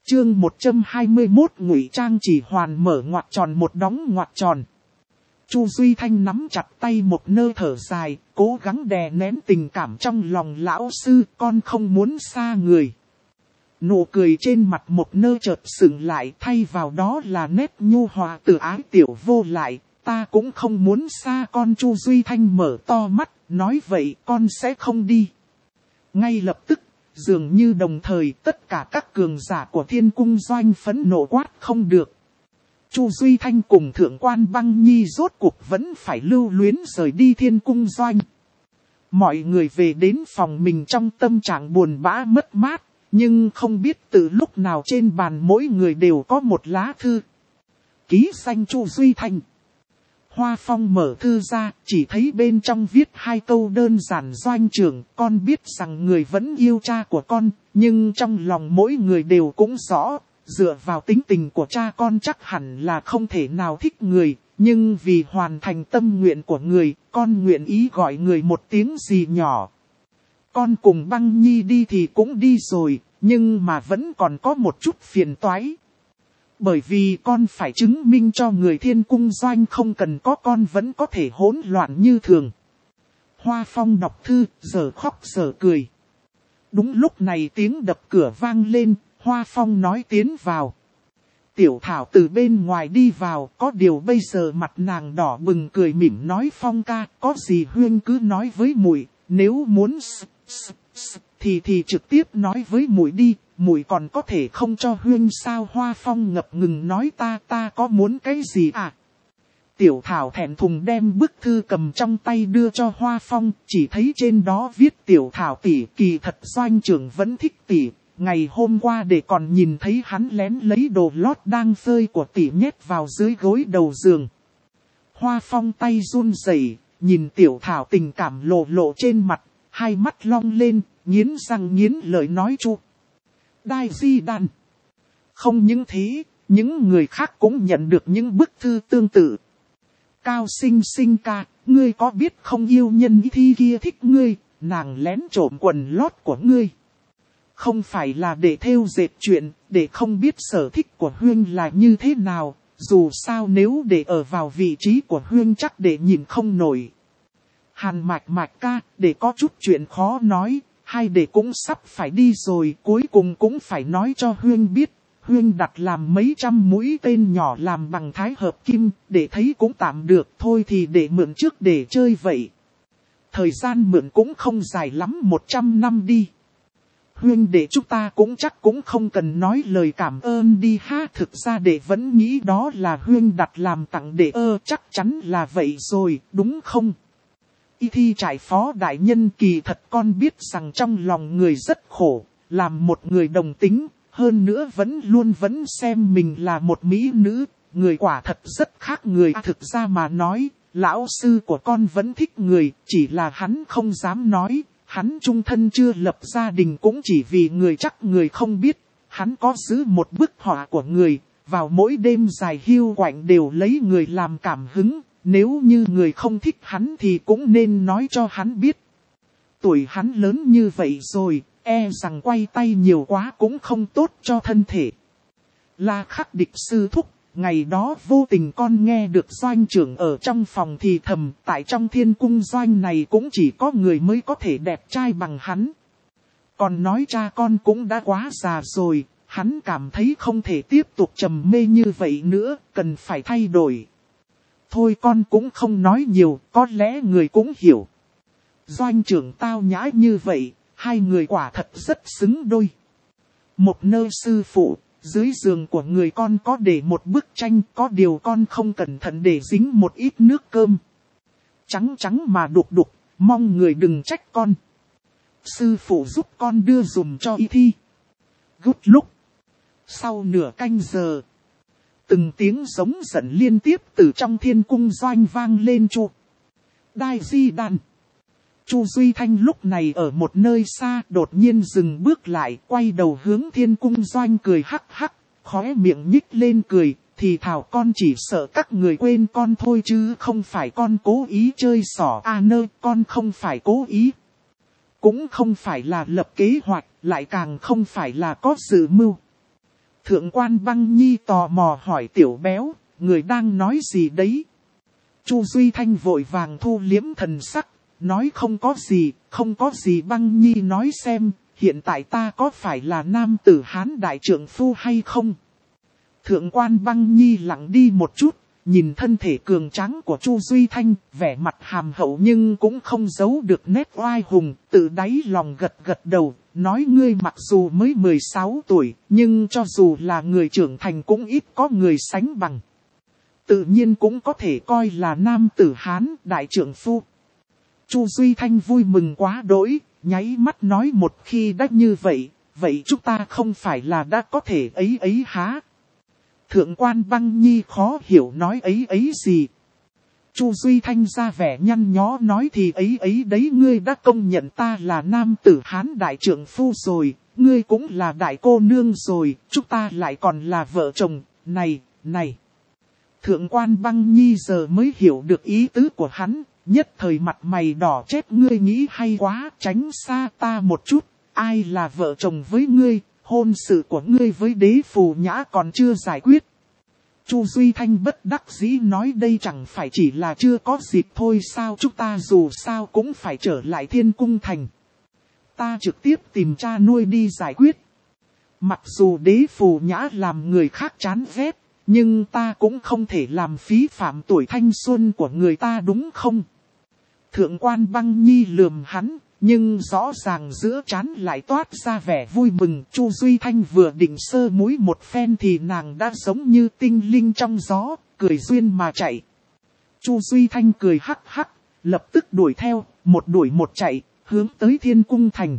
Chương 121 ngụy trang chỉ hoàn mở ngoặc tròn một đóng ngoặc tròn. Chu Duy Thanh nắm chặt tay một nơi thở dài, cố gắng đè nén tình cảm trong lòng lão sư, con không muốn xa người. Nụ cười trên mặt một nơi chợt sững lại, thay vào đó là nét nhu hòa từ ái tiểu vô lại, ta cũng không muốn xa con. Chu Duy Thanh mở to mắt, nói vậy con sẽ không đi. Ngay lập tức, dường như đồng thời tất cả các cường giả của Thiên Cung Doanh phẫn nộ quát không được. Chu Duy Thanh cùng Thượng quan Băng Nhi rốt cuộc vẫn phải lưu luyến rời đi Thiên Cung Doanh. Mọi người về đến phòng mình trong tâm trạng buồn bã mất mát, nhưng không biết từ lúc nào trên bàn mỗi người đều có một lá thư. Ký danh Chu Duy Thanh. Hoa Phong mở thư ra, chỉ thấy bên trong viết 2 câu đơn giản: Doanh trưởng, con biết rằng người vẫn yêu cha của con, nhưng trong lòng mỗi người đều cũng rõ, dựa vào tính tình của cha con chắc hẳn là không thể nào thích người, nhưng vì hoàn thành tâm nguyện của người, con nguyện ý gọi người một tiếng gì nhỏ. Con cùng Băng Nhi đi thì cũng đi rồi, nhưng mà vẫn còn có một chút phiền toái. Bởi vì con phải chứng minh cho người Thiên Cung Doanh không cần có con vẫn có thể hỗn loạn như thường. Hoa Phong đọc thư, giờ khóc giờ cười. Đúng lúc này tiếng đập cửa vang lên, Hoa Phong nói tiến vào. Tiểu Thảo từ bên ngoài đi vào, có điều bây giờ mặt nàng đỏ bừng cười mỉm nói: Phong ca, có gì Huyên cứ nói với muội, nếu muốn thì trực tiếp nói với muội đi, muội còn có thể không cho Huyên sao? Hoa Phong ngập ngừng nói: ta có muốn cái gì à? Tiểu Thảo thẹn thùng đem bức thư cầm trong tay đưa cho Hoa Phong, chỉ thấy trên đó viết: Tiểu Thảo tỷ, kỳ thật Doanh trưởng vẫn thích tỷ, ngày hôm qua để còn nhìn thấy hắn lén lấy đồ lót đang phơi của tỷ nhét vào dưới gối đầu giường. Hoa Phong tay run rẩy, nhìn Tiểu Thảo tình cảm lộ lộ trên mặt, hai mắt long lên, nghiến răng nghiến lợi nói: Chu Đại Di Đàn. Không những thế, những người khác cũng nhận được những bức thư tương tự. Cao Sinh Sinh ca, ngươi có biết không, yêu nhân thi kia thích ngươi, nàng lén trộm quần lót của ngươi. Không phải là để thêu dệt chuyện, để không biết sở thích của Huyên là như thế nào, dù sao nếu để ở vào vị trí của Huyên chắc để nhìn không nổi. Hàn Mạch Mạch ca, để có chút chuyện khó nói, hai đệ cũng sắp phải đi rồi, cuối cùng cũng phải nói cho Huyên biết. Huyên đặt làm mấy trăm mũi tên nhỏ làm bằng thái hợp kim, để thấy cũng tạm được, thôi thì để mượn trước để chơi vậy. Thời gian mượn cũng không dài lắm, 100 năm đi. Huyên đệ chúng ta cũng chắc cũng không cần nói lời cảm ơn đi ha. Thực ra đệ vẫn nghĩ đó là Huyên đặt làm tặng đệ, chắc chắn là vậy rồi, đúng không? Y thi trại phó đại nhân, kỳ thật con biết rằng trong lòng người rất khổ, làm một người đồng tính, hơn nữa vẫn luôn xem mình là một mỹ nữ, người quả thật rất khác người. Thực ra mà nói, lão sư của con vẫn thích người, chỉ là hắn không dám nói, hắn chung thân chưa lập gia đình cũng chỉ vì người chắc người không biết, hắn có giữ một bức họa của người, vào mỗi đêm dài hiu quạnh đều lấy người làm cảm hứng. Nếu như người không thích hắn thì cũng nên nói cho hắn biết. Tuổi hắn lớn như vậy rồi, e rằng quay tay nhiều quá cũng không tốt cho thân thể. La Khắc Địch sư thúc, ngày đó vô tình con nghe được Doanh trưởng ở trong phòng thì thầm, tại trong Thiên Cung Doanh này cũng chỉ có người mới có thể đẹp trai bằng hắn. Còn nói cha con cũng đã quá già rồi, hắn cảm thấy không thể tiếp tục trầm mê như vậy nữa, cần phải thay đổi. Thôi con cũng không nói nhiều, có lẽ người cũng hiểu. Doanh trưởng tao nhã như vậy, hai người quả thật rất xứng đôi. Một nơi sư phụ, dưới giường của người con có để một bức tranh, có điều con không cẩn thận để dính một ít nước cơm. Trắng trắng mà đục đục, mong người đừng trách con. Sư phụ giúp con đưa dùm cho y thi. Gút lúc. Sau nửa canh giờ. Từng tiếng giống giận liên tiếp từ trong Thiên Cung Doanh vang lên. Chu Đại Di Đàn. Chu Duy Thanh lúc này ở một nơi xa đột nhiên dừng bước lại, quay đầu hướng Thiên Cung Doanh cười hắc hắc, khóe miệng nhích lên cười, thì thảo con chỉ sợ các người quên con thôi chứ không phải con cố ý chơi xỏ con không phải cố ý. Cũng không phải là lập kế hoạch, lại càng không phải là có dự mưu. Thượng quan Băng Nhi tò mò hỏi Tiểu Béo, người đang nói gì đấy? Chu Duy Thanh vội vàng thu liếm thần sắc, nói không có gì. Băng Nhi nói xem, hiện tại ta có phải là nam tử Hán đại trượng phu hay không? Thượng quan Băng Nhi lặng đi một chút, nhìn thân thể cường tráng của Chu Duy Thanh, vẻ mặt hàm hậu nhưng cũng không giấu được nét oai hùng, tự đáy lòng gật đầu, nói ngươi mặc dù mới 16 tuổi, nhưng cho dù là người trưởng thành cũng ít có người sánh bằng. Tự nhiên cũng có thể coi là nam tử Hán đại trượng phu. Chu Duy Thanh vui mừng quá đỗi, nháy mắt nói một khi đã như vậy, vậy chúng ta không phải là đã có thể ấy hả? Thượng quan Băng Nhi khó hiểu nói ấy gì. Chu Duy Thanh ra vẻ nhăn nhó nói thì ấy đấy, ngươi đã công nhận ta là nam tử Hán đại trượng phu rồi, ngươi cũng là đại cô nương rồi, chúng ta lại còn là vợ chồng, này. Thượng quan Băng Nhi giờ mới hiểu được ý tứ của hắn, nhất thời mặt mày đỏ chét, ngươi nghĩ hay quá, tránh xa ta một chút, ai là vợ chồng với ngươi, hôn sự của ngươi với Đế Phù Nhã còn chưa giải quyết. Chu Duy Thanh bất đắc dĩ nói đây chẳng phải chỉ là chưa có dịp thôi sao, chúng ta dù sao cũng phải trở lại Thiên Cung Thành. Ta trực tiếp tìm cha nuôi đi giải quyết. Mặc dù Đế Phù Nhã làm người khác chán ghét, nhưng ta cũng không thể làm phí phạm tuổi thanh xuân của người ta đúng không? Thượng quan Băng Nhi lườm hắn, nhưng rõ ràng giữa trán lại toát ra vẻ vui mừng. Chu Duy Thanh vừa định sơ mũi một phen thì nàng đã giống như tinh linh trong gió, cười duyên mà chạy. Chu Duy Thanh cười hắc hắc, lập tức đuổi theo, một đuổi một chạy, hướng tới Thiên Cung Thành.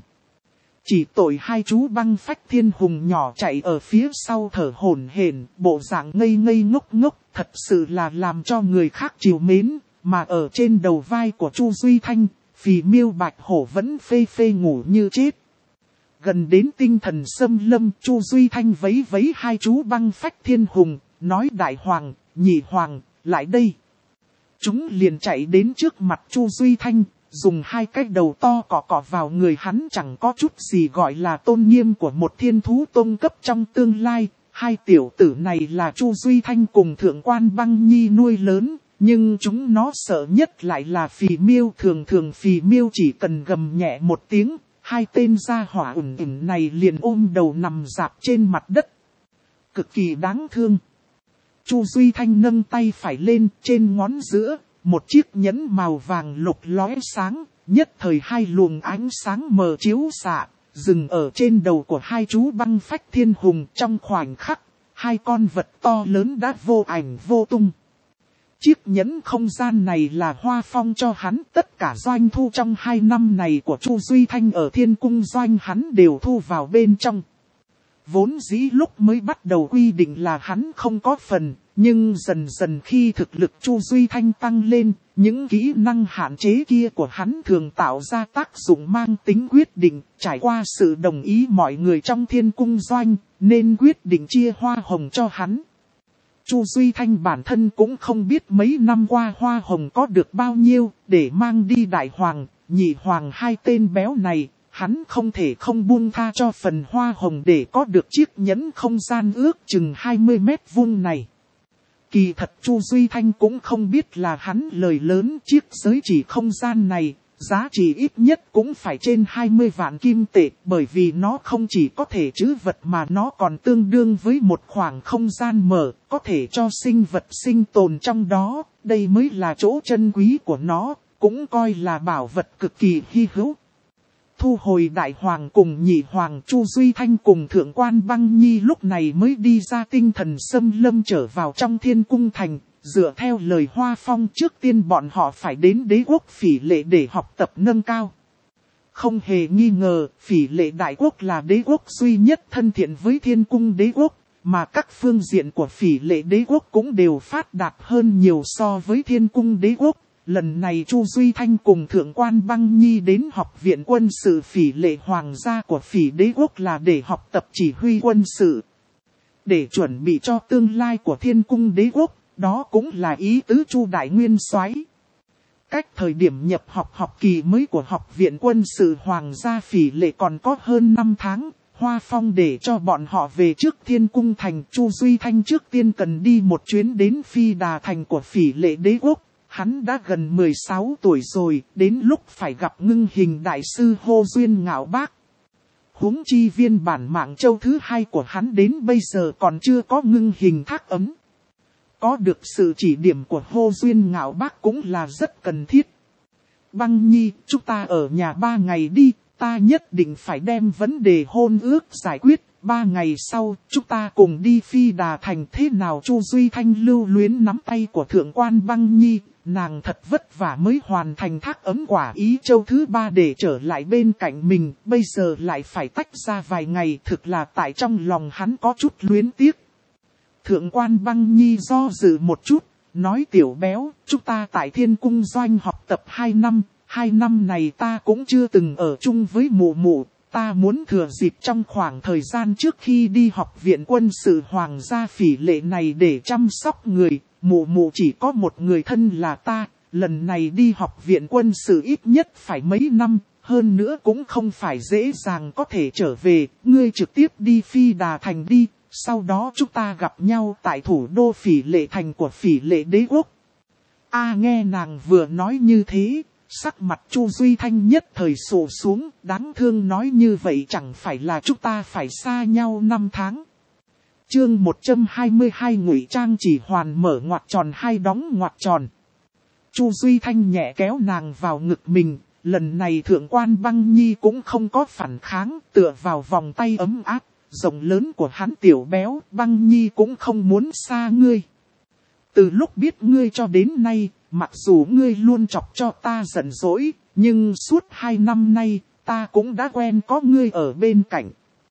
Chỉ tội hai chú Băng Phách Thiên Hùng nhỏ chạy ở phía sau thở hổn hển, bộ dạng ngây ngây ngốc ngốc, thật sự là làm cho người khác trìu mến, mà ở trên đầu vai của Chu Duy Thanh, Phì Miêu Bạch Hổ vẫn phê ngủ như chết. Gần đến tinh thần xâm lâm, Chu Duy Thanh vấy hai chú Băng Phách Thiên Hùng, nói đại hoàng, nhị hoàng, lại đây. Chúng liền chạy đến trước mặt Chu Duy Thanh, dùng hai cái đầu to cọ vào người hắn, chẳng có chút gì gọi là tôn nghiêm của một thiên thú tôn cấp trong tương lai. Hai tiểu tử này là Chu Duy Thanh cùng Thượng quan Băng Nhi nuôi lớn, nhưng chúng nó sợ nhất lại là Phì Miêu. Thường Phì Miêu chỉ cần gầm nhẹ một tiếng, hai tên gia hỏa ủng này liền ôm đầu nằm rạp trên mặt đất. Cực kỳ đáng thương. Chu Duy Thanh nâng tay phải lên, trên ngón giữa, một chiếc nhẫn màu vàng lục lóe sáng, nhất thời hai luồng ánh sáng mờ chiếu xạ, dừng ở trên đầu của hai chú Băng Phách Thiên Hùng. Trong khoảnh khắc, hai con vật to lớn đã vô ảnh vô tung. Chiếc nhẫn không gian này là Hoa Phong cho hắn, tất cả doanh thu trong 2 năm này của Chu Duy Thanh ở Thiên Cung doanh hắn đều thu vào bên trong. Vốn dĩ lúc mới bắt đầu quy định là hắn không có phần, nhưng dần dần khi thực lực Chu Duy Thanh tăng lên, những kỹ năng hạn chế kia của hắn thường tạo ra tác dụng mang tính quyết định. Trải qua sự đồng ý mọi người trong Thiên Cung doanh, nên quyết định chia hoa hồng cho hắn. Chu Duy Thanh bản thân cũng không biết mấy năm qua hoa hồng có được bao nhiêu, để mang đi đại hoàng, nhị hoàng hai tên béo này, hắn không thể không buông tha cho phần hoa hồng để có được chiếc nhẫn không gian ước chừng 20 mét vuông này. Kỳ thật Chu Duy Thanh cũng không biết là hắn lời lớn, chiếc giới chỉ không gian này, giá trị ít nhất cũng phải trên 20 vạn kim tệ, bởi vì nó không chỉ có thể trữ vật mà nó còn tương đương với một khoảng không gian mở, có thể cho sinh vật sinh tồn trong đó, đây mới là chỗ chân quý của nó, cũng coi là bảo vật cực kỳ hy hữu. Thu hồi đại hoàng cùng nhị hoàng, Chu Duy Thanh cùng Thượng quan Băng Nhi lúc này mới đi ra tinh thần xâm lâm trở vào trong Thiên Cung Thành. Dựa theo lời Hoa Phong, trước tiên bọn họ phải đến Đế quốc Phỉ Lệ để học tập nâng cao. Không hề nghi ngờ, Phỉ Lệ Đại Quốc là đế quốc duy nhất thân thiện với Thiên Cung Đế quốc, mà các phương diện của Phỉ Lệ Đế quốc cũng đều phát đạt hơn nhiều so với Thiên Cung Đế quốc. Lần này Chu Duy Thanh cùng Thượng quan Băng Nhi đến học viện quân sự Phỉ Lệ Hoàng gia của Phỉ Đế quốc là để học tập chỉ huy quân sự, để chuẩn bị cho tương lai của Thiên Cung Đế quốc. Đó cũng là ý tứ Chu Đại Nguyên Soái. Cách thời điểm nhập học học kỳ mới của học viện quân sự Hoàng gia Phỉ Lệ còn có hơn 5 tháng, Hoa Phong để cho bọn họ về trước Thiên Cung Thành. Chu Duy Thanh trước tiên cần đi một chuyến đến Phi Đà Thành của Phỉ Lệ Đế Quốc. Hắn đã gần 16 tuổi rồi, đến lúc phải gặp Ngưng Hình Đại Sư Hô Duyên Ngạo Bác. Huống chi viên bản Mạng Châu thứ 2 của hắn đến bây giờ còn chưa có Ngưng Hình Thác Ấm. Có được sự chỉ điểm của Hô Duyên Ngạo Bác cũng là rất cần thiết. Băng Nhi, chúng ta ở nhà 3 ngày đi, ta nhất định phải đem vấn đề hôn ước giải quyết. 3 ngày sau, chúng ta cùng đi Phi Đà Thành. Thế nào? Chu Duy Thanh lưu luyến nắm tay của Thượng quan Băng Nhi, nàng thật vất vả mới hoàn thành Thác Ấm Quả Ý Châu thứ 3 để trở lại bên cạnh mình, bây giờ lại phải tách ra vài ngày, thực là tại trong lòng hắn có chút luyến tiếc. Thượng quan Băng Nhi do dự một chút, nói tiểu béo, chúng ta tại Thiên Cung Doanh học tập 2 năm, 2 năm này ta cũng chưa từng ở chung với mụ mụ, ta muốn thừa dịp trong khoảng thời gian trước khi đi học viện quân sự Hoàng gia Phỉ Lệ này để chăm sóc người, mụ mụ chỉ có một người thân là ta, lần này đi học viện quân sự ít nhất phải mấy năm, hơn nữa cũng không phải dễ dàng có thể trở về, ngươi trực tiếp đi Phi Đà Thành đi. Sau đó chúng ta gặp nhau tại thủ đô Phỉ Lệ Thành của Phỉ Lệ Đế Quốc. Nghe nàng vừa nói như thế, sắc mặt Chu Duy Thanh nhất thời sụ xuống, đáng thương nói như vậy chẳng phải là chúng ta phải xa nhau 5 tháng. Chương 122 Ngụy Trang Chỉ Hoàn mở ngoặc tròn hai đóng ngoặc tròn. Chu Duy Thanh nhẹ kéo nàng vào ngực mình, lần này Thượng quan Băng Nhi cũng không có phản kháng, tựa vào vòng tay ấm áp rộng lớn của hắn. Tiểu béo, Băng Nhi cũng không muốn xa ngươi. Từ lúc biết ngươi cho đến nay, mặc dù ngươi luôn chọc cho ta giận dỗi, nhưng suốt 2 năm nay, ta cũng đã quen có ngươi ở bên cạnh.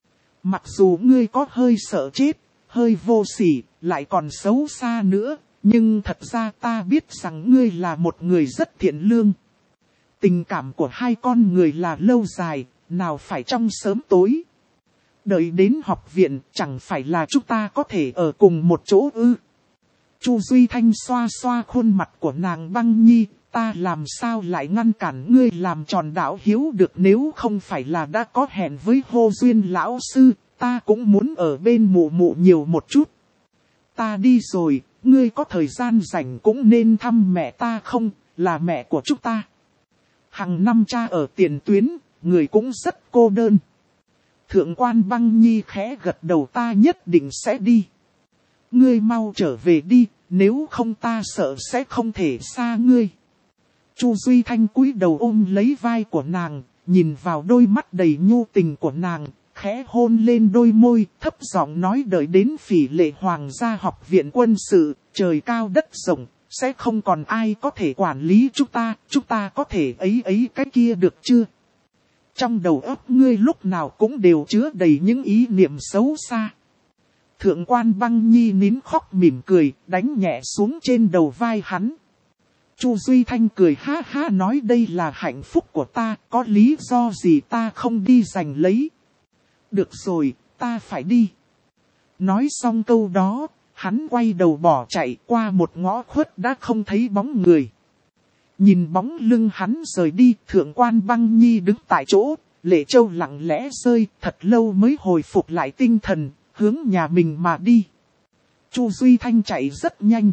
Mặc dù ngươi có hơi sợ chết, hơi vô sỉ, lại còn xấu xa nữa, nhưng thật ra ta biết rằng ngươi là một người rất thiện lương. Tình cảm của hai con người là lâu dài, nào phải trong sớm tối. Đợi đến học viện, chẳng phải là chúng ta có thể ở cùng một chỗ ư? Chu Duy Thanh xoa xoa khuôn mặt của nàng. Băng Nhi, ta làm sao lại ngăn cản ngươi làm tròn đạo hiếu được, nếu không phải là đã có hẹn với Hô Duyên lão sư, ta cũng muốn ở bên mụ mụ nhiều một chút. Ta đi rồi, ngươi có thời gian rảnh cũng nên thăm mẹ ta không, là mẹ của chúng ta. Hằng năm cha ở tiền tuyến, người cũng rất cô đơn. Thượng quan Băng Nhi khẽ gật đầu, ta nhất định sẽ đi. Ngươi mau trở về đi, nếu không ta sợ sẽ không thể xa ngươi. Chu Duy Thanh cúi đầu ôm lấy vai của nàng, nhìn vào đôi mắt đầy nhu tình của nàng, khẽ hôn lên đôi môi, thấp giọng nói đợi đến Phỉ Lệ Hoàng gia học viện quân sự, trời cao đất rộng, sẽ không còn ai có thể quản lý chúng ta có thể ấy cái kia được chưa? Trong đầu óc ngươi lúc nào cũng đều chứa đầy những ý niệm xấu xa. Thượng quan Băng Nhi nín khóc mỉm cười, đánh nhẹ xuống trên đầu vai hắn. Chu Duy Thanh cười ha ha nói đây là hạnh phúc của ta, có lý do gì ta không đi giành lấy. Được rồi, ta phải đi. Nói xong câu đó, hắn quay đầu bỏ chạy, qua một ngõ khuất đã không thấy bóng người. Nhìn bóng lưng hắn rời đi, Thượng quan Băng Nhi đứng tại chỗ, lệ châu lặng lẽ rơi, thật lâu mới hồi phục lại tinh thần, hướng nhà mình mà đi. Chu Duy Thanh chạy rất nhanh.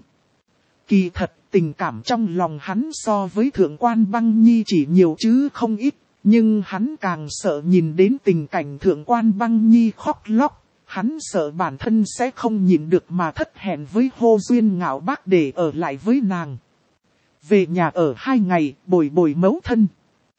Kỳ thật, tình cảm trong lòng hắn so với Thượng quan Băng Nhi chỉ nhiều chứ không ít, nhưng hắn càng sợ nhìn đến tình cảnh Thượng quan Băng Nhi khóc lóc. Hắn sợ bản thân sẽ không nhịn được mà thất hẹn với Hô Duyên Ngạo Bác để ở lại với nàng. Về nhà ở 2 ngày, bồi bồi mẫu thân.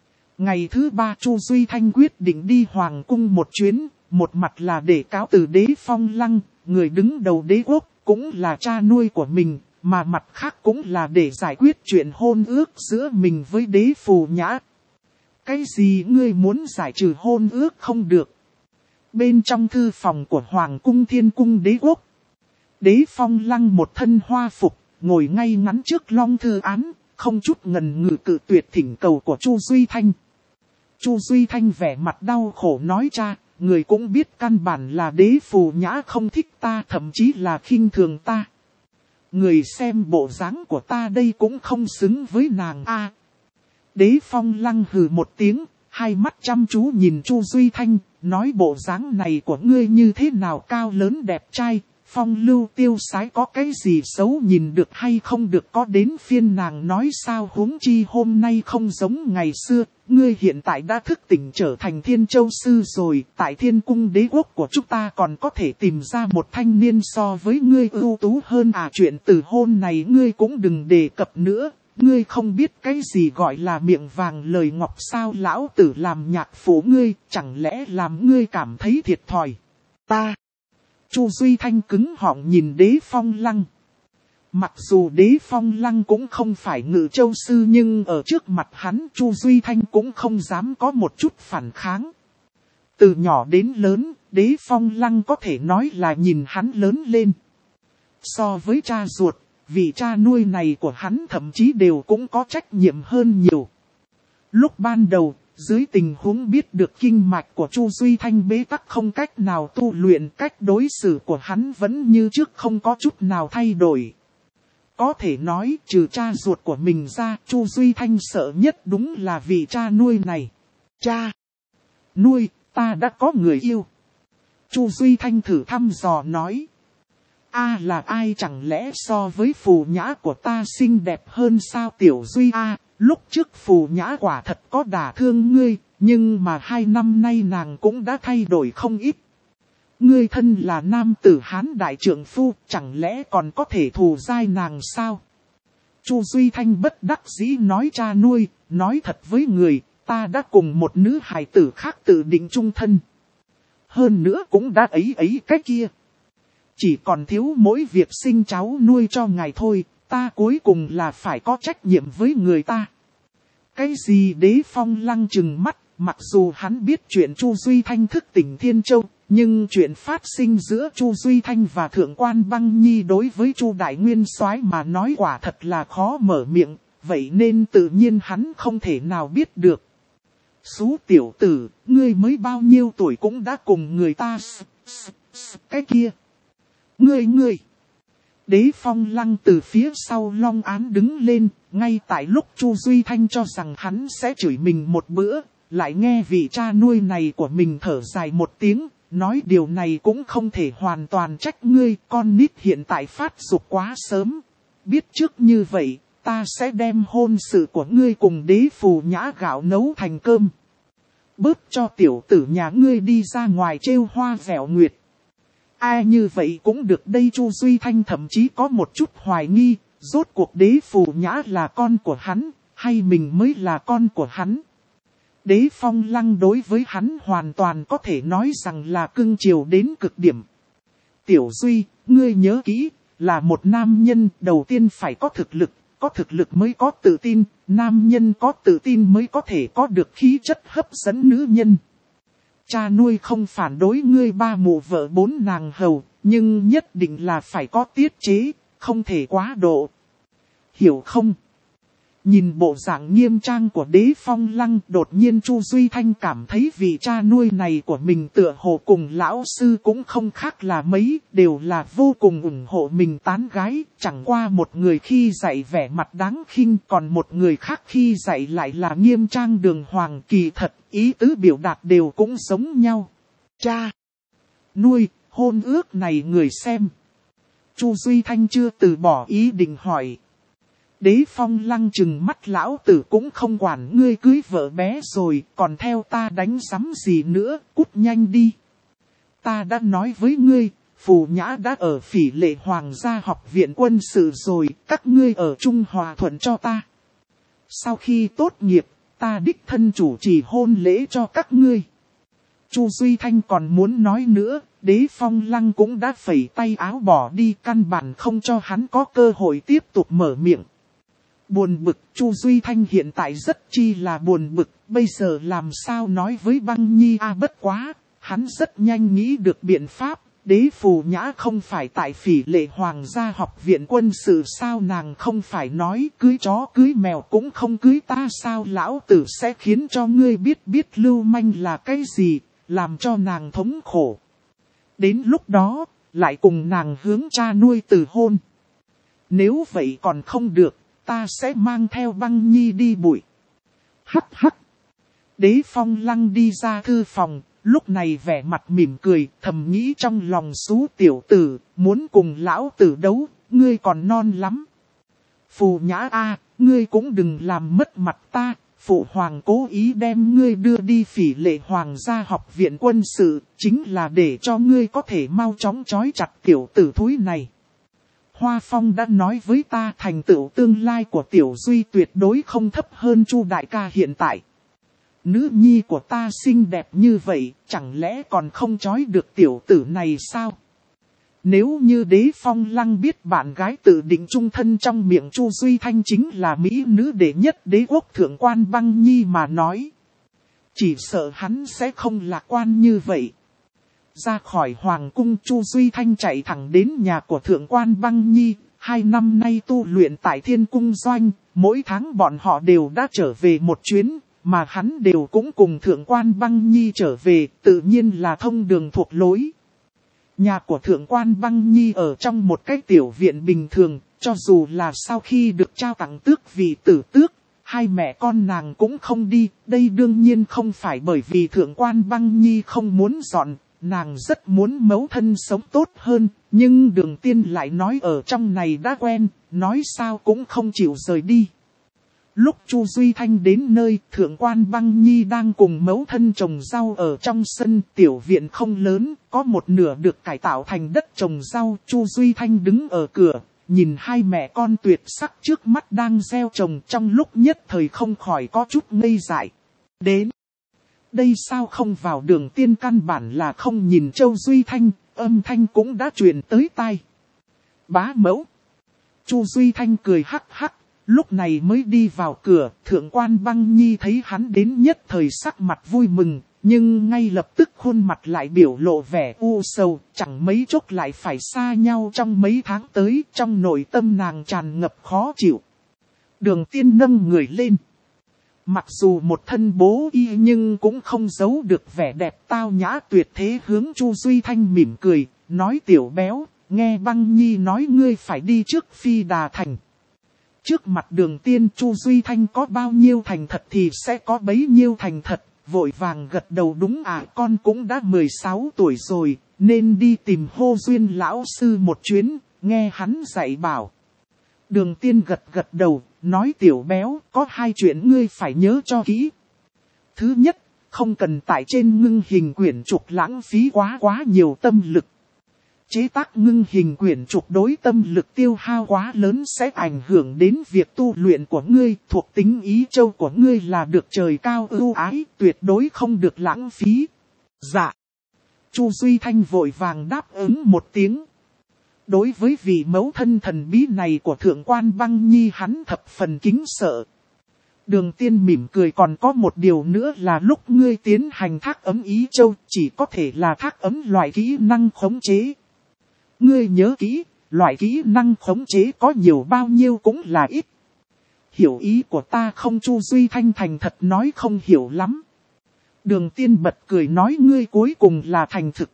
Ngày thứ 3 Chu Duy Thanh quyết định đi Hoàng cung một chuyến, một mặt là để cáo từ Đế Phong Lăng, người đứng đầu đế quốc, cũng là cha nuôi của mình, mà mặt khác cũng là để giải quyết chuyện hôn ước giữa mình với Đế Phù Nhã. Cái gì ngươi muốn giải trừ hôn ước không được? Bên trong thư phòng của Hoàng cung Thiên cung đế quốc, Đế Phong Lăng một thân hoa phục, ngồi ngay ngắn trước long thư án, không chút ngần ngừ cự tuyệt thỉnh cầu của Chu Duy Thanh. Chu Duy Thanh vẻ mặt đau khổ nói cha, người cũng biết căn bản là Đế Phù Nhã không thích ta, thậm chí là khinh thường ta. Người xem bộ dáng của ta đây cũng không xứng với nàng a. Đế Phong Lăng hừ một tiếng, hai mắt chăm chú nhìn Chu Duy Thanh, nói bộ dáng này của ngươi như thế nào cao lớn đẹp trai, phong lưu tiêu sái có cái gì xấu nhìn được hay không được, có đến phiên nàng nói sao, huống chi hôm nay không giống ngày xưa, ngươi hiện tại đã thức tỉnh trở thành Thiên Châu Sư rồi, tại Thiên Cung đế quốc của chúng ta còn có thể tìm ra một thanh niên so với ngươi ưu tú hơn à, chuyện từ hôn này ngươi cũng đừng đề cập nữa. Ngươi không biết cái gì gọi là miệng vàng lời ngọc sao, lão tử làm nhạc phụ ngươi, chẳng lẽ làm ngươi cảm thấy thiệt thòi. Ta. Chu Duy Thanh cứng họng nhìn Đế Phong Lăng. Mặc dù Đế Phong Lăng cũng không phải Ngự Châu Sư, nhưng ở trước mặt hắn Chu Duy Thanh cũng không dám có một chút phản kháng. Từ nhỏ đến lớn, Đế Phong Lăng có thể nói là nhìn hắn lớn lên. So với cha ruột, vị cha nuôi này của hắn thậm chí đều cũng có trách nhiệm hơn nhiều. Lúc ban đầu, dưới tình huống biết được kinh mạch của Chu Duy Thanh bế tắc không cách nào tu luyện, cách đối xử của hắn vẫn như trước không có chút nào thay đổi. Có thể nói trừ cha ruột của mình ra, Chu Duy Thanh sợ nhất đúng là vị cha nuôi này. Cha nuôi, ta đã có người yêu. Chu Duy Thanh thử thăm dò nói. A là ai, chẳng lẽ so với Phù Nhã của ta xinh đẹp hơn sao Tiểu Duy A, lúc trước Phù Nhã quả thật có đả thương ngươi, nhưng mà 2 năm nay nàng cũng đã thay đổi không ít. Ngươi thân là nam tử Hán đại trượng phu, chẳng lẽ còn có thể thù dai nàng sao? Chu Duy Thanh bất đắc dĩ nói, cha nuôi, nói thật với người, ta đã cùng một nữ hài tử khác tự định chung thân. Hơn nữa cũng đã ấy cái kia. Chỉ còn thiếu mỗi việc sinh cháu nuôi cho ngài thôi, ta cuối cùng là phải có trách nhiệm với người ta. Cái gì? Đế Phong Lăng trừng mắt, mặc dù hắn biết chuyện Chu Duy Thanh thức tỉnh Thiên Châu, nhưng chuyện phát sinh giữa Chu Duy Thanh và Thượng quan Băng Nhi đối với Chu Đại Nguyên Soái mà nói quả thật là khó mở miệng, vậy nên tự nhiên hắn không thể nào biết được. Xú tiểu tử, ngươi mới bao nhiêu tuổi cũng đã cùng người ta cái kia. Ngươi. Đế Phong Lăng từ phía sau long án đứng lên, ngay tại lúc Chu Duy Thanh cho rằng hắn sẽ chửi mình một bữa, lại nghe vị cha nuôi này của mình thở dài một tiếng, nói điều này cũng không thể hoàn toàn trách ngươi, con nít hiện tại phát dục quá sớm. Biết trước như vậy, ta sẽ đem hôn sự của ngươi cùng Đế Phù Nhã gạo nấu thành cơm. Bớt cho tiểu tử nhà ngươi đi ra ngoài trêu hoa vẻo nguyệt. Ai như vậy cũng được đây. Chu Duy Thanh thậm chí có một chút hoài nghi, rốt cuộc Đế Phù Nhã là con của hắn, hay mình mới là con của hắn. Đế Phong Lăng đối với hắn hoàn toàn có thể nói rằng là cưng chiều đến cực điểm. Tiểu Duy, ngươi nhớ kỹ, là một nam nhân đầu tiên phải có thực lực mới có tự tin, nam nhân có tự tin mới có thể có được khí chất hấp dẫn nữ nhân. Cha nuôi không phản đối ngươi 3 mụ vợ 4 nàng hầu, nhưng nhất định là phải có tiết chế, không thể quá độ. Hiểu không? Nhìn bộ dạng nghiêm trang của Đế Phong Lăng, đột nhiên Chu Duy Thanh cảm thấy vị cha nuôi này của mình tựa hồ cùng lão sư cũng không khác là mấy, đều là vô cùng ủng hộ mình tán gái, chẳng qua một người khi dạy vẻ mặt đáng khinh, còn một người khác khi dạy lại là nghiêm trang đường hoàng, kỳ thật, ý tứ biểu đạt đều cũng giống nhau. Cha nuôi, hôn ước này người xem. Chu Duy Thanh chưa từ bỏ ý định hỏi. Đế Phong Lăng trừng mắt, lão tử cũng không quản ngươi cưới vợ bé rồi, còn theo ta đánh sắm gì nữa, cút nhanh đi. Ta đã nói với ngươi, Phù Nhã đã ở Phỉ Lệ Hoàng gia học viện quân sự rồi, các ngươi ở Trung Hòa Thuận cho ta. Sau khi tốt nghiệp, ta đích thân chủ trì hôn lễ cho các ngươi. Chu Duy Thanh còn muốn nói nữa, Đế Phong Lăng cũng đã phẩy tay áo bỏ đi, căn bản không cho hắn có cơ hội tiếp tục mở miệng. Buồn bực, Chu Duy Thanh hiện tại rất chi là buồn bực, bây giờ làm sao nói với Băng Nhi bất quá, hắn rất nhanh nghĩ được biện pháp, Đế Phù Nhã không phải tại Phỉ Lệ Hoàng gia học viện quân sự sao, nàng không phải nói cưới chó cưới mèo cũng không cưới ta sao, lão tử sẽ khiến cho ngươi biết lưu manh là cái gì, làm cho nàng thống khổ. Đến lúc đó, lại cùng nàng hướng cha nuôi từ hôn. Nếu vậy còn không được, ta sẽ mang theo Băng Nhi đi bụi. Hắc. Đế Phong Lăng đi ra thư phòng, lúc này vẻ mặt mỉm cười, thầm nghĩ trong lòng xú tiểu tử, muốn cùng lão tử đấu, ngươi còn non lắm. Phù Nhã a, ngươi cũng đừng làm mất mặt ta, phụ hoàng cố ý đem ngươi đưa đi Phỉ Lệ Hoàng gia học viện quân sự, chính là để cho ngươi có thể mau chóng trói chặt tiểu tử thúi này. Hoa Phong đã nói với ta thành tựu tương lai của Tiểu Duy tuyệt đối không thấp hơn Chu đại ca hiện tại. Nữ nhi của ta xinh đẹp như vậy, chẳng lẽ còn không trói được tiểu tử này sao? Nếu như Đế Phong Lăng biết bạn gái tự định trung thân trong miệng Chu Duy Thanh chính là mỹ nữ đệ nhất đế quốc thượng quan Băng Nhi mà nói, chỉ sợ hắn sẽ không lạc quan như vậy. Ra khỏi hoàng cung, Chu Duy Thanh chạy thẳng đến nhà của thượng quan Băng Nhi. 2 năm nay tu luyện tại Thiên Cung Doanh, mỗi tháng bọn họ đều đã trở về một chuyến, mà hắn đều cũng cùng thượng quan Băng Nhi trở về, tự nhiên là thông đường thuộc lối. Nhà của thượng quan Băng Nhi ở trong một cái tiểu viện bình thường, cho dù là sau khi được trao tặng tước vị tử tước, hai mẹ con nàng cũng không đi. Đây đương nhiên không phải bởi vì thượng quan Băng Nhi không muốn dọn, nàng rất muốn mẫu thân sống tốt hơn, nhưng Đường Tiên lại nói ở trong này đã quen, nói sao cũng không chịu rời đi. Lúc Chu Duy Thanh đến nơi, thượng quan Băng Nhi đang cùng mẫu thân trồng rau ở trong sân. Tiểu viện không lớn, có một nửa được cải tạo thành đất trồng rau. Chu Duy Thanh đứng ở cửa, nhìn hai mẹ con tuyệt sắc trước mắt đang gieo trồng, trong lúc nhất thời không khỏi có chút ngây dại. Đến đây sao không vào? Đường Tiên căn bản là không nhìn Châu Duy Thanh, âm thanh cũng đã truyền tới tai. Bá mẫu. Chu Duy Thanh cười hắc hắc, lúc này mới đi vào cửa. Thượng quan Băng Nhi thấy hắn đến nhất thời sắc mặt vui mừng, nhưng ngay lập tức khuôn mặt lại biểu lộ vẻ u sầu, chẳng mấy chốc lại phải xa nhau trong mấy tháng tới. Trong nội tâm nàng tràn ngập khó chịu. Đường Tiên nâng người lên. Mặc dù một thân bố y nhưng cũng không giấu được vẻ đẹp tao nhã tuyệt thế, hướng Chu Duy Thanh mỉm cười, nói tiểu béo, nghe Băng Nhi nói ngươi phải đi trước Phi Đà Thành. Trước mặt Đường Tiên, Chu Duy Thanh có bao nhiêu thành thật thì sẽ có bấy nhiêu thành thật, vội vàng gật đầu đúng à, con cũng đã 16 tuổi rồi, nên đi tìm Hô Duyên lão sư một chuyến, nghe hắn dạy bảo. Đường Tiên gật gật đầu, nói tiểu béo, có 2 chuyện ngươi phải nhớ cho kỹ. Thứ nhất, không cần tại trên ngưng hình quyển trục lãng phí quá nhiều tâm lực. Chế tác ngưng hình quyển trục đối tâm lực tiêu hao quá lớn sẽ ảnh hưởng đến việc tu luyện của ngươi. Thuộc tính ý châu của ngươi là được trời cao ưu ái, tuyệt đối không được lãng phí. Dạ. Chu Duy Thanh vội vàng đáp ứng một tiếng. Đối với vị mẫu thân thần bí này của thượng quan Băng Nhi hắn thập phần kính sợ. Đường Tiên mỉm cười, còn có một điều nữa là lúc ngươi tiến hành thác ấm ý châu chỉ có thể là thác ấm loại kỹ năng khống chế. Ngươi nhớ kỹ, loại kỹ năng khống chế có nhiều bao nhiêu cũng là ít. Hiểu ý của ta không? Chu Duy Thanh thành thật nói không hiểu lắm. Đường Tiên bật cười nói ngươi cuối cùng là thành thực.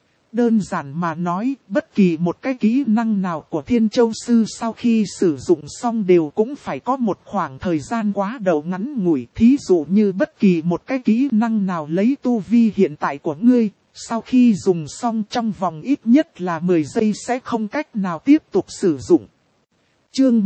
Đơn giản mà nói, bất kỳ một cái kỹ năng nào của Thiên Châu Sư sau khi sử dụng xong đều cũng phải có một khoảng thời gian quá đầu ngắn ngủi. Thí dụ như bất kỳ một cái kỹ năng nào lấy tu vi hiện tại của ngươi, sau khi dùng xong trong vòng ít nhất là 10 giây sẽ không cách nào tiếp tục sử dụng. Chương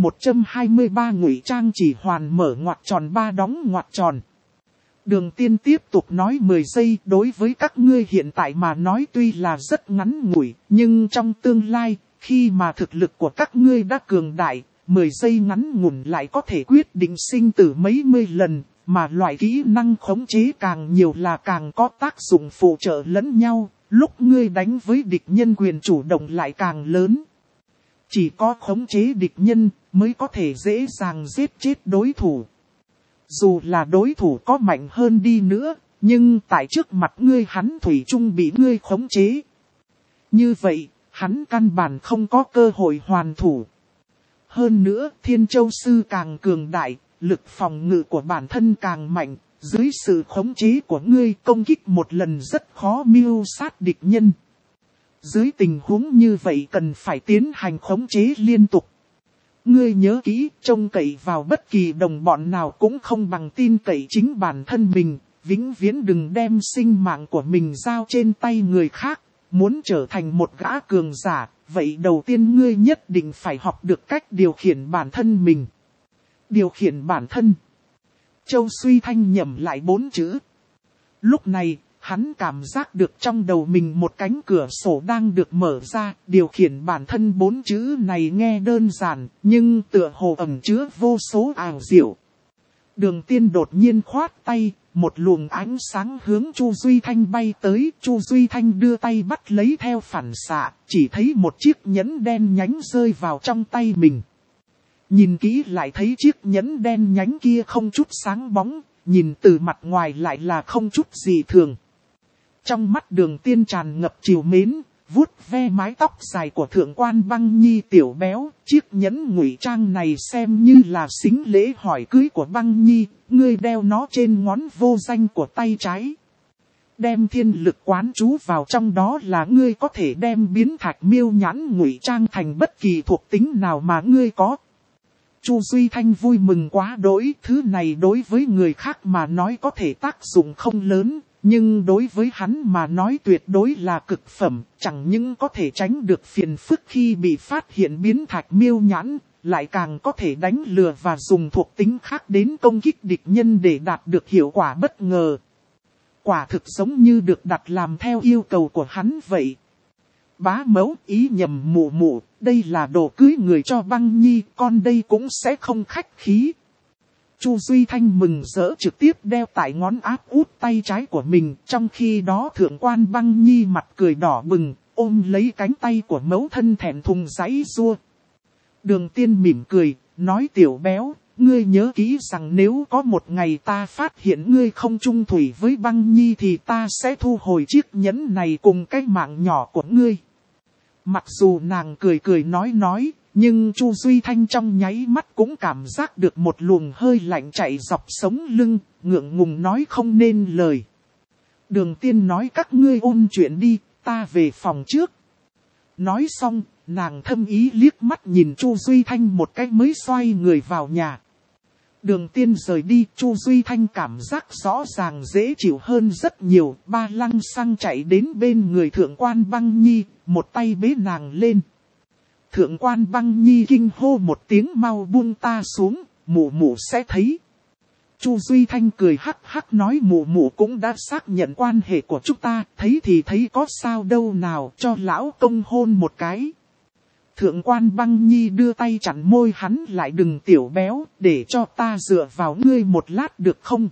123 Ngụy Trang chỉ hoàn mở ngoặc tròn 3 đóng ngoặc tròn. Đường Tiên tiếp tục nói 10 giây đối với các ngươi hiện tại mà nói tuy là rất ngắn ngủi, nhưng trong tương lai, khi mà thực lực của các ngươi đã cường đại, 10 giây ngắn ngủn lại có thể quyết định sinh tử mấy mươi lần, mà loại kỹ năng khống chế càng nhiều là càng có tác dụng phụ trợ lẫn nhau, lúc ngươi đánh với địch nhân quyền chủ động lại càng lớn. Chỉ có khống chế địch nhân mới có thể dễ dàng giết chết đối thủ. Dù là đối thủ có mạnh hơn đi nữa, nhưng tại trước mặt ngươi hắn thủy chung bị ngươi khống chế. Như vậy, hắn căn bản không có cơ hội hoàn thủ. Hơn nữa, Thiên Châu Sư càng cường đại, lực phòng ngự của bản thân càng mạnh, dưới sự khống chế của ngươi công kích một lần rất khó mưu sát địch nhân. Dưới tình huống như vậy cần phải tiến hành khống chế liên tục. Ngươi nhớ kỹ, trông cậy vào bất kỳ đồng bọn nào cũng không bằng tin cậy chính bản thân mình, vĩnh viễn đừng đem sinh mạng của mình giao trên tay người khác. Muốn trở thành một gã cường giả, vậy đầu tiên ngươi nhất định phải học được cách điều khiển bản thân mình. Điều khiển bản thân. Châu Suy Thanh nhẩm lại 4 chữ. Lúc này, hắn cảm giác được trong đầu mình một cánh cửa sổ đang được mở ra. Điều khiển bản thân 4 chữ này nghe đơn giản, nhưng tựa hồ ẩn chứa vô số ảo diệu. Đường Tiên đột nhiên khoát tay, một luồng ánh sáng hướng Chu Duy Thanh bay tới. Chu Duy Thanh đưa tay bắt lấy theo phản xạ, chỉ thấy một chiếc nhẫn đen nhánh rơi vào trong tay mình. Nhìn kỹ lại thấy chiếc nhẫn đen nhánh kia không chút sáng bóng, nhìn từ mặt ngoài lại là không chút gì thường. Trong mắt Đường Tiên tràn ngập trìu mến, vuốt ve mái tóc dài của thượng quan Băng Nhi tiểu béo. Chiếc nhẫn ngụy trang này xem như là xính lễ hỏi cưới của Băng Nhi, ngươi đeo nó trên ngón vô danh của tay trái. Đem thiên lực quán trú vào trong đó là ngươi có thể đem biến thạch miêu nhãn ngụy trang thành bất kỳ thuộc tính nào mà ngươi có. Chu Duy Thanh vui mừng quá đỗi, thứ này đối với người khác mà nói có thể tác dụng không lớn, nhưng đối với hắn mà nói tuyệt đối là cực phẩm, chẳng những có thể tránh được phiền phức khi bị phát hiện biến thạch miêu nhãn, lại càng có thể đánh lừa và dùng thuộc tính khác đến công kích địch nhân để đạt được hiệu quả bất ngờ. Quả thực giống như được đặt làm theo yêu cầu của hắn vậy. Bá mẫu, ý nhầm mụ mụ, đây là đồ cưới người cho Băng Nhi, con đây cũng sẽ không khách khí. Chu Duy Thanh mừng rỡ trực tiếp đeo tại ngón áp út tay trái của mình, trong khi đó thượng quan Băng Nhi mặt cười đỏ bừng, ôm lấy cánh tay của mẫu thân thẹn thùng giãy giụa. Đường Tiên mỉm cười, nói tiểu béo, ngươi nhớ kỹ rằng nếu có một ngày ta phát hiện ngươi không chung thủy với Băng Nhi thì ta sẽ thu hồi chiếc nhẫn này cùng cái mạng nhỏ của ngươi. Mặc dù nàng cười cười nói, nhưng Chu Duy Thanh trong nháy mắt cũng cảm giác được một luồng hơi lạnh chạy dọc sống lưng, ngượng ngùng nói không nên lời. Đường Tiên nói các ngươi ôn chuyện đi, ta về phòng trước. Nói xong, nàng thâm ý liếc mắt nhìn Chu Duy Thanh một cái mới xoay người vào nhà. Đường Tiên rời đi, Chu Duy Thanh cảm giác rõ ràng dễ chịu hơn rất nhiều. Ba lăng xăng chạy đến bên người thượng quan Băng Nhi, một tay bế nàng lên. Thượng quan Băng Nhi kinh hô một tiếng mau buông ta xuống, mụ mụ sẽ thấy. Chu Duy Thanh cười hắc hắc nói mụ mụ cũng đã xác nhận quan hệ của chúng ta, thấy thì thấy có sao đâu nào, cho lão công hôn một cái. Thượng quan Băng Nhi đưa tay chặn môi hắn lại, đừng tiểu béo, để cho ta dựa vào ngươi một lát được không?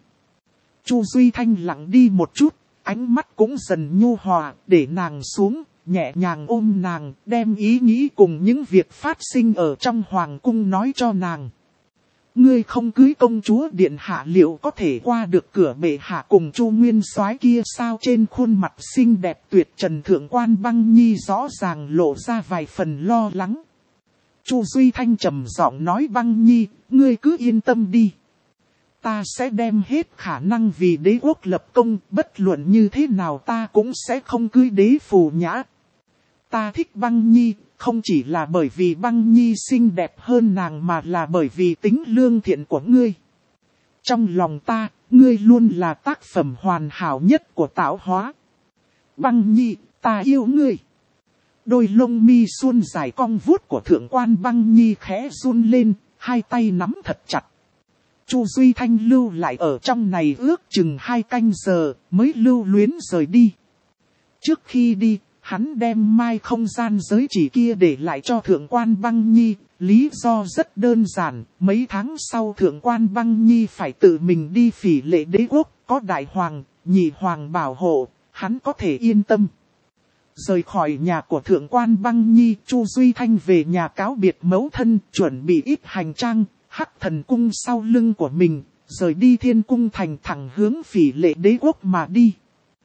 Chu Duy Thanh lặng đi một chút, ánh mắt cũng dần nhu hòa, để nàng xuống, nhẹ nhàng ôm nàng, đem ý nghĩ cùng những việc phát sinh ở trong hoàng cung nói cho nàng. Ngươi không cưới công chúa điện hạ liệu có thể qua được cửa bệ hạ cùng Chu Nguyên Soái kia sao? Trên khuôn mặt xinh đẹp tuyệt trần thượng quan Băng Nhi rõ ràng lộ ra vài phần lo lắng. Chu Duy Thanh trầm giọng nói Băng Nhi, ngươi cứ yên tâm đi. Ta sẽ đem hết khả năng vì đế quốc lập công, bất luận như thế nào ta cũng sẽ không cưới đế phù nhã. Ta thích Băng Nhi, không chỉ là bởi vì Băng Nhi xinh đẹp hơn nàng mà là bởi vì tính lương thiện của ngươi. Trong lòng ta, ngươi luôn là tác phẩm hoàn hảo nhất của tạo hóa. Băng Nhi, ta yêu ngươi. Đôi lông mi suôn dài cong vuốt của thượng quan Băng Nhi khẽ run lên, hai tay nắm thật chặt. Chu Duy Thanh lưu lại ở trong này ước chừng 2 canh giờ, mới lưu luyến rời đi. Trước khi đi, hắn đem mai không gian giới chỉ kia để lại cho thượng quan Băng Nhi, lý do rất đơn giản, mấy tháng sau thượng quan Băng Nhi phải tự mình đi Phỉ Lệ đế quốc, có đại hoàng, nhị hoàng bảo hộ, hắn có thể yên tâm. Rời khỏi nhà của thượng quan Băng Nhi, Chu Duy Thanh về nhà cáo biệt mẫu thân, chuẩn bị ít hành trang, hắc thần cung sau lưng của mình, rời đi Thiên Cung Thành thẳng hướng Phỉ Lệ đế quốc mà đi.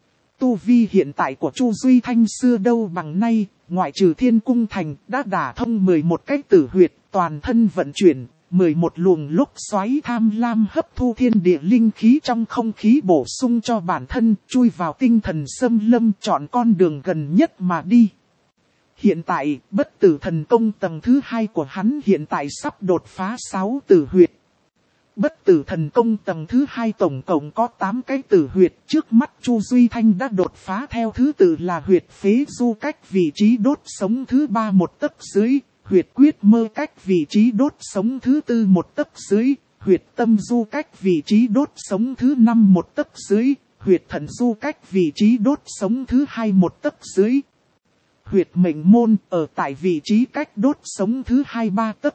Tu vi hiện tại của Chu Duy Thanh xưa đâu bằng nay, ngoại trừ Thiên Cung Thành đã đả thông 11 cái tử huyệt, toàn thân vận chuyển, 11 luồng lốc xoáy tham lam hấp thu thiên địa linh khí trong không khí bổ sung cho bản thân, chui vào tinh thần xâm lâm chọn con đường gần nhất mà đi. Hiện tại, bất tử thần công tầng thứ 2 của hắn hiện tại sắp đột phá 6 tử huyệt. Bất tử thần công tầng thứ 2 tổng cộng có 8 cái tử huyệt, trước mắt Chu Duy Thanh đã đột phá theo thứ tự là huyệt phế du cách vị trí đốt sống thứ 3 một tấc dưới, huyệt quyết mơ cách vị trí đốt sống thứ 4 một tấc dưới, huyệt tâm du cách vị trí đốt sống thứ 5 một tấc dưới, huyệt thận du cách vị trí đốt sống thứ 2 một tấc dưới. Huyệt mệnh môn ở tại vị trí cách đốt sống thứ 2-3 tấc.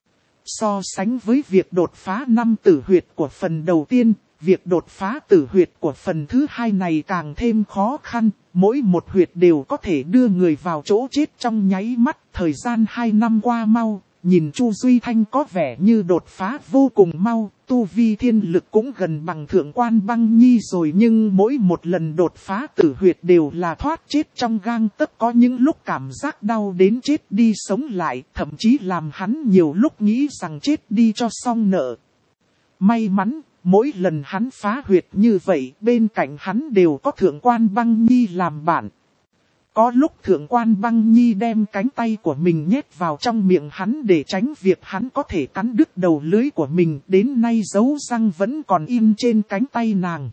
So sánh với việc đột phá 5 tử huyệt của phần đầu tiên, việc đột phá tử huyệt của phần thứ 2 này càng thêm khó khăn. Mỗi một huyệt đều có thể đưa người vào chỗ chết trong nháy mắt. Thời gian 2 năm qua mau, nhìn Chu Duy Thanh có vẻ như đột phá vô cùng mau. Tu vi thiên lực cũng gần bằng thượng quan băng nhi rồi, nhưng mỗi một lần đột phá tử huyệt đều là thoát chết trong gang tấc, có những lúc cảm giác đau đến chết đi sống lại, thậm chí làm hắn nhiều lúc nghĩ rằng chết đi cho xong nợ. May mắn, mỗi lần hắn phá huyệt như vậy, bên cạnh hắn đều có thượng quan băng nhi làm bạn. Có lúc thượng quan băng nhi đem cánh tay của mình nhét vào trong miệng hắn để tránh việc hắn có thể cắn đứt đầu lưỡi của mình, đến nay dấu răng vẫn còn in trên cánh tay nàng.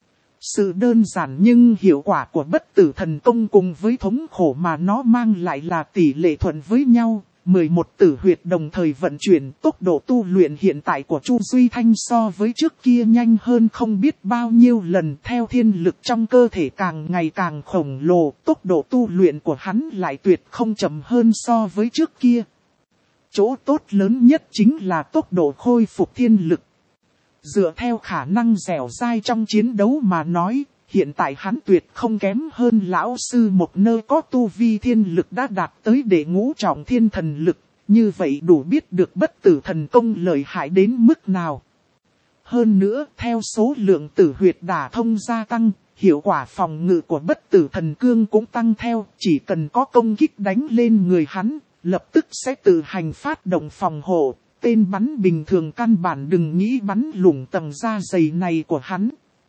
Sự đơn giản nhưng hiệu quả của bất tử thần công cùng với thống khổ mà nó mang lại là tỷ lệ thuận với nhau. 11 tử huyệt đồng thời vận chuyển, tốc độ tu luyện hiện tại của Chu Duy Thanh so với trước kia nhanh hơn không biết bao nhiêu lần. Theo thiên lực trong cơ thể càng ngày càng khổng lồ, tốc độ tu luyện của hắn lại tuyệt không chậm hơn so với trước kia. Chỗ tốt lớn nhất chính là tốc độ khôi phục thiên lực. Dựa theo khả năng dẻo dai trong chiến đấu mà nói, hiện tại hắn tuyệt không kém hơn lão sư một nơi có tu vi thiên lực đã đạt tới đệ ngũ trọng thiên thần lực, như vậy đủ biết được bất tử thần công lợi hại đến mức nào. Hơn nữa, theo số lượng tử huyệt đả thông gia tăng, hiệu quả phòng ngự của bất tử thần cương cũng tăng theo, chỉ cần có công kích đánh lên người hắn, lập tức sẽ tự hành phát động phòng hộ, tên bắn bình thường căn bản đừng nghĩ bắn lủng tầng da dày này của hắn.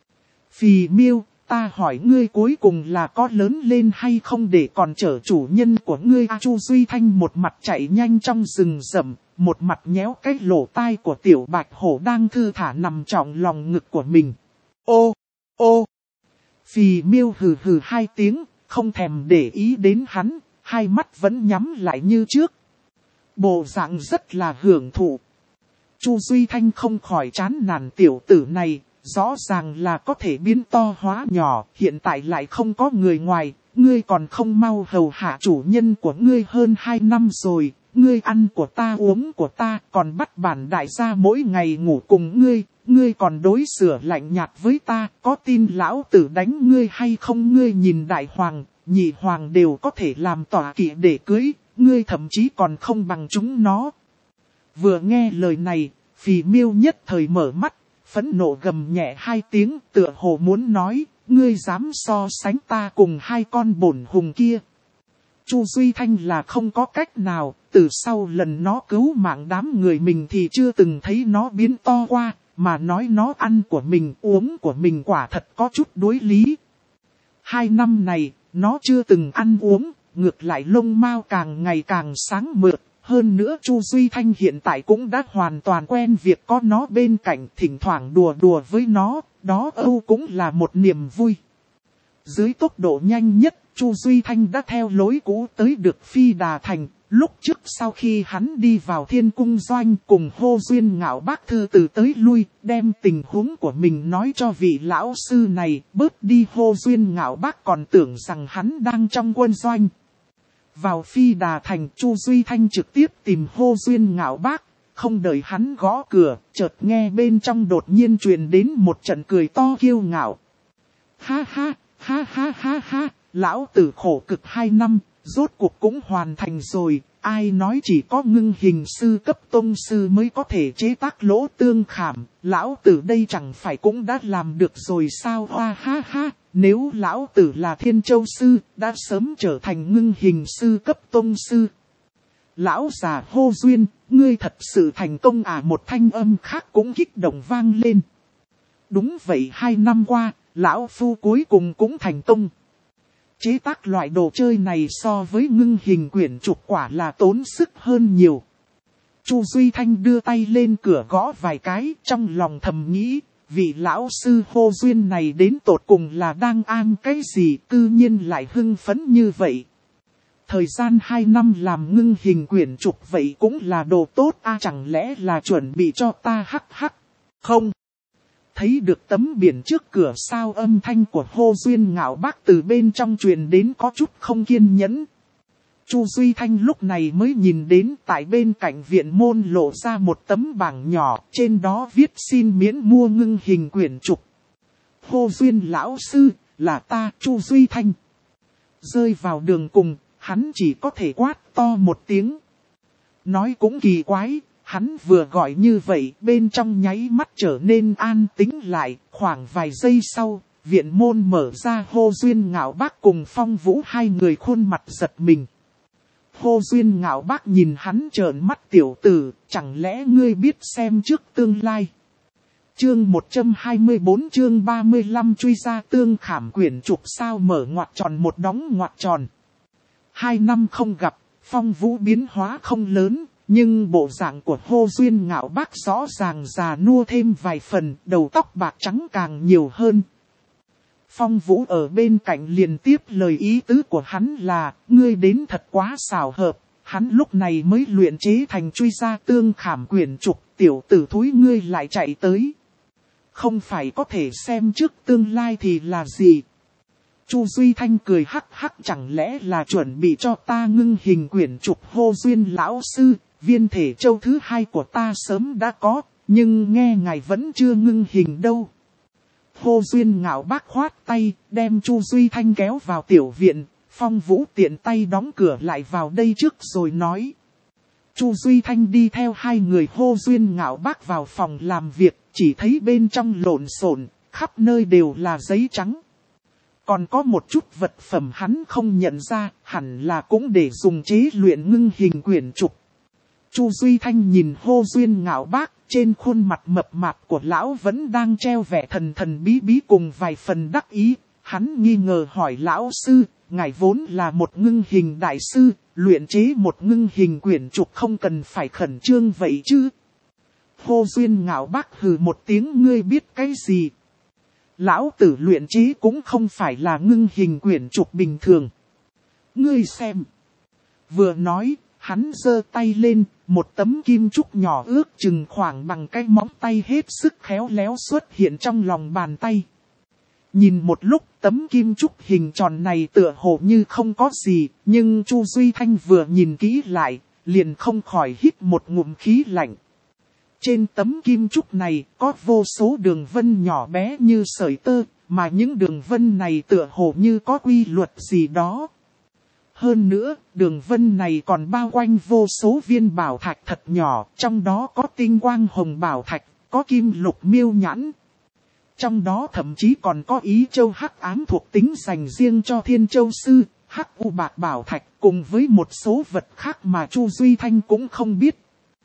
Phì Miêu, ta hỏi ngươi cuối cùng là có lớn lên hay không để còn chở chủ nhân của ngươi? Chu Duy Thanh một mặt chạy nhanh trong rừng rậm, một mặt nhéo cái lỗ tai của tiểu bạch hổ đang thư thả nằm trong lòng ngực của mình. Ô, ô, Phì Miêu hừ hừ 2 tiếng, không thèm để ý đến hắn, hai mắt vẫn nhắm lại như trước. Bộ dạng rất là hưởng thụ. Chu Duy Thanh không khỏi chán nản tiểu tử này. Rõ ràng là có thể biến to hóa nhỏ, hiện tại lại không có người ngoài, ngươi còn không mau hầu hạ chủ nhân của ngươi hơn 2 năm rồi, ngươi ăn của ta uống của ta, còn bắt bản đại gia mỗi ngày ngủ cùng ngươi còn đối xử lạnh nhạt với ta, có tin lão tử đánh ngươi hay không? Ngươi nhìn đại hoàng, nhị hoàng đều có thể làm tọa kỵ để cưới, ngươi thậm chí còn không bằng chúng nó. Vừa nghe lời này, Phì Miêu nhất thời mở mắt. Phẫn nộ gầm nhẹ 2 tiếng, tựa hồ muốn nói, ngươi dám so sánh ta cùng 2 con bổn hùng kia. Chu Duy Thanh là không có cách nào, từ sau lần nó cứu mạng đám người mình thì chưa từng thấy nó biến to qua, mà nói nó ăn của mình uống của mình quả thật có chút đối lý. 2 năm này, nó chưa từng ăn uống, ngược lại lông mao càng ngày càng sáng mượt. Hơn nữa Chu Duy Thanh hiện tại cũng đã hoàn toàn quen việc có nó bên cạnh, thỉnh thoảng đùa đùa với nó, đó âu cũng là một niềm vui. Dưới tốc độ nhanh nhất, Chu Duy Thanh đã theo lối cũ tới được Phi Đà Thành. Lúc trước sau khi hắn đi vào Thiên Cung Doanh cùng Hô Duyên Ngạo Bác thư từ tới lui, đem tình huống của mình nói cho vị lão sư này, bớt đi Hô Duyên Ngạo Bác còn tưởng rằng hắn đang trong quân doanh. Vào Phi Đà Thành, Chu Duy Thanh trực tiếp tìm Hô Duyên Ngạo Bác, không đợi hắn gõ cửa, chợt nghe bên trong đột nhiên truyền đến một trận cười to kiêu ngạo. Ha ha, ha ha ha ha, lão tử khổ cực 2 năm, rốt cuộc cũng hoàn thành rồi, ai nói chỉ có ngưng hình sư cấp tông sư mới có thể chế tác lỗ tương khảm, lão tử đây chẳng phải cũng đã làm được rồi sao? Ha ha ha. Nếu lão tử là Thiên Châu Sư, đã sớm trở thành ngưng hình sư cấp tông sư. Lão già Hô Duyên, ngươi thật sự thành công à? Một thanh âm khác cũng kích động vang lên. Đúng vậy, 2 năm qua, lão phu cuối cùng cũng thành công. Chế tác loại đồ chơi này so với ngưng hình quyển trục quả là tốn sức hơn nhiều. Chu Duy Thanh đưa tay lên cửa gõ vài cái, trong lòng thầm nghĩ, vị lão sư hô duyên này đến tột cùng là đang am cái gì, cư nhiên lại hưng phấn như vậy. Thời gian 2 năm làm ngưng hình quyển trục vậy cũng là đồ tốt a, chẳng lẽ là chuẩn bị cho ta hắc hắc. Không. Thấy được tấm biển trước cửa sao, âm thanh của hô duyên ngạo bác từ bên trong truyền đến có chút không kiên nhẫn. Chu Duy Thanh lúc này mới nhìn đến tại bên cạnh viện môn lộ ra một tấm bảng nhỏ, trên đó viết xin miễn mua ngưng hình quyển trục. Hô duyên lão sư, là ta Chu Duy Thanh. Rơi vào đường cùng, hắn chỉ có thể quát to một tiếng. Nói cũng kỳ quái, hắn vừa gọi như vậy, bên trong nháy mắt trở nên an tĩnh lại, khoảng vài giây sau, viện môn mở ra, hô duyên ngạo bác cùng Phong Vũ hai người khuôn mặt giật mình. Hô duyên ngạo bác nhìn hắn trợn mắt, tiểu tử, chẳng lẽ ngươi biết xem trước tương lai. Chương 124 chương 35 truy ra tương khảm quyển trục sao, mở ngoặc tròn một đóng ngoặc tròn. 2 năm không gặp, Phong Vũ biến hóa không lớn, nhưng bộ dạng của hô duyên ngạo bác rõ ràng già nua thêm vài phần, đầu tóc bạc trắng càng nhiều hơn. Phong Vũ ở bên cạnh liền tiếp lời, ý tứ của hắn là, ngươi đến thật quá xảo hợp, hắn lúc này mới luyện chế thành truy ra tương khảm quyển trục, tiểu tử thúi ngươi lại chạy tới. Không phải có thể xem trước tương lai thì là gì? Chu Duy Thanh cười hắc hắc, chẳng lẽ là chuẩn bị cho ta ngưng hình quyển trục. Hô duyên lão sư, viên thể châu thứ 2 của ta sớm đã có, nhưng nghe ngài vẫn chưa ngưng hình đâu. Hô duyên ngạo bác khoát tay, đem Chu Duy Thanh kéo vào tiểu viện, Phong Vũ tiện tay đóng cửa lại vào đây trước rồi nói. Chu Duy Thanh đi theo hai người hô duyên ngạo bác vào phòng làm việc, chỉ thấy bên trong lộn xộn, khắp nơi đều là giấy trắng. Còn có một chút vật phẩm hắn không nhận ra, hẳn là cũng để dùng chế luyện ngưng hình quyển trục. Chu Duy Thanh nhìn hô duyên ngạo bác, trên khuôn mặt mập mạp của lão vẫn đang treo vẻ thần thần bí bí cùng vài phần đắc ý. Hắn nghi ngờ hỏi lão sư, ngài vốn là một ngưng hình đại sư, luyện chế một ngưng hình quyển trục không cần phải khẩn trương vậy chứ. Hô duyên ngạo bác hừ một tiếng, ngươi biết cái gì? Lão tử luyện chế cũng không phải là ngưng hình quyển trục bình thường. Ngươi xem. Vừa nói, hắn giơ tay lên, một tấm kim trúc nhỏ ước chừng khoảng bằng cái móng tay hết sức khéo léo xuất hiện trong lòng bàn tay. Nhìn một lúc, tấm kim trúc hình tròn này tựa hồ như không có gì, nhưng Chu Duy Thanh vừa nhìn kỹ lại, liền không khỏi hít một ngụm khí lạnh. Trên tấm kim trúc này có vô số đường vân nhỏ bé như sợi tơ, mà những đường vân này tựa hồ như có quy luật gì đó. Hơn nữa, đường vân này còn bao quanh vô số viên bảo thạch thật nhỏ, trong đó có tinh quang hồng bảo thạch, có kim lục miêu nhãn. Trong đó thậm chí còn có ý châu hắc ám thuộc tính dành riêng cho Thiên Châu Sư, hắc u bạc bảo thạch cùng với một số vật khác mà Chu Duy Thanh cũng không biết.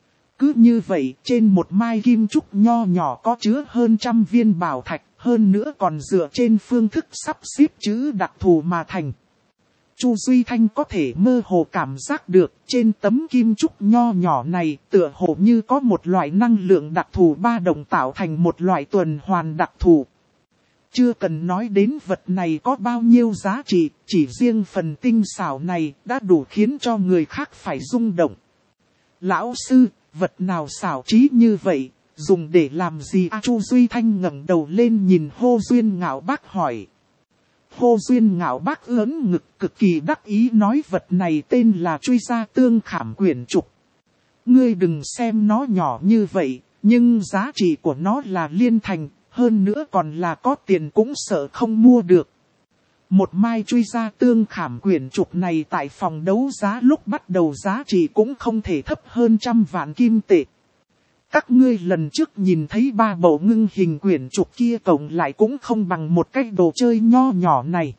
Cứ như vậy, trên một mai kim trúc nho nhỏ có chứa hơn 100 viên bảo thạch, hơn nữa còn dựa trên phương thức sắp xếp chữ đặc thù mà thành. Chu Duy Thanh có thể mơ hồ cảm giác được trên tấm kim trúc nho nhỏ này tựa hồ như có một loại năng lượng đặc thù ba đồng tạo thành một loại tuần hoàn đặc thù. Chưa cần nói đến vật này có bao nhiêu giá trị, chỉ riêng phần tinh xảo này đã đủ khiến cho người khác phải rung động. Lão sư, vật nào xảo trí như vậy, dùng để làm gì? Chu Duy Thanh ngẩng đầu lên nhìn hô duyên ngạo bác hỏi. Hô duyên ngạo bác ớn ngực cực kỳ đắc ý nói, vật này tên là truy ra tương khảm quyển trục. Ngươi đừng xem nó nhỏ như vậy, nhưng giá trị của nó là liên thành, hơn nữa còn là có tiền cũng sợ không mua được. Một mai truy ra tương khảm quyển trục này tại phòng đấu giá lúc bắt đầu giá trị cũng không thể thấp hơn 100 vạn kim tệ. Các ngươi lần trước nhìn thấy 3 bộ ngưng hình quyển trục kia cộng lại cũng không bằng một cái đồ chơi nho nhỏ này.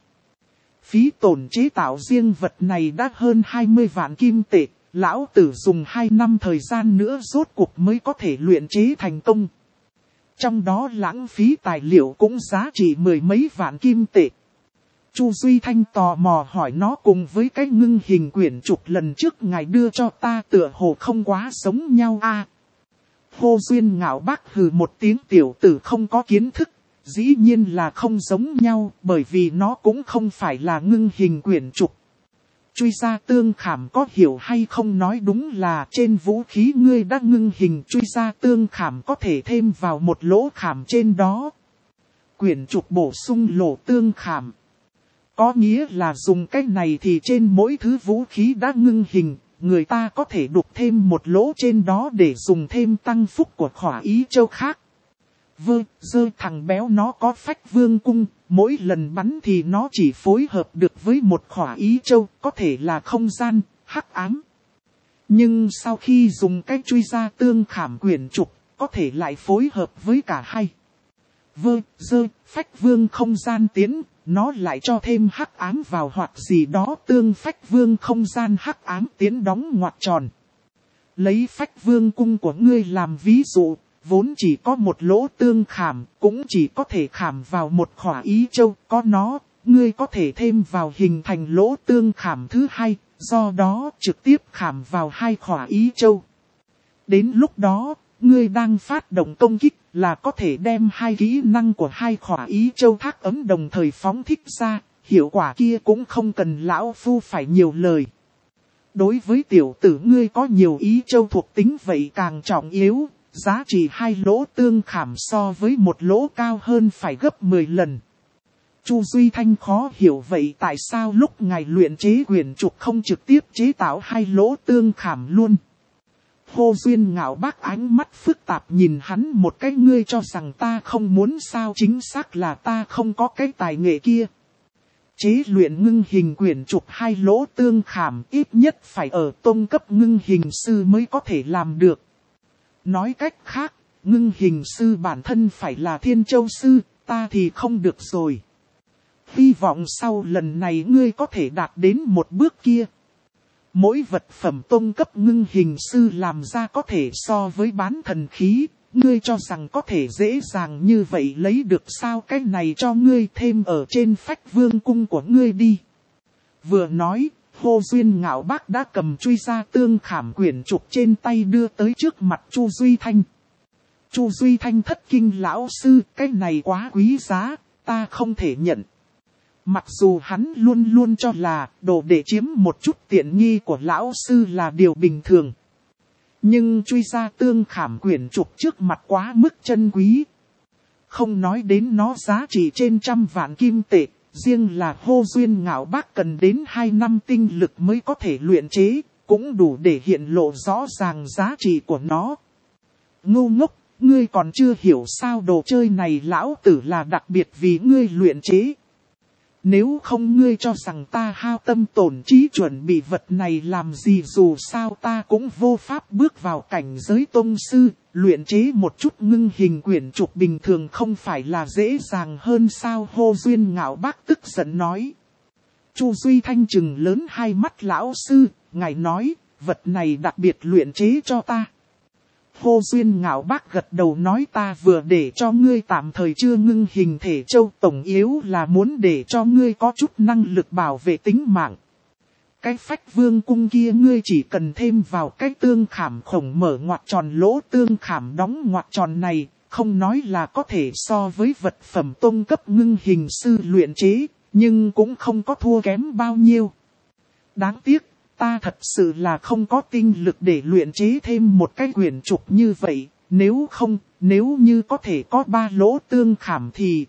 Phí tổn chế tạo riêng vật này đã hơn 20 vạn kim tệ, lão tử dùng 2 năm thời gian nữa rốt cuộc mới có thể luyện chế thành công. Trong đó lãng phí tài liệu cũng giá trị 10 mấy vạn kim tệ. Chu Duy Thanh tò mò hỏi nó cùng với cái ngưng hình quyển trục lần trước ngài đưa cho ta tựa hồ không quá giống nhau a. Hồ Duyên Ngạo Bác hừ một tiếng, tiểu tử không có kiến thức, dĩ nhiên là không giống nhau bởi vì nó cũng không phải là ngưng hình quyển trục. Truy ra tương khảm có hiểu hay không nói đúng là trên vũ khí ngươi đã ngưng hình, truy ra tương khảm có thể thêm vào một lỗ khảm trên đó. Quyển trục bổ sung lỗ tương khảm. Có nghĩa là dùng cách này thì trên mỗi thứ vũ khí đã ngưng hình, người ta có thể đục thêm một lỗ trên đó để dùng thêm tăng phúc của khỏa ý châu khác. Thằng béo nó có Phách Vương cung, mỗi lần bắn thì nó chỉ phối hợp được với một khỏa ý châu, có thể là không gian, hắc ám. Nhưng sau khi dùng cách truy ra tương khảm quyển trục, có thể lại phối hợp với cả hai. Phách Vương không gian tiến, nó lại cho thêm hắc ám vào hoặc gì đó tương Phách Vương không gian hắc ám tiến đóng ngoặc tròn. Lấy Phách Vương cung của ngươi làm ví dụ, vốn chỉ có một lỗ tương khảm, cũng chỉ có thể khảm vào một khỏa ý châu, có nó, ngươi có thể thêm vào hình thành lỗ tương khảm thứ hai, do đó trực tiếp khảm vào hai khỏa ý châu. Đến lúc đó, ngươi đang phát động công kích là có thể đem hai kỹ năng của hai khỏa ý châu thác ấm đồng thời phóng thích ra, hiệu quả kia cũng không cần lão phu phải nhiều lời. Đối với tiểu tử ngươi có nhiều ý châu thuộc tính vậy càng trọng yếu, giá trị hai lỗ tương khảm so với một lỗ cao hơn phải gấp 10 lần. Chu Duy Thanh khó hiểu vậy tại sao lúc ngài luyện chế quyển trục không trực tiếp chế tạo hai lỗ tương khảm luôn. Hồ Duyên Ngạo Bác ánh mắt phức tạp nhìn hắn một cái, ngươi cho rằng ta không muốn sao, chính xác là ta không có cái tài nghệ kia. Chế luyện ngưng hình quyển trục hai lỗ tương khảm ít nhất phải ở tông cấp ngưng hình sư mới có thể làm được. Nói cách khác, ngưng hình sư bản thân phải là Thiên Châu sư, ta thì không được rồi. Hy vọng sau lần này ngươi có thể đạt đến một bước kia. Mỗi vật phẩm tông cấp ngưng hình sư làm ra có thể so với bán thần khí, ngươi cho rằng có thể dễ dàng như vậy lấy được sao, cái này cho ngươi thêm ở trên Phách Vương cung của ngươi đi. Vừa nói, Hồ Duyên Ngạo Bác đã cầm truy ra tương khảm quyển trục trên tay đưa tới trước mặt Chu Duy Thanh. Chu Duy Thanh thất kinh, lão sư, cái này quá quý giá, ta không thể nhận. Mặc dù hắn luôn luôn cho là đồ để chiếm một chút tiện nghi của lão sư là điều bình thường. Nhưng truy ra tương khảm quyển trục trước mặt quá mức chân quý. Không nói đến nó giá trị trên 100 vạn kim tệ, riêng là Hồ Duyên Ngạo Bác cần đến 2 năm tinh lực mới có thể luyện chế, cũng đủ để hiện lộ rõ ràng giá trị của nó. Ngu ngốc, ngươi còn chưa hiểu sao, đồ chơi này lão tử là đặc biệt vì ngươi luyện chế. Nếu không ngươi cho rằng ta hao tâm tổn trí chuẩn bị vật này làm gì, dù sao ta cũng vô pháp bước vào cảnh giới tông sư, luyện chế một chút ngưng hình quyển trục bình thường không phải là dễ dàng hơn sao. Hồ Duyên Ngạo Bác tức giận nói. Chu Duy Thanh trừng lớn hai mắt, lão sư, ngài nói, vật này đặc biệt luyện chế cho ta. Hồ Duyên Ngạo Bác gật đầu nói, ta vừa để cho ngươi tạm thời chưa ngưng hình thể châu, tổng yếu là muốn để cho ngươi có chút năng lực bảo vệ tính mạng. Cái Phách Vương cung kia ngươi chỉ cần thêm vào cái tương khảm khổng mở ngoặc tròn lỗ tương khảm đóng ngoặc tròn này, không nói là có thể so với vật phẩm tông cấp ngưng hình sư luyện chế, nhưng cũng không có thua kém bao nhiêu. Đáng tiếc. Ta thật sự là không có tinh lực để luyện chế thêm một cái quyển trục như vậy, nếu như có thể có 3 lỗ tương khảm thì,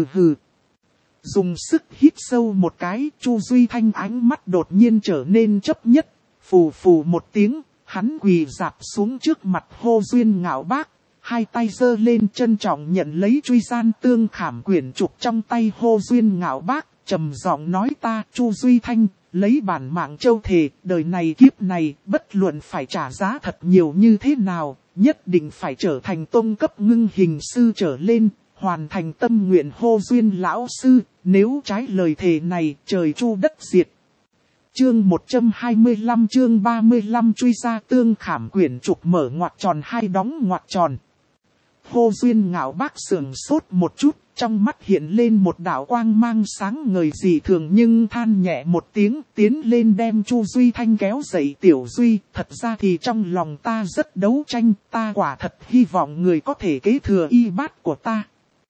Dùng sức hít sâu một cái, Chu Duy Thanh ánh mắt đột nhiên trở nên chấp nhất, phù phù một tiếng, hắn quỳ rạp xuống trước mặt Hồ Duyên Ngạo Bác, hai tay giơ lên trân trọng nhận lấy truy gian tương khảm quyển trục trong tay Hồ Duyên Ngạo Bác, trầm giọng nói, ta Chu Duy Thanh. Lấy bản mạng châu thề, đời này kiếp này, bất luận phải trả giá thật nhiều như thế nào, nhất định phải trở thành tông cấp ngưng hình sư trở lên, hoàn thành tâm nguyện. Hồ Duyên lão sư, nếu trái lời thề này, trời chu đất diệt. Chương 125 chương 35 truy ra tương khảm quyển trục mở ngoặc tròn hai đóng ngoặc tròn. Hô Duyên Ngạo Bác sưởng sốt một chút, trong mắt hiện lên một đạo quang mang sáng ngời dị thường, nhưng than nhẹ một tiếng, tiến lên đem Chu Duy Thanh kéo dậy. Tiểu Duy, thật ra thì trong lòng ta rất đấu tranh, ta quả thật hy vọng người có thể kế thừa y bát của ta.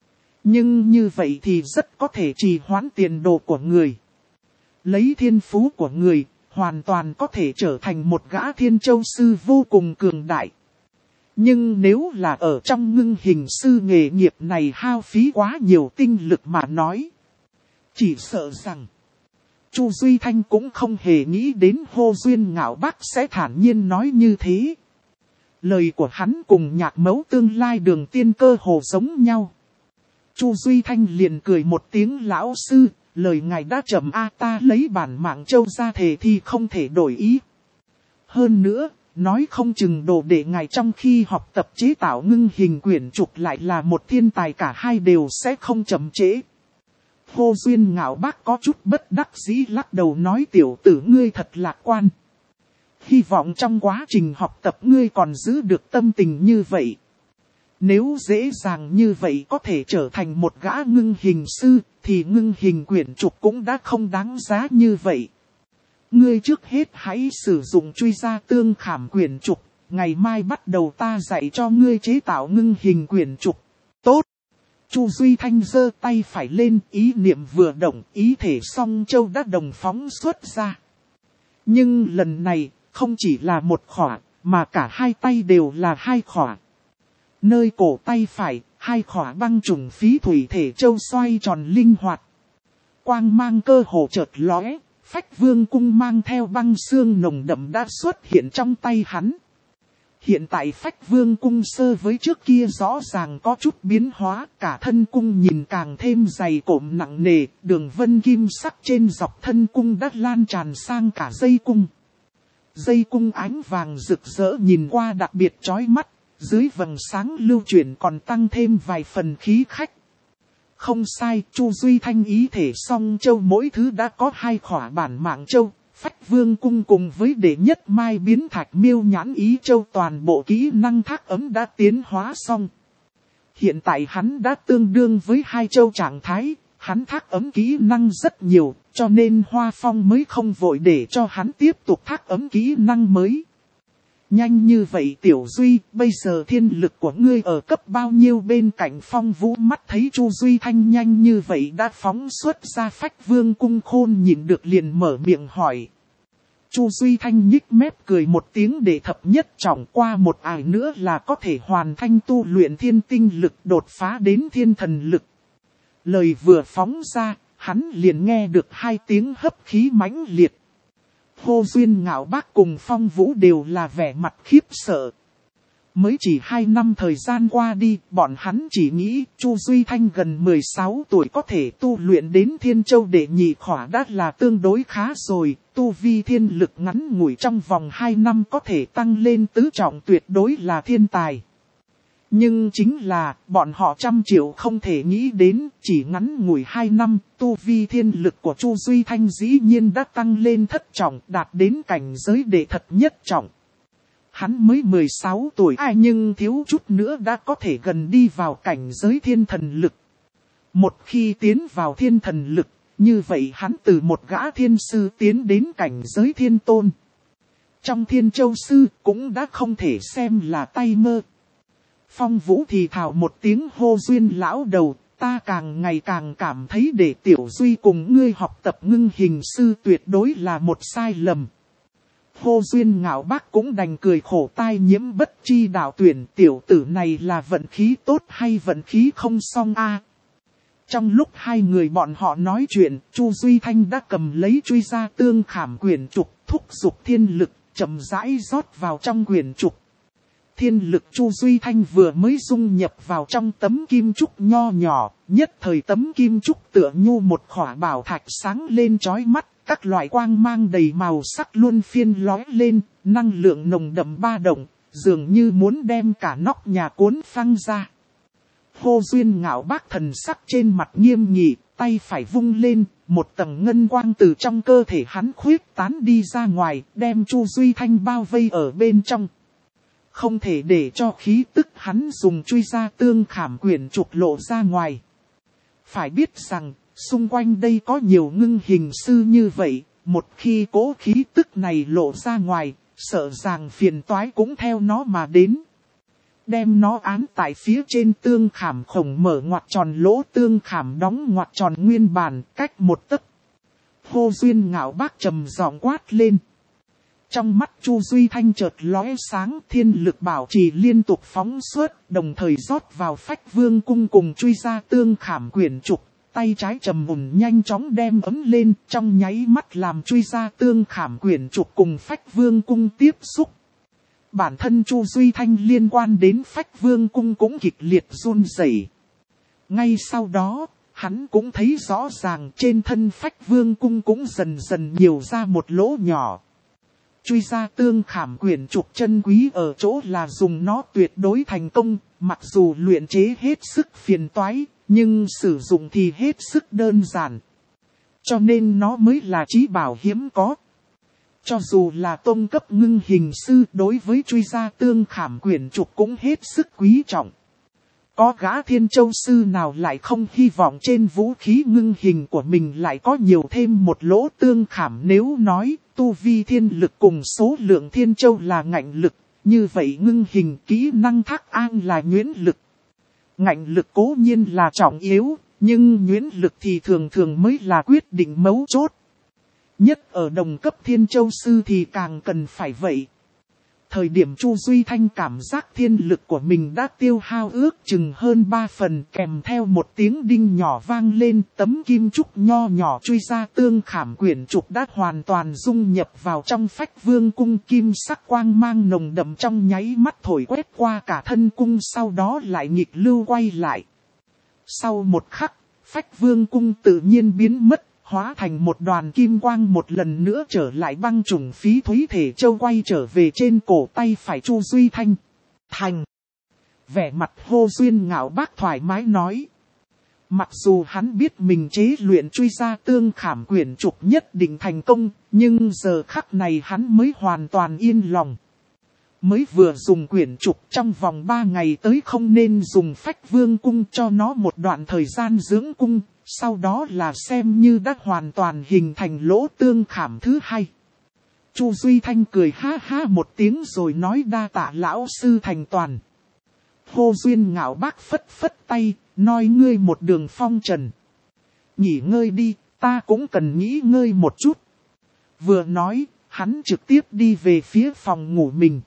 Nhưng như vậy thì rất có thể trì hoãn tiền đồ của người. Lấy thiên phú của người, hoàn toàn có thể trở thành một gã thiên châu sư vô cùng cường đại. Nhưng nếu là ở trong ngưng hình sư nghề nghiệp này hao phí quá nhiều tinh lực mà nói, chỉ sợ rằng Chu Duy Thanh cũng không hề nghĩ đến Hô Duyên Ngạo Bác sẽ thản nhiên nói như thế. Lời của hắn cùng Nhạc Mẫu tương lai đường tiên cơ hồ giống nhau. Chu Duy Thanh liền cười một tiếng, lão sư, lời ngài đã trầm ta lấy bản mạng châu ra thề thì không thể đổi ý. Hơn nữa, nói không chừng đồ đệ ngài trong khi học tập chế tạo ngưng hình quyển trục lại là một thiên tài, cả hai đều sẽ không chậm trễ. Hô Duyên Ngạo Bác có chút bất đắc dĩ lắc đầu nói, tiểu tử ngươi thật lạc quan. Hy vọng trong quá trình học tập ngươi còn giữ được tâm tình như vậy. Nếu dễ dàng như vậy có thể trở thành một gã ngưng hình sư, thì ngưng hình quyển trục cũng đã không đáng giá như vậy. Ngươi trước hết hãy sử dụng truy gia tương khảm quyển trục, ngày mai bắt đầu ta dạy cho ngươi chế tạo ngưng hình quyển trục. Tốt! Chu Duy Thanh giơ tay phải lên, ý niệm vừa động, ý thể song châu đã đồng phóng xuất ra. Nhưng lần này, không chỉ là một khỏa, mà cả hai tay đều là hai khỏa. Nơi cổ tay phải, hai khỏa băng trùng phí thủy thể châu xoay tròn linh hoạt. Quang mang cơ hồ chợt lóe, Phách Vương cung mang theo băng xương nồng đậm đã xuất hiện trong tay hắn. Hiện tại Phách Vương cung sơ với trước kia rõ ràng có chút biến hóa, cả thân cung nhìn càng thêm dày cộm nặng nề, đường vân kim sắc trên dọc thân cung đã lan tràn sang cả dây cung. Dây cung ánh vàng rực rỡ nhìn qua đặc biệt chói mắt, dưới vầng sáng lưu chuyển còn tăng thêm vài phần khí khách. Không sai, Chu Duy Thanh ý thể song châu mỗi thứ đã có hai khỏa bản mạng châu, Phách Vương cung cùng với đệ nhất mai biến thạch miêu nhãn ý châu toàn bộ kỹ năng thác ấm đã tiến hóa xong. Hiện tại hắn đã tương đương với hai châu trạng thái, hắn thác ấm kỹ năng rất nhiều, cho nên Hoa Phong mới không vội để cho hắn tiếp tục thác ấm kỹ năng mới. Nhanh như vậy Tiểu Duy, bây giờ thiên lực của ngươi ở cấp bao nhiêu? Bên cạnh Phong Vũ mắt thấy Chu Duy Thanh nhanh như vậy đã phóng xuất ra Phách Vương cung, khôn nhìn được liền mở miệng hỏi. Chu Duy Thanh nhích mép cười một tiếng, để thập nhất trọng qua một ải nữa là có thể hoàn thành tu luyện thiên tinh lực, đột phá đến thiên thần lực. Lời vừa phóng ra, hắn liền nghe được hai tiếng hấp khí mãnh liệt. Hô Duyên Ngạo Bác cùng Phong Vũ đều là vẻ mặt khiếp sợ. Mới chỉ 2 năm thời gian qua đi, bọn hắn chỉ nghĩ Chu Duy Thanh gần 16 tuổi có thể tu luyện đến Thiên Châu đệ nhị khỏa đã là tương đối khá rồi. Tu vi thiên lực ngắn ngủi trong vòng 2 năm có thể tăng lên tứ trọng tuyệt đối là thiên tài. Nhưng chính là, bọn họ trăm triệu không thể nghĩ đến, chỉ ngắn ngủi 2 năm, tu vi thiên lực của Chu Duy Thanh dĩ nhiên đã tăng lên thất trọng, đạt đến cảnh giới đệ thập nhất trọng. Hắn mới 16 tuổi nhưng thiếu chút nữa đã có thể gần đi vào cảnh giới thiên thần lực. Một khi tiến vào thiên thần lực, như vậy hắn từ một gã thiên sư tiến đến cảnh giới thiên tôn. Trong Thiên Châu sư cũng đã không thể xem là tay mơ. Phong Vũ thì thào một tiếng, Hô Duyên lão đầu, ta càng ngày càng cảm thấy để Tiểu Duy cùng ngươi học tập ngưng hình sư tuyệt đối là một sai lầm. Hô Duyên Ngạo Bác cũng đành cười khổ, tai nhiễm bất chi đạo tuyển, tiểu tử này là vận khí tốt hay vận khí không xong a? Trong lúc hai người bọn họ nói chuyện, Chu Duy Thanh đã cầm lấy truy gia tương khảm quyển trục, thúc giục thiên lực, chậm rãi rót vào trong quyển trục. Thiên lực Chu Duy Thanh vừa mới dung nhập vào trong tấm kim trúc nho nhỏ, nhất thời tấm kim trúc tựa như một khỏa bảo thạch sáng lên chói mắt, các loại quang mang đầy màu sắc luôn phiên lóe lên, năng lượng nồng đậm ba động, dường như muốn đem cả nóc nhà cuốn phăng ra. Hô Duyên Ngạo Bác thần sắc trên mặt nghiêm nghị, tay phải vung lên, một tầng ngân quang từ trong cơ thể hắn khuyết tán đi ra ngoài, đem Chu Duy Thanh bao vây ở bên trong. không thể để cho khí tức hắn dùng truy ra tương khảm quyển trục lộ ra ngoài. Phải biết rằng, xung quanh đây có nhiều ngưng hình sư như vậy, một khi cố khí tức này lộ ra ngoài, sợ rằng phiền toái cũng theo nó mà đến. Đem nó án tại phía trên tương khảm khổng mở ngoặc tròn lỗ tương khảm đóng ngoặc tròn nguyên bản cách một tấc. Hô Duyên Ngạo Bác trầm giọng quát lên. Trong mắt Chu Duy Thanh chợt lóe sáng, thiên lực bảo trì liên tục phóng xuất, đồng thời rót vào Phách Vương cung cùng truy ra tương khảm quyển trục, tay trái trầm ổn nhanh chóng đem ấm lên, trong nháy mắt làm truy ra tương khảm quyển trục cùng Phách Vương cung tiếp xúc. Bản thân Chu Duy Thanh liên quan đến Phách Vương cung cũng kịch liệt run rẩy. Ngay sau đó, hắn cũng thấy rõ ràng trên thân Phách Vương cung cũng dần dần nhiều ra một lỗ nhỏ. Truy ra tương khảm quyển trục chân quý ở chỗ là dùng nó tuyệt đối thành công, mặc dù luyện chế hết sức phiền toái, nhưng sử dụng thì hết sức đơn giản. Cho nên nó mới là chí bảo hiếm có. Cho dù là tông cấp ngưng hình sư đối với truy ra tương khảm quyển trục cũng hết sức quý trọng. Có gã Thiên Châu sư nào lại không hy vọng trên vũ khí ngưng hình của mình lại có nhiều thêm một lỗ tương khảm, nếu nói tu vi thiên lực cùng số lượng Thiên Châu là ngạnh lực, như vậy ngưng hình kỹ năng Thác An là nhuyễn lực. Ngạnh lực cố nhiên là trọng yếu, nhưng nhuyễn lực thì thường thường mới là quyết định mấu chốt. Nhất ở đồng cấp Thiên Châu sư thì càng cần phải vậy. Thời điểm Chu Duy Thanh cảm giác thiên lực của mình đã tiêu hao ước chừng hơn 3 phần, kèm theo một tiếng đinh nhỏ vang lên, tấm kim trúc nho nhỏ truy ra tương khảm quyển trục đã hoàn toàn dung nhập vào trong Phách Vương cung, kim sắc quang mang nồng đậm trong nháy mắt thổi quét qua cả thân cung, sau đó lại nghịch lưu quay lại. Sau một khắc, Phách Vương cung tự nhiên biến mất, hóa thành một đoàn kim quang, một lần nữa trở lại băng trùng phí thúy thể châu quay trở về trên cổ tay phải Chu Duy Thanh. Thành. Vẻ mặt Hô Duyên Ngạo Bác thoải mái nói. Mặc dù hắn biết mình chế luyện truy ra tương khảm quyển trục nhất định thành công, nhưng giờ khắc này hắn mới hoàn toàn yên lòng. Mới vừa dùng quyển trục, trong vòng 3 ngày tới không nên dùng Phách Vương cung, cho nó một đoạn thời gian dưỡng cung. Sau đó là xem như đã hoàn toàn hình thành lỗ tương khảm thứ hai. Chu Duy Thanh cười ha ha một tiếng rồi nói đa tạ lão sư thành toàn. Hô Duyên Ngạo Bác phất phất tay, nói ngươi một đường phong trần. Nghỉ ngơi đi, ta cũng cần nghỉ ngơi một chút. Vừa nói, hắn trực tiếp đi về phía phòng ngủ mình.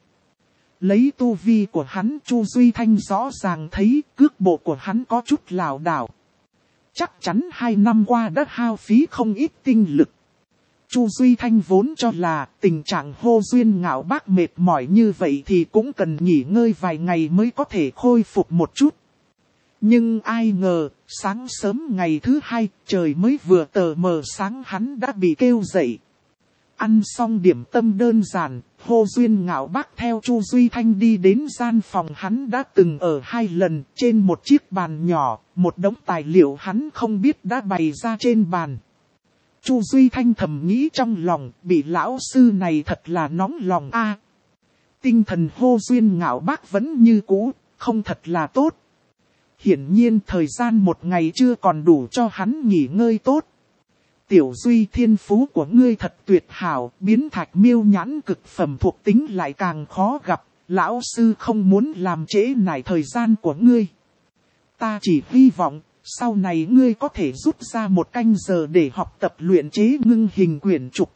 Lấy tu vi của hắn, Chu Duy Thanh rõ ràng thấy cước bộ của hắn có chút lảo đảo. Chắc chắn 2 năm qua đã hao phí không ít tinh lực. Chu Duy Thanh vốn cho là tình trạng Hô Duyên Ngạo Bác mệt mỏi như vậy thì cũng cần nghỉ ngơi vài ngày mới có thể khôi phục một chút. Nhưng ai ngờ, sáng sớm ngày thứ 2, trời mới vừa tờ mờ sáng hắn đã bị kêu dậy. Ăn xong điểm tâm đơn giản, Hô Duyên Ngạo Bác theo Chu Duy Thanh đi đến gian phòng hắn đã từng ở 2 lần, trên một chiếc bàn nhỏ, một đống tài liệu hắn không biết đã bày ra trên bàn. Chu Duy Thanh thầm nghĩ trong lòng, bị lão sư này thật là nóng lòng a. Tinh thần Hô Duyên Ngạo Bác vẫn như cũ, không thật là tốt. Hiển nhiên thời gian một ngày chưa còn đủ cho hắn nghỉ ngơi tốt. Tiểu Duy, thiên phú của ngươi thật tuyệt hảo, biến thạch miêu nhãn cực phẩm thuộc tính lại càng khó gặp, lão sư không muốn làm trễ nải thời gian của ngươi. Ta chỉ hy vọng, sau này ngươi có thể rút ra 1 canh giờ để học tập luyện chế ngưng hình quyển trục.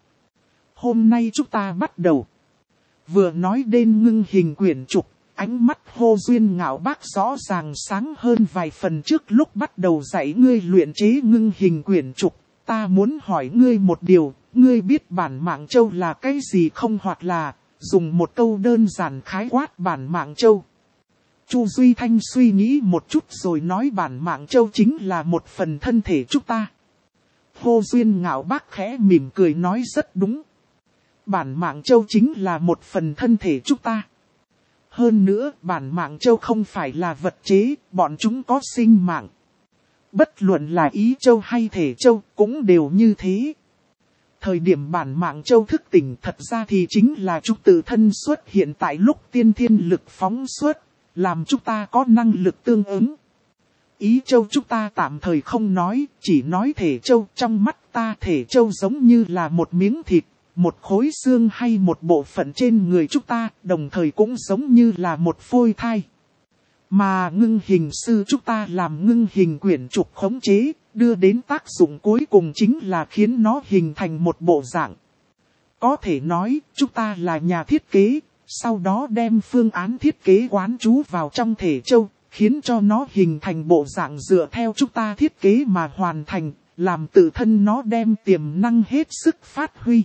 Hôm nay chúng ta bắt đầu. Vừa nói đến ngưng hình quyển trục, ánh mắt Hô Duyên Ngạo Bác rõ ràng sáng hơn vài phần trước lúc bắt đầu dạy ngươi luyện chế ngưng hình quyển trục. Ta muốn hỏi ngươi một điều, ngươi biết bản mạng châu là cái gì không, hoặc là dùng một câu đơn giản khái quát bản mạng châu. Chu Duy Thanh suy nghĩ một chút rồi nói bản mạng châu chính là một phần thân thể chúng ta. Hô Duyên Ngạo Bác khẽ mỉm cười nói rất đúng. Bản mạng châu chính là một phần thân thể chúng ta. Hơn nữa, bản mạng châu không phải là vật chế, bọn chúng có sinh mạng. Bất luận là ý châu hay thể châu cũng đều như thế. Thời điểm bản mạng châu thức tỉnh thật ra thì chính là chúng tự thân xuất hiện tại lúc tiên thiên lực phóng xuất, làm chúng ta có năng lực tương ứng. Ý châu chúng ta tạm thời không nói, chỉ nói thể châu. Trong mắt ta thể châu giống như là một miếng thịt, một khối xương hay một bộ phận trên người chúng ta, đồng thời cũng giống như là một phôi thai. Mà ngưng hình sư chúng ta làm ngưng hình quyển trục khống chế, đưa đến tác dụng cuối cùng chính là khiến nó hình thành một bộ dạng. Có thể nói, chúng ta là nhà thiết kế, sau đó đem phương án thiết kế quán trú vào trong thể châu, khiến cho nó hình thành bộ dạng dựa theo chúng ta thiết kế mà hoàn thành, làm tự thân nó đem tiềm năng hết sức phát huy.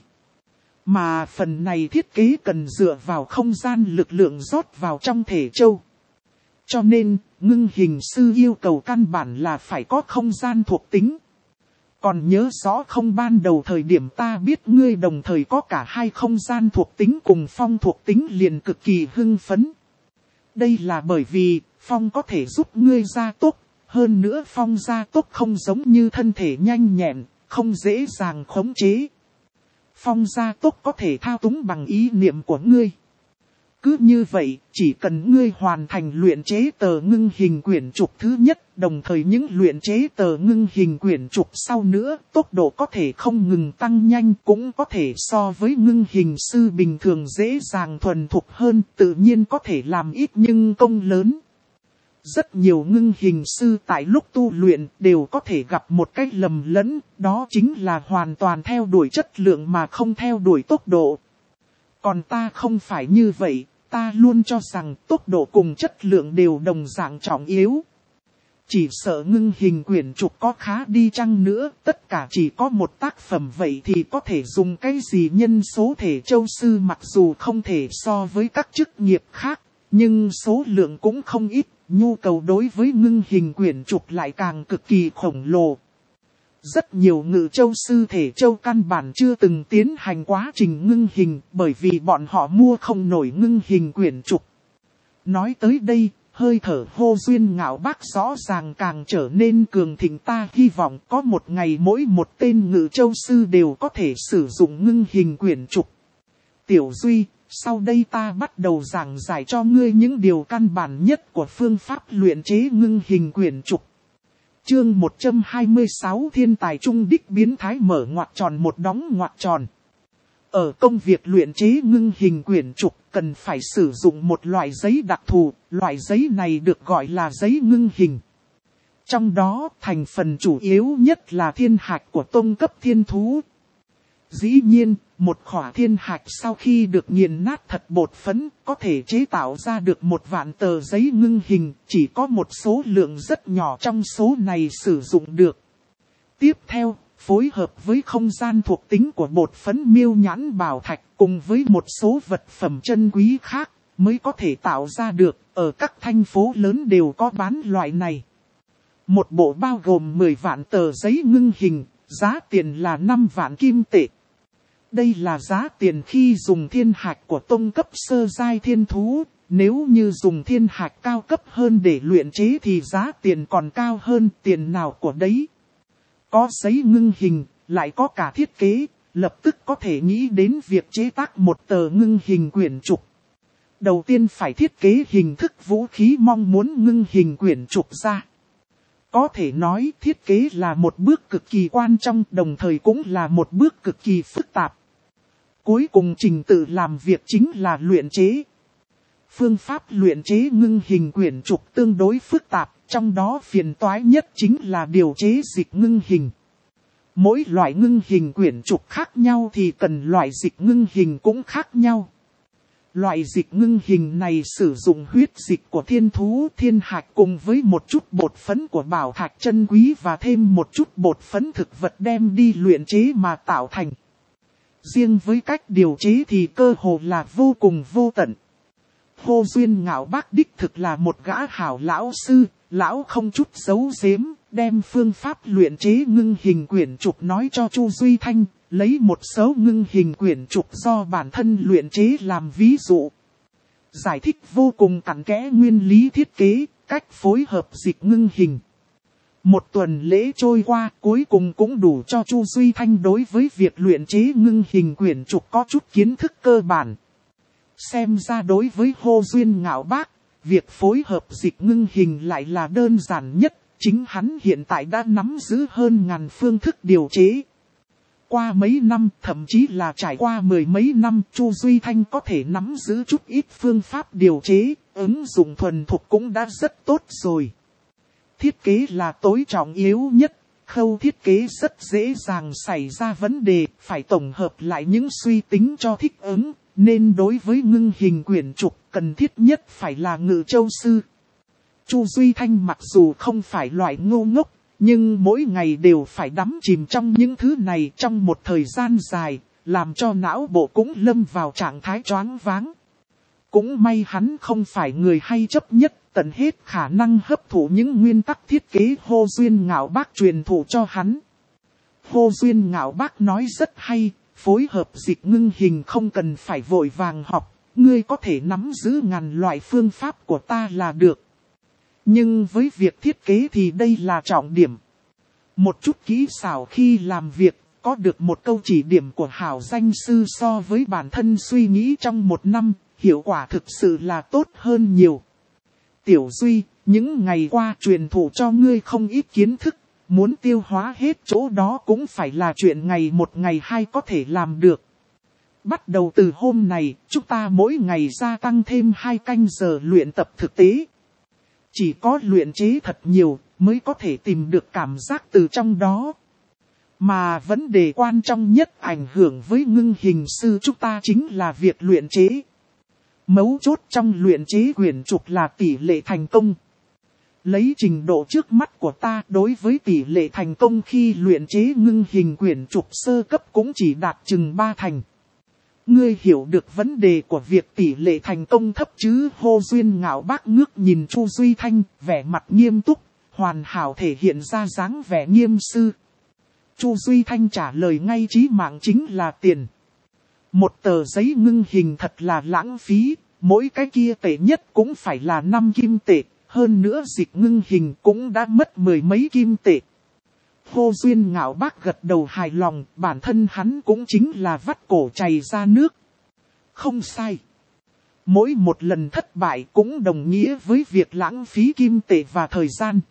Mà phần này thiết kế cần dựa vào không gian lực lượng rót vào trong thể châu. Cho nên, ngưng hình sư yêu cầu căn bản là phải có không gian thuộc tính. Còn nhớ rõ không ban đầu thời điểm ta biết ngươi đồng thời có cả hai không gian thuộc tính cùng phong thuộc tính liền cực kỳ hưng phấn. Đây là bởi vì, phong có thể giúp ngươi gia tốc, hơn nữa phong gia tốc không giống như thân thể nhanh nhẹn, không dễ dàng khống chế. Phong gia tốc có thể thao túng bằng ý niệm của ngươi. Cứ như vậy, chỉ cần ngươi hoàn thành luyện chế tờ ngưng hình quyển trục thứ nhất, đồng thời những luyện chế tờ ngưng hình quyển trục sau nữa, tốc độ có thể không ngừng tăng nhanh, cũng có thể so với ngưng hình sư bình thường dễ dàng thuần thục hơn, tự nhiên có thể làm ít nhưng công lớn. Rất nhiều ngưng hình sư tại lúc tu luyện đều có thể gặp một cái lầm lẫn, đó chính là hoàn toàn theo đuổi chất lượng mà không theo đuổi tốc độ. Còn ta không phải như vậy, ta luôn cho rằng tốc độ cùng chất lượng đều đồng dạng trọng yếu. Chỉ sợ ngưng hình quyển trục có khá đi chăng nữa, tất cả chỉ có một tác phẩm vậy thì có thể dùng cái gì nhân số thể châu sư mặc dù không thể so với các chức nghiệp khác, nhưng số lượng cũng không ít, nhu cầu đối với ngưng hình quyển trục lại càng cực kỳ khổng lồ. Rất nhiều ngự châu sư thể châu căn bản chưa từng tiến hành quá trình ngưng hình bởi vì bọn họ mua không nổi ngưng hình quyển trục. Nói tới đây, hơi thở hô duyên ngạo bác rõ ràng càng trở nên cường thịnh, ta hy vọng có một ngày mỗi một tên ngự châu sư đều có thể sử dụng ngưng hình quyển trục. Tiểu Duy, sau đây ta bắt đầu giảng giải cho ngươi những điều căn bản nhất của phương pháp luyện chế ngưng hình quyển trục. Chương 126 Thiên tài trung đích biến thái mở ngoặc tròn một đóng ngoặc tròn. Ở công việc luyện chế ngưng hình quyển trục cần phải sử dụng một loại giấy đặc thù, loại giấy này được gọi là giấy ngưng hình. Trong đó thành phần chủ yếu nhất là thiên hạch của tông cấp thiên thú. Dĩ nhiên, một khỏa thiên hạch sau khi được nghiền nát thật bột phấn, có thể chế tạo ra được 1.000.000 tờ giấy ngưng hình, chỉ có một số lượng rất nhỏ trong số này sử dụng được. Tiếp theo, phối hợp với không gian thuộc tính của bột phấn miêu nhãn bảo thạch cùng với một số vật phẩm chân quý khác, mới có thể tạo ra được, ở các thành phố lớn đều có bán loại này. Một bộ bao gồm 10.000.000 tờ giấy ngưng hình, giá tiền là 5.000.000 kim tệ. Đây là giá tiền khi dùng thiên hạch của tông cấp sơ giai thiên thú, nếu như dùng thiên hạch cao cấp hơn để luyện chế thì giá tiền còn cao hơn, tiền nào của đấy. Có giấy ngưng hình, lại có cả thiết kế, lập tức có thể nghĩ đến việc chế tác một tờ ngưng hình quyển trục. Đầu tiên phải thiết kế hình thức vũ khí mong muốn ngưng hình quyển trục ra. Có thể nói thiết kế là một bước cực kỳ quan trọng, đồng thời cũng là một bước cực kỳ phức tạp. Cuối cùng trình tự làm việc chính là luyện chế. Phương pháp luyện chế ngưng hình quyển trục tương đối phức tạp, trong đó phiền toái nhất chính là điều chế dịch ngưng hình. Mỗi loại ngưng hình quyển trục khác nhau thì cần loại dịch ngưng hình cũng khác nhau. Loại dịch ngưng hình này sử dụng huyết dịch của thiên thú thiên hạch cùng với một chút bột phấn của bảo thạch chân quý và thêm một chút bột phấn thực vật đem đi luyện chế mà tạo thành. Riêng với cách điều chế thì cơ hồ là vô cùng vô tận. Hô Duyên Ngạo bác đích thực là một gã hảo lão sư, lão không chút giấu giếm, đem phương pháp luyện chế ngưng hình quyển trục nói cho Chu Duy Thanh, lấy một số ngưng hình quyển trục do bản thân luyện chế làm ví dụ. Giải thích vô cùng cặn kẽ nguyên lý thiết kế, cách phối hợp dịch ngưng hình. Một tuần lễ trôi qua, cuối cùng cũng đủ cho Chu Duy Thanh đối với việc luyện chế ngưng hình quyển trục có chút kiến thức cơ bản. Xem ra đối với Hồ Duyên Ngạo Bác, việc phối hợp dịch ngưng hình lại là đơn giản nhất, chính hắn hiện tại đã nắm giữ hơn ngàn phương thức điều chế. Qua mấy năm, thậm chí là trải qua mười mấy năm, Chu Duy Thanh có thể nắm giữ chút ít phương pháp điều chế, ứng dụng thuần thục cũng đã rất tốt rồi. Thiết kế là tối trọng yếu nhất, khâu thiết kế rất dễ dàng xảy ra vấn đề, phải tổng hợp lại những suy tính cho thích ứng, nên đối với ngưng hình quyển trục cần thiết nhất phải là Ngự Châu sư. Chu Duy Thanh mặc dù không phải loại ngu ngốc, nhưng mỗi ngày đều phải đắm chìm trong những thứ này trong một thời gian dài, làm cho não bộ cũng lâm vào trạng thái choáng váng. Cũng may hắn không phải người hay chấp nhất, tận hết khả năng hấp thụ những nguyên tắc thiết kế Hồ Duyên Ngạo Bác truyền thụ cho hắn. Hồ Duyên Ngạo Bác nói rất hay, phối hợp dịch ngưng hình không cần phải vội vàng học, ngươi có thể nắm giữ ngàn loại phương pháp của ta là được. Nhưng với việc thiết kế thì đây là trọng điểm. Một chút kỹ xảo khi làm việc, có được một câu chỉ điểm của hảo danh sư so với bản thân suy nghĩ trong một năm, hiệu quả thực sự là tốt hơn nhiều. Tiểu Duy, những ngày qua truyền thụ cho ngươi không ít kiến thức, muốn tiêu hóa hết chỗ đó cũng phải là chuyện ngày một ngày hai có thể làm được. Bắt đầu từ hôm này, chúng ta mỗi ngày gia tăng thêm 2 canh giờ luyện tập thực tế. Chỉ có luyện chế thật nhiều mới có thể tìm được cảm giác từ trong đó. Mà vấn đề quan trọng nhất ảnh hưởng với ngưng hình sư chúng ta chính là việc luyện chế. Mấu chốt trong luyện chế quyển trục là tỷ lệ thành công. Lấy trình độ trước mắt của ta đối với tỷ lệ thành công khi luyện chế ngưng hình quyển trục sơ cấp cũng chỉ đạt chừng 3 thành. Ngươi hiểu được vấn đề của việc tỷ lệ thành công thấp chứ? Hồ Duyên Ngạo Bác ngước nhìn Chu Duy Thanh, vẻ mặt nghiêm túc, hoàn hảo thể hiện ra dáng vẻ nghiêm sư. Chu Duy Thanh trả lời ngay, chí mạng chính là tiền. Một tờ giấy ngưng hình thật là lãng phí, mỗi cái kia tệ nhất cũng phải là 5 kim tệ, hơn nữa dịch ngưng hình cũng đã mất 10 mấy kim tệ. Hồ Duyên Ngạo Bác gật đầu hài lòng, bản thân hắn cũng chính là vắt cổ chảy ra nước. Không sai. Mỗi một lần thất bại cũng đồng nghĩa với việc lãng phí kim tệ và thời gian.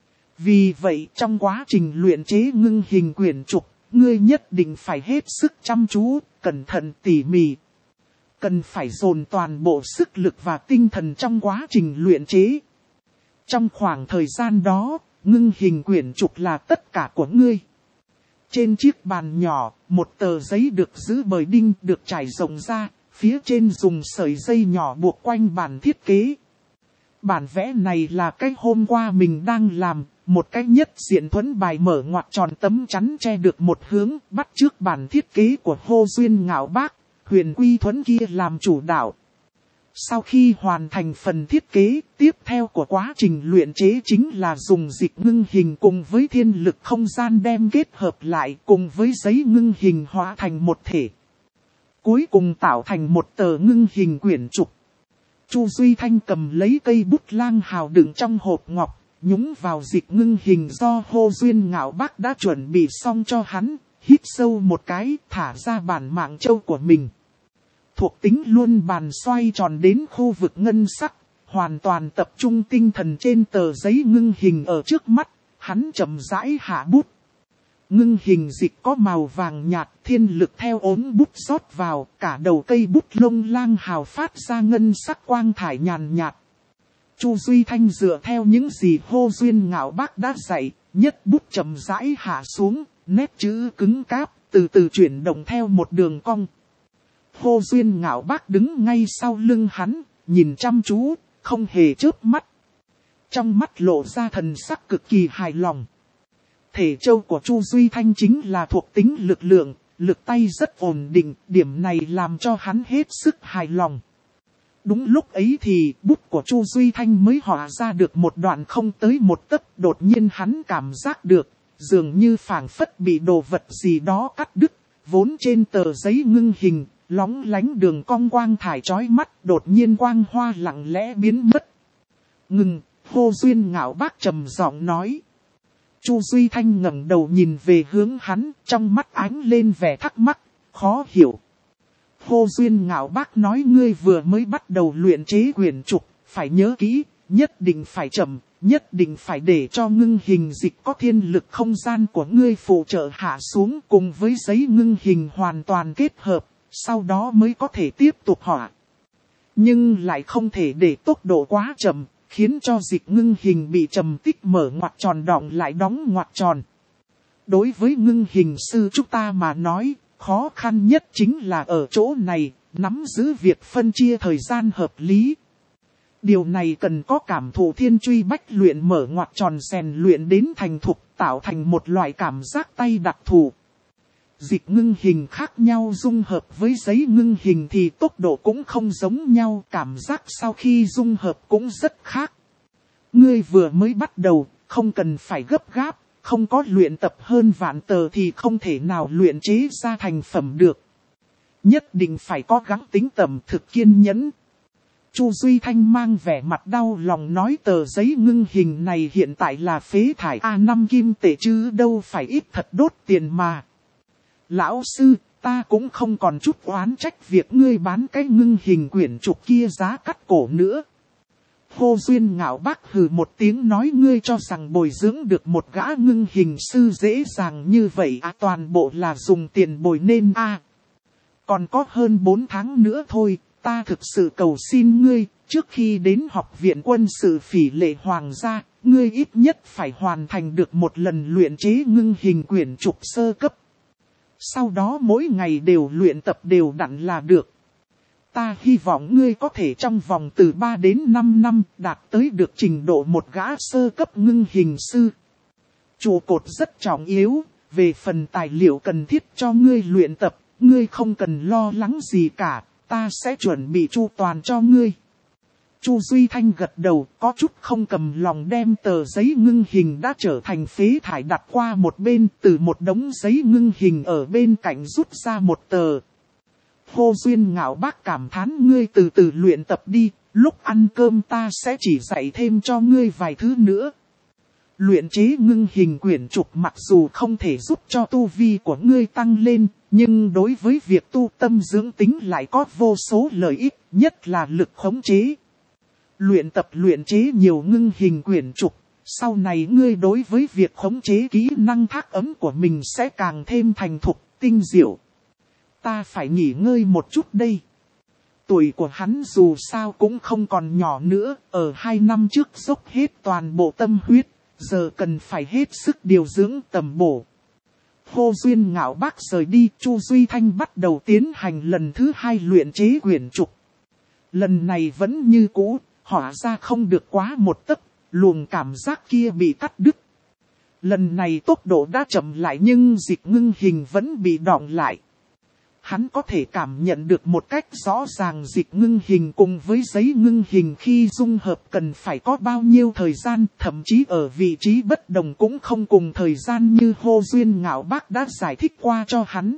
Vì vậy trong quá trình luyện chế ngưng hình quyển trục, ngươi nhất định phải hết sức chăm chú, cẩn thận tỉ mỉ. Cần phải dồn toàn bộ sức lực và tinh thần trong quá trình luyện chế. Trong khoảng thời gian đó, ngưng hình quyển trục là tất cả của ngươi. Trên chiếc bàn nhỏ, một tờ giấy được giữ bởi đinh được trải rộng ra, phía trên dùng sợi dây nhỏ buộc quanh bản thiết kế. Bản vẽ này là cái hôm qua mình đang làm, một cái nhất diện thuẫn bài mở ngoặc tròn tấm chắn che được một hướng, bắt chước bản thiết kế của Hồ Duyên Ngạo Bác, Huyền Quy thuẫn kia làm chủ đạo. Sau khi hoàn thành phần thiết kế, tiếp theo của quá trình luyện chế chính là dùng dịch ngưng hình cùng với thiên lực không gian đem kết hợp lại cùng với giấy ngưng hình hóa thành một thể. Cuối cùng tạo thành một tờ ngưng hình quyển trục. Chu Duy Thanh cầm lấy cây bút lang hào đựng trong hộp ngọc, nhúng vào dịch ngưng hình do Hồ Duyên Ngạo Bác đã chuẩn bị xong cho hắn, hít sâu một cái, thả ra bản mạng châu của mình. Thuộc tính luôn bàn xoay tròn đến khu vực ngân sắc, hoàn toàn tập trung tinh thần trên tờ giấy ngưng hình ở trước mắt, hắn chậm rãi hạ bút. Ngưng hình dịch có màu vàng nhạt, thiên lực theo ống bút rót vào, cả đầu cây bút lông lang hào phát ra ngân sắc quang thải nhàn nhạt. Chu Duy Thanh dựa theo những gì Hồ Duyên Ngạo Bác đã dạy, nhất bút chậm rãi hạ xuống, nét chữ cứng cáp, từ từ chuyển động theo một đường cong. Hồ Duyên Ngạo Bác đứng ngay sau lưng hắn, nhìn chăm chú, không hề chớp mắt. Trong mắt lộ ra thần sắc cực kỳ hài lòng. Thể châu của Chu Duy Thanh chính là thuộc tính lực lượng, lực tay rất ổn định, điểm này làm cho hắn hết sức hài lòng. Đúng lúc ấy thì bút của Chu Duy Thanh mới họa ra được một đoạn không tới một tấc, đột nhiên hắn cảm giác được, dường như phảng phất bị đồ vật gì đó cắt đứt, vốn trên tờ giấy ngưng hình, lóng lánh đường cong quang thải chói mắt, đột nhiên quang hoa lặng lẽ biến mất. Ngừng, Hồ Duyên Ngạo Bác trầm giọng nói. Chu Duy Thanh ngẩng đầu nhìn về hướng hắn, trong mắt ánh lên vẻ thắc mắc, khó hiểu. Hồ Duyên Ngạo Bác nói ngươi vừa mới bắt đầu luyện chế quyển trục, phải nhớ kỹ, nhất định phải chậm, nhất định phải để cho ngưng hình dịch có thiên lực không gian của ngươi phụ trợ hạ xuống cùng với giấy ngưng hình hoàn toàn kết hợp, sau đó mới có thể tiếp tục họa. Nhưng lại không thể để tốc độ quá chậm, khiến cho dịch ngưng hình bị trầm tích mở ngoặc tròn đọng lại đóng ngoặc tròn. Đối với ngưng hình sư chúng ta mà nói, khó khăn nhất chính là ở chỗ này, nắm giữ việc phân chia thời gian hợp lý. Điều này cần có cảm thụ thiên truy bách luyện mở ngoặc tròn rèn luyện đến thành thục, tạo thành một loại cảm giác tay đặc thù. Dịch ngưng hình khác nhau dung hợp với giấy ngưng hình thì tốc độ cũng không giống nhau, cảm giác sau khi dung hợp cũng rất khác. Ngươi vừa mới bắt đầu, không cần phải gấp gáp, không có luyện tập hơn vạn tờ thì không thể nào luyện chế ra thành phẩm được. Nhất định phải có gắng tính tầm thực kiên nhẫn. Chu Duy Thanh mang vẻ mặt đau lòng nói tờ giấy ngưng hình này hiện tại là phế thải A5 kim tệ chứ đâu phải ít thật đốt tiền mà. Lão sư, ta cũng không còn chút oán trách việc ngươi bán cái ngưng hình quyển trục kia giá cắt cổ nữa. Hồ Duyên Ngạo Bác hừ một tiếng nói ngươi cho rằng bồi dưỡng được một gã ngưng hình sư dễ dàng như vậy toàn bộ là dùng tiền bồi nên Còn có hơn 4 tháng nữa thôi, ta thực sự cầu xin ngươi, trước khi đến học viện quân sự Phỉ Lệ Hoàng gia, ngươi ít nhất phải hoàn thành được một lần luyện chế ngưng hình quyển trục sơ cấp. Sau đó mỗi ngày đều luyện tập đều đặn là được. Ta hy vọng ngươi có thể trong vòng từ 3 đến 5 năm đạt tới được trình độ một gã sơ cấp ngưng hình sư. Trụ cột rất trọng yếu, về phần tài liệu cần thiết cho ngươi luyện tập, ngươi không cần lo lắng gì cả, ta sẽ chuẩn bị chu toàn cho ngươi. Chu Duy Thanh gật đầu, có chút không cầm lòng đem tờ giấy ngưng hình đã trở thành phế thải đặt qua một bên, từ một đống giấy ngưng hình ở bên cạnh rút ra một tờ. Hồ Duyên Ngạo Bác cảm thán ngươi từ từ luyện tập đi, lúc ăn cơm ta sẽ chỉ dạy thêm cho ngươi vài thứ nữa. Luyện chế ngưng hình quyển trục mặc dù không thể giúp cho tu vi của ngươi tăng lên, nhưng đối với việc tu tâm dưỡng tính lại có vô số lợi ích, nhất là lực khống chế. Luyện tập luyện chế nhiều ngưng hình quyển trục, sau này ngươi đối với việc khống chế kỹ năng thác ấm của mình sẽ càng thêm thành thục, tinh diệu. Ta phải nghỉ ngơi một chút đây. Tuổi của hắn dù sao cũng không còn nhỏ nữa, ở 2 năm trước dốc hết toàn bộ tâm huyết, giờ cần phải hết sức điều dưỡng tầm bổ. Hồ Duyên Ngạo Bác rời đi, Chu Duy Thanh bắt đầu tiến hành lần thứ 2 luyện chế quyển trục. Lần này vẫn như cũ, họa ra không được quá một tấc, luồng cảm giác kia bị cắt đứt. Lần này tốc độ đã chậm lại nhưng dịch ngưng hình vẫn bị đọng lại. Hắn có thể cảm nhận được một cách rõ ràng dịch ngưng hình cùng với giấy ngưng hình khi dung hợp cần phải có bao nhiêu thời gian, thậm chí ở vị trí bất đồng cũng không cùng thời gian như Hồ Duyên Ngạo Bác đã giải thích qua cho hắn.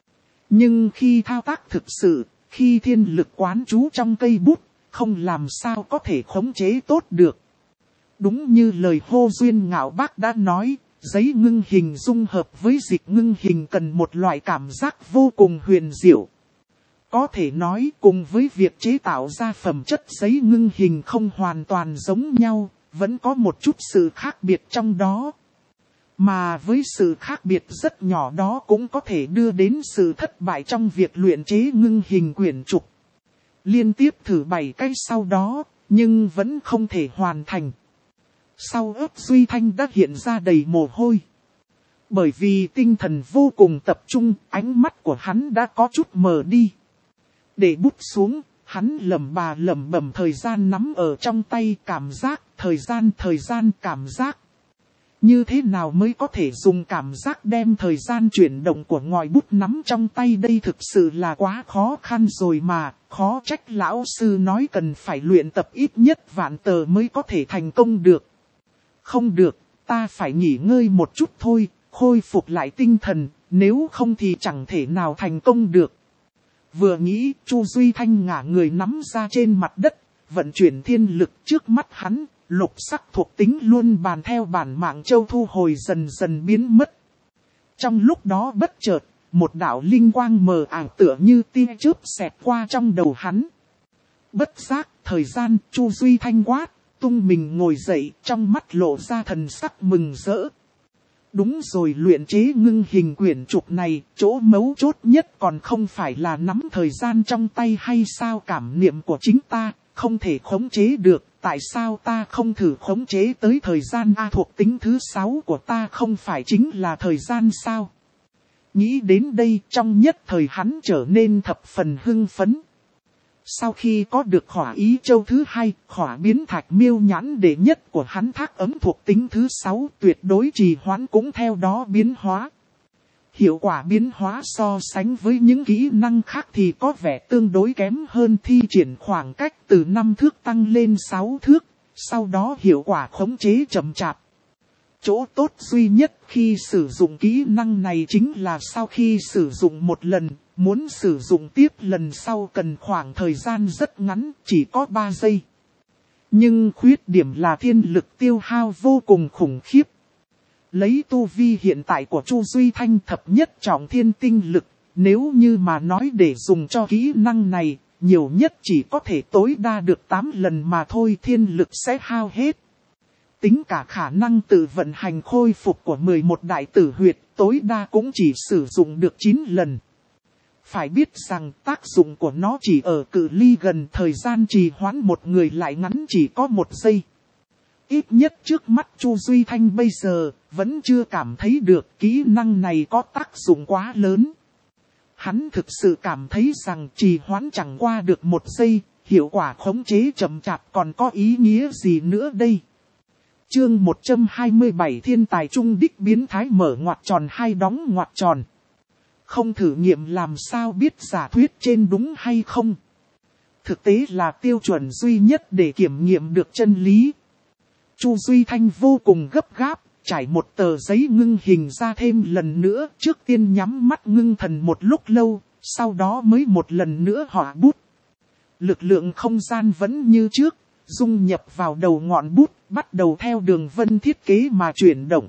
Nhưng khi thao tác thực sự, khi thiên lực quán trú trong cây bút, không làm sao có thể khống chế tốt được. Đúng như lời Hồ Duyên Ngạo Bác đã nói, giấy ngưng hình dung hợp với dịch ngưng hình cần một loại cảm giác vô cùng huyền diệu. Có thể nói cùng với việc chế tạo ra phẩm chất giấy ngưng hình không hoàn toàn giống nhau, vẫn có một chút sự khác biệt trong đó. Mà với sự khác biệt rất nhỏ đó cũng có thể đưa đến sự thất bại trong việc luyện chế ngưng hình quyển trục. Liên tiếp thử 7 cái sau đó, nhưng vẫn không thể hoàn thành. Sau ớt Duy Thanh đã hiện ra đầy mồ hôi. Bởi vì tinh thần vô cùng tập trung, ánh mắt của hắn đã có chút mờ đi. Để bút xuống, hắn lẩm bẩm thời gian nắm ở trong tay, cảm giác, thời gian cảm giác. Như thế nào mới có thể dùng cảm giác đem thời gian chuyển động của ngòi bút nắm trong tay đây thực sự là quá khó khăn rồi mà, khó trách lão sư nói cần phải luyện tập ít nhất vạn tờ mới có thể thành công được. Không được, ta phải nghỉ ngơi một chút thôi, khôi phục lại tinh thần, nếu không thì chẳng thể nào thành công được. Vừa nghĩ, Chu Duy Thanh ngả người nắm ra trên mặt đất, vận chuyển thiên lực trước mắt hắn, Lục sắc thuộc tính luôn bàn theo bản mạng châu thu hồi dần dần biến mất. Trong lúc đó bất chợt, một đạo linh quang mờ ảo tựa như tia chớp xẹt qua trong đầu hắn. Bất giác, thời gian, Chu Duy Thanh quát, tung mình ngồi dậy, trong mắt lộ ra thần sắc mừng rỡ. Đúng rồi, luyện chế ngưng hình quyển trục này, chỗ mấu chốt nhất còn không phải là nắm thời gian trong tay hay sao? Cảm niệm của chính ta, không thể khống chế được, tại sao ta không thử khống chế tới thời gian? Thuộc tính thứ 6 của ta không phải chính là thời gian sao? Nghĩ đến đây, trong nhất thời hắn trở nên thập phần hưng phấn. Sau khi có được khỏa ý châu thứ 2, khỏa biến thạch miêu nhãn đệ nhất của hắn thác ấm thuộc tính thứ 6, tuyệt đối trì hoãn cũng theo đó biến hóa. Hiệu quả biến hóa so sánh với những kỹ năng khác thì có vẻ tương đối kém hơn, thi triển khoảng cách từ 5 thước tăng lên 6 thước, sau đó hiệu quả khống chế chậm chạp. Chỗ tốt duy nhất khi sử dụng kỹ năng này chính là sau khi sử dụng một lần, muốn sử dụng tiếp lần sau cần khoảng thời gian rất ngắn, chỉ có 3 giây. Nhưng khuyết điểm là thiên lực tiêu hao vô cùng khủng khiếp. Lấy tu vi hiện tại của Chu Duy Thanh thập nhất trọng thiên tinh lực, nếu như mà nói để dùng cho kỹ năng này, nhiều nhất chỉ có thể tối đa được 8 lần mà thôi, thiên lực sẽ hao hết. Tính cả khả năng tự vận hành khôi phục của 11 đại tử huyệt, tối đa cũng chỉ sử dụng được 9 lần. Phải biết rằng tác dụng của nó chỉ ở cự ly gần, thời gian trì hoãn một người lại ngắn chỉ có 1 giây. Ít nhất trước mắt Chu Duy Thanh bây giờ, vẫn chưa cảm thấy được kỹ năng này có tác dụng quá lớn. Hắn thực sự cảm thấy rằng trì hoãn chẳng qua được 1 giây, hiệu quả khống chế chậm chạp còn có ý nghĩa gì nữa đây. Chương 127 thiên tài trung đích biến thái mở ngoặc tròn 2 đóng ngoặc tròn. Không thử nghiệm làm sao biết giả thuyết trên đúng hay không. Thực tế là tiêu chuẩn duy nhất để kiểm nghiệm được chân lý. Chu Duy Thanh vô cùng gấp gáp, trải một tờ giấy ngưng hình ra thêm lần nữa, trước tiên nhắm mắt ngưng thần một lúc lâu, sau đó mới một lần nữa họa bút. Lực lượng không gian vẫn như trước, dung nhập vào đầu ngọn bút, bắt đầu theo đường vân thiết kế mà chuyển động.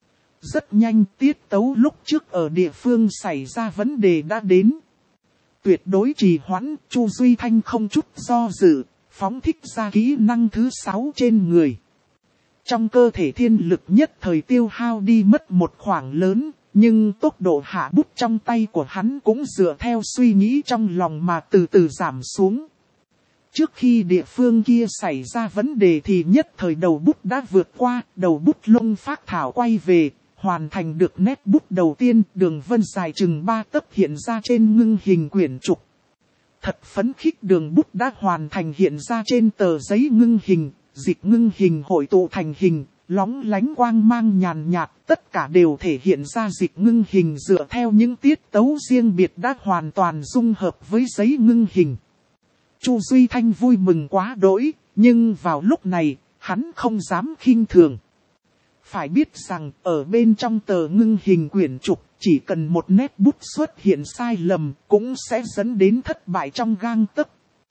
Rất nhanh, tiết tấu lúc trước ở địa phương xảy ra vấn đề đã đến. Tuyệt đối trì hoãn, Chu Duy Thanh không chút do dự, phóng thích ra kỹ năng thứ 6 trên người. Trong cơ thể thiên lực nhất thời tiêu hao đi mất một khoảng lớn, nhưng tốc độ hạ bút trong tay của hắn cũng dựa theo suy nghĩ trong lòng mà từ từ giảm xuống. Trước khi địa phương kia xảy ra vấn đề thì nhất thời đầu bút đã vượt qua, đầu bút lông phác thảo quay về, hoàn thành được nét bút đầu tiên, đường vân dài chừng 3 tấc hiện ra trên ngưng hình quyển trục. Thật phấn khích, đường bút đã hoàn thành hiện ra trên tờ giấy ngưng hình, dịch ngưng hình hội tụ thành hình, lóng lánh quang mang nhàn nhạt, tất cả đều thể hiện ra dịch ngưng hình dựa theo những tiết tấu riêng biệt đã hoàn toàn dung hợp với giấy ngưng hình. Chu Duy Thanh vui mừng quá đỗi, nhưng vào lúc này, hắn không dám khinh thường. Phải biết rằng, ở bên trong tờ ngưng hình quyển trục, chỉ cần một nét bút xuất hiện sai lầm, cũng sẽ dẫn đến thất bại trong gang tấc.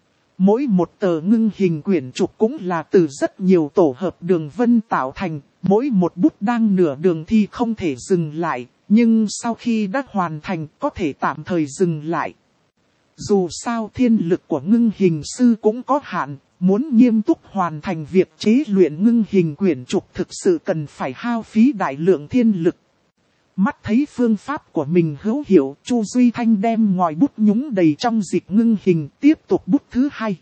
Mỗi một tờ ngưng hình quyển trục cũng là từ rất nhiều tổ hợp đường vân tạo thành, mỗi một bút đang nửa đường thì không thể dừng lại, nhưng sau khi đã hoàn thành có thể tạm thời dừng lại. Dù sao thiên lực của ngưng hình sư cũng có hạn, muốn nghiêm túc hoàn thành việc chế luyện ngưng hình quyển trục thực sự cần phải hao phí đại lượng thiên lực. Mắt thấy phương pháp của mình hữu hiệu, Chu Duy Thanh đem ngòi bút nhúng đầy trong dịch ngưng hình, tiếp tục bút thứ 2.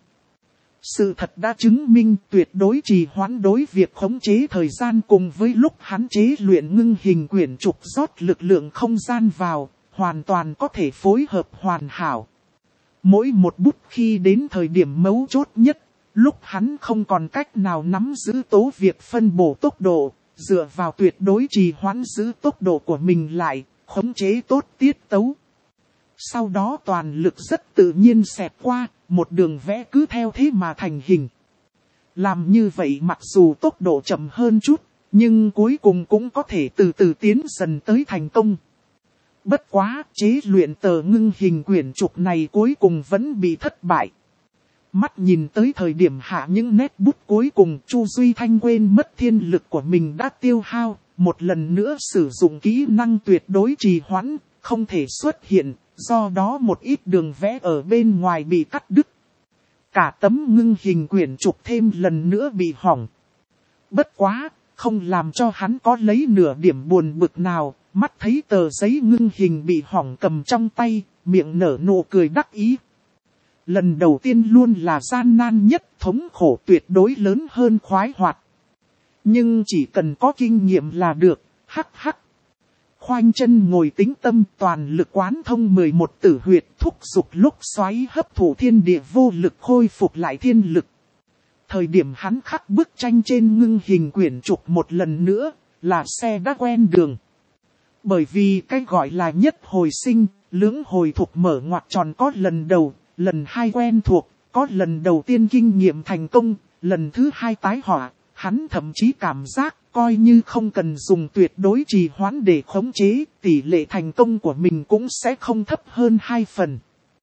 Sự thật đã chứng minh tuyệt đối trì hoãn đối việc khống chế thời gian cùng với lúc hắn chế luyện ngưng hình quyển trục rót lực lượng không gian vào, hoàn toàn có thể phối hợp hoàn hảo. Mỗi một bút khi đến thời điểm mấu chốt nhất, lúc hắn không còn cách nào nắm giữ tố việc phân bổ tốc độ, dựa vào tuyệt đối trì hoãn giữ tốc độ của mình lại, khống chế tốt tiết tấu. Sau đó toàn lực rất tự nhiên xẹt qua, một đường vẽ cứ theo thế mà thành hình. Làm như vậy mặc dù tốc độ chậm hơn chút, nhưng cuối cùng cũng có thể từ từ tiến dần tới thành công. Bất quá, chế luyện tờ ngưng hình quyển trục này cuối cùng vẫn bị thất bại. Mắt nhìn tới thời điểm hạ những nét bút cuối cùng, Chu Duy Thanh quên mất thiên lực của mình đã tiêu hao, một lần nữa sử dụng kỹ năng tuyệt đối trì hoãn, không thể xuất hiện, do đó một ít đường vẽ ở bên ngoài bị cắt đứt. Cả tấm ngưng hình quyển trục thêm lần nữa bị hỏng. Bất quá, không làm cho hắn có lấy nửa điểm buồn bực nào, mắt thấy tờ giấy ngưng hình bị hỏng cầm trong tay, miệng nở nụ cười đắc ý. Lần đầu tiên luôn là gian nan nhất, thống khổ tuyệt đối lớn hơn khoái hoạt. Nhưng chỉ cần có kinh nghiệm là được, hắc hắc. Khoanh chân ngồi tĩnh tâm, toàn lực quán thông 11 tử huyệt, thúc dục lúc xoáy hấp thụ thiên địa vô lực khôi phục lại thiên lực. Thời điểm hắn khắc bức tranh trên ngưng hình quyển trục một lần nữa, là xe đã quen đường. Bởi vì cái gọi là nhất hồi sinh, lưỡng hồi thuộc mở ngoặc tròn có lần đầu, lần hai quen thuộc, có lần đầu tiên kinh nghiệm thành công, lần thứ hai tái họa, hắn thậm chí cảm giác coi như không cần dùng tuyệt đối trì hoãn để khống chế, tỷ lệ thành công của mình cũng sẽ không thấp hơn 2 phần.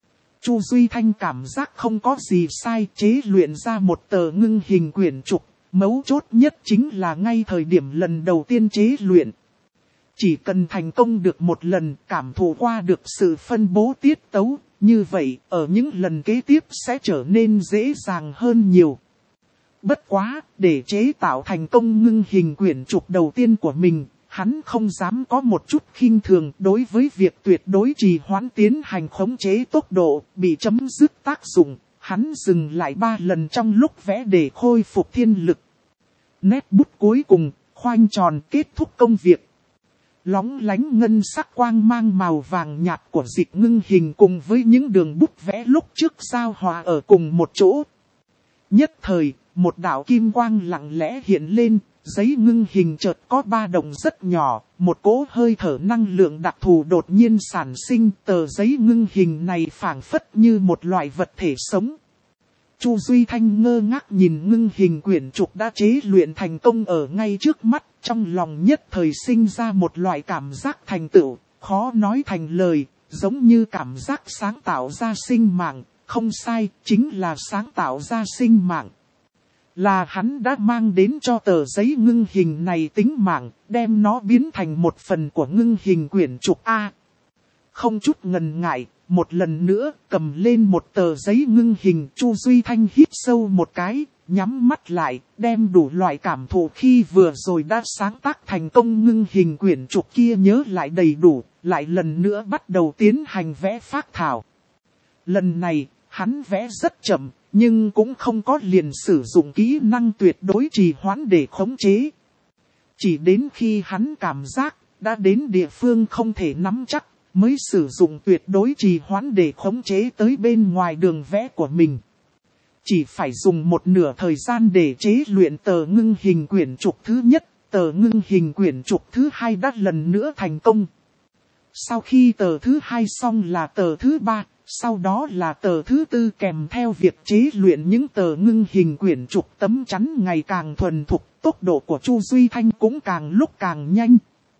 Chu Duy Thanh cảm giác không có gì sai, chế luyện ra một tờ ngưng hình quyển trục, mấu chốt nhất chính là ngay thời điểm lần đầu tiên chế luyện. Chỉ cần thành công được một lần, cảm thụ qua được sự phân bố tiết tấu, như vậy ở những lần kế tiếp sẽ trở nên dễ dàng hơn nhiều. Bất quá, để chế tạo thành công ngưng hình quyển trục đầu tiên của mình, hắn không dám có một chút khinh thường đối với việc tuyệt đối trì hoãn tiến hành khống chế tốc độ, bị chấm dứt tác dụng, hắn dừng lại 3 lần trong lúc vẽ để khôi phục thiên lực. Nét bút cuối cùng, khoanh tròn kết thúc công việc. Lóng lánh ngân sắc quang mang màu vàng nhạt của dịch ngưng hình cùng với những đường bút vẽ lúc trước giao hòa ở cùng một chỗ. Nhất thời, một đạo kim quang lặng lẽ hiện lên, giấy ngưng hình chợt có ba động rất nhỏ, một cỗ hơi thở năng lượng đặc thù đột nhiên sản sinh, tờ giấy ngưng hình này phảng phất như một loại vật thể sống. Chu Duy Thanh ngơ ngác nhìn ngưng hình quyển trục đã chế luyện thành công ở ngay trước mắt, trong lòng nhất thời sinh ra một loại cảm giác thành tựu, khó nói thành lời, giống như cảm giác sáng tạo ra sinh mạng, không sai, chính là sáng tạo ra sinh mạng. Là hắn đã mang đến cho tờ giấy ngưng hình này tính mạng, đem nó biến thành một phần của ngưng hình quyển trục A. Không chút ngần ngại, một lần nữa cầm lên một tờ giấy ngưng hình, Chu Duy Thanh hít sâu một cái, nhắm mắt lại, đem đủ loại cảm thụ khi vừa rồi đã sáng tác thành công ngưng hình quyển trục kia nhớ lại đầy đủ, lại lần nữa bắt đầu tiến hành vẽ phác thảo. Lần này, hắn vẽ rất chậm, nhưng cũng không có liền sử dụng kỹ năng tuyệt đối trì hoãn để khống chế. Chỉ đến khi hắn cảm giác đã đến địa phương không thể nắm chắc, mới sử dụng tuyệt đối trì hoãn để khống chế tới bên ngoài đường vẽ của mình. Chỉ phải dùng một nửa thời gian để chế luyện tờ ngưng hình quyển trục thứ nhất, tờ ngưng hình quyển trục thứ hai đã lần nữa thành công. Sau khi tờ thứ hai xong là tờ thứ ba, sau đó là tờ thứ tư, kèm theo việc chế luyện những tờ ngưng hình quyển trục tấm chắn ngày càng thuần thục, tốc độ của Chu Duy Thanh cũng càng lúc càng nhanh.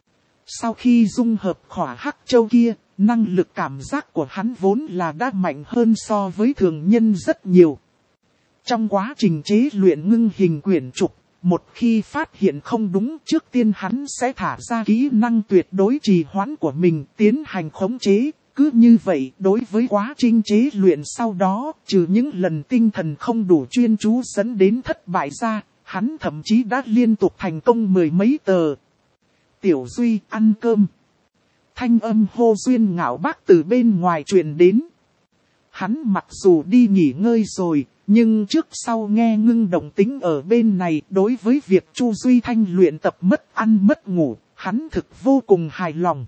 Sau khi dung hợp khỏa hắc châu kia, năng lực cảm giác của hắn vốn là đã mạnh hơn so với thường nhân rất nhiều. Trong quá trình chế luyện ngưng hình quyển trục, một khi phát hiện không đúng, trước tiên hắn sẽ thả ra kỹ năng tuyệt đối trì hoãn của mình tiến hành khống chế. Cứ như vậy, đối với quá trình chế luyện sau đó, trừ những lần tinh thần không đủ chuyên chú dẫn đến thất bại ra, hắn thậm chí đã liên tục thành công 10 mấy tờ. Tiểu Duy, ăn cơm. Thanh âm hô duyên ngạo bác từ bên ngoài truyền đến. Hắn mặc dù đi nghỉ ngơi rồi, nhưng trước sau nghe ngưng động tính ở bên này, đối với việc Chu Duy Thanh luyện tập mất ăn mất ngủ, hắn thực vô cùng hài lòng.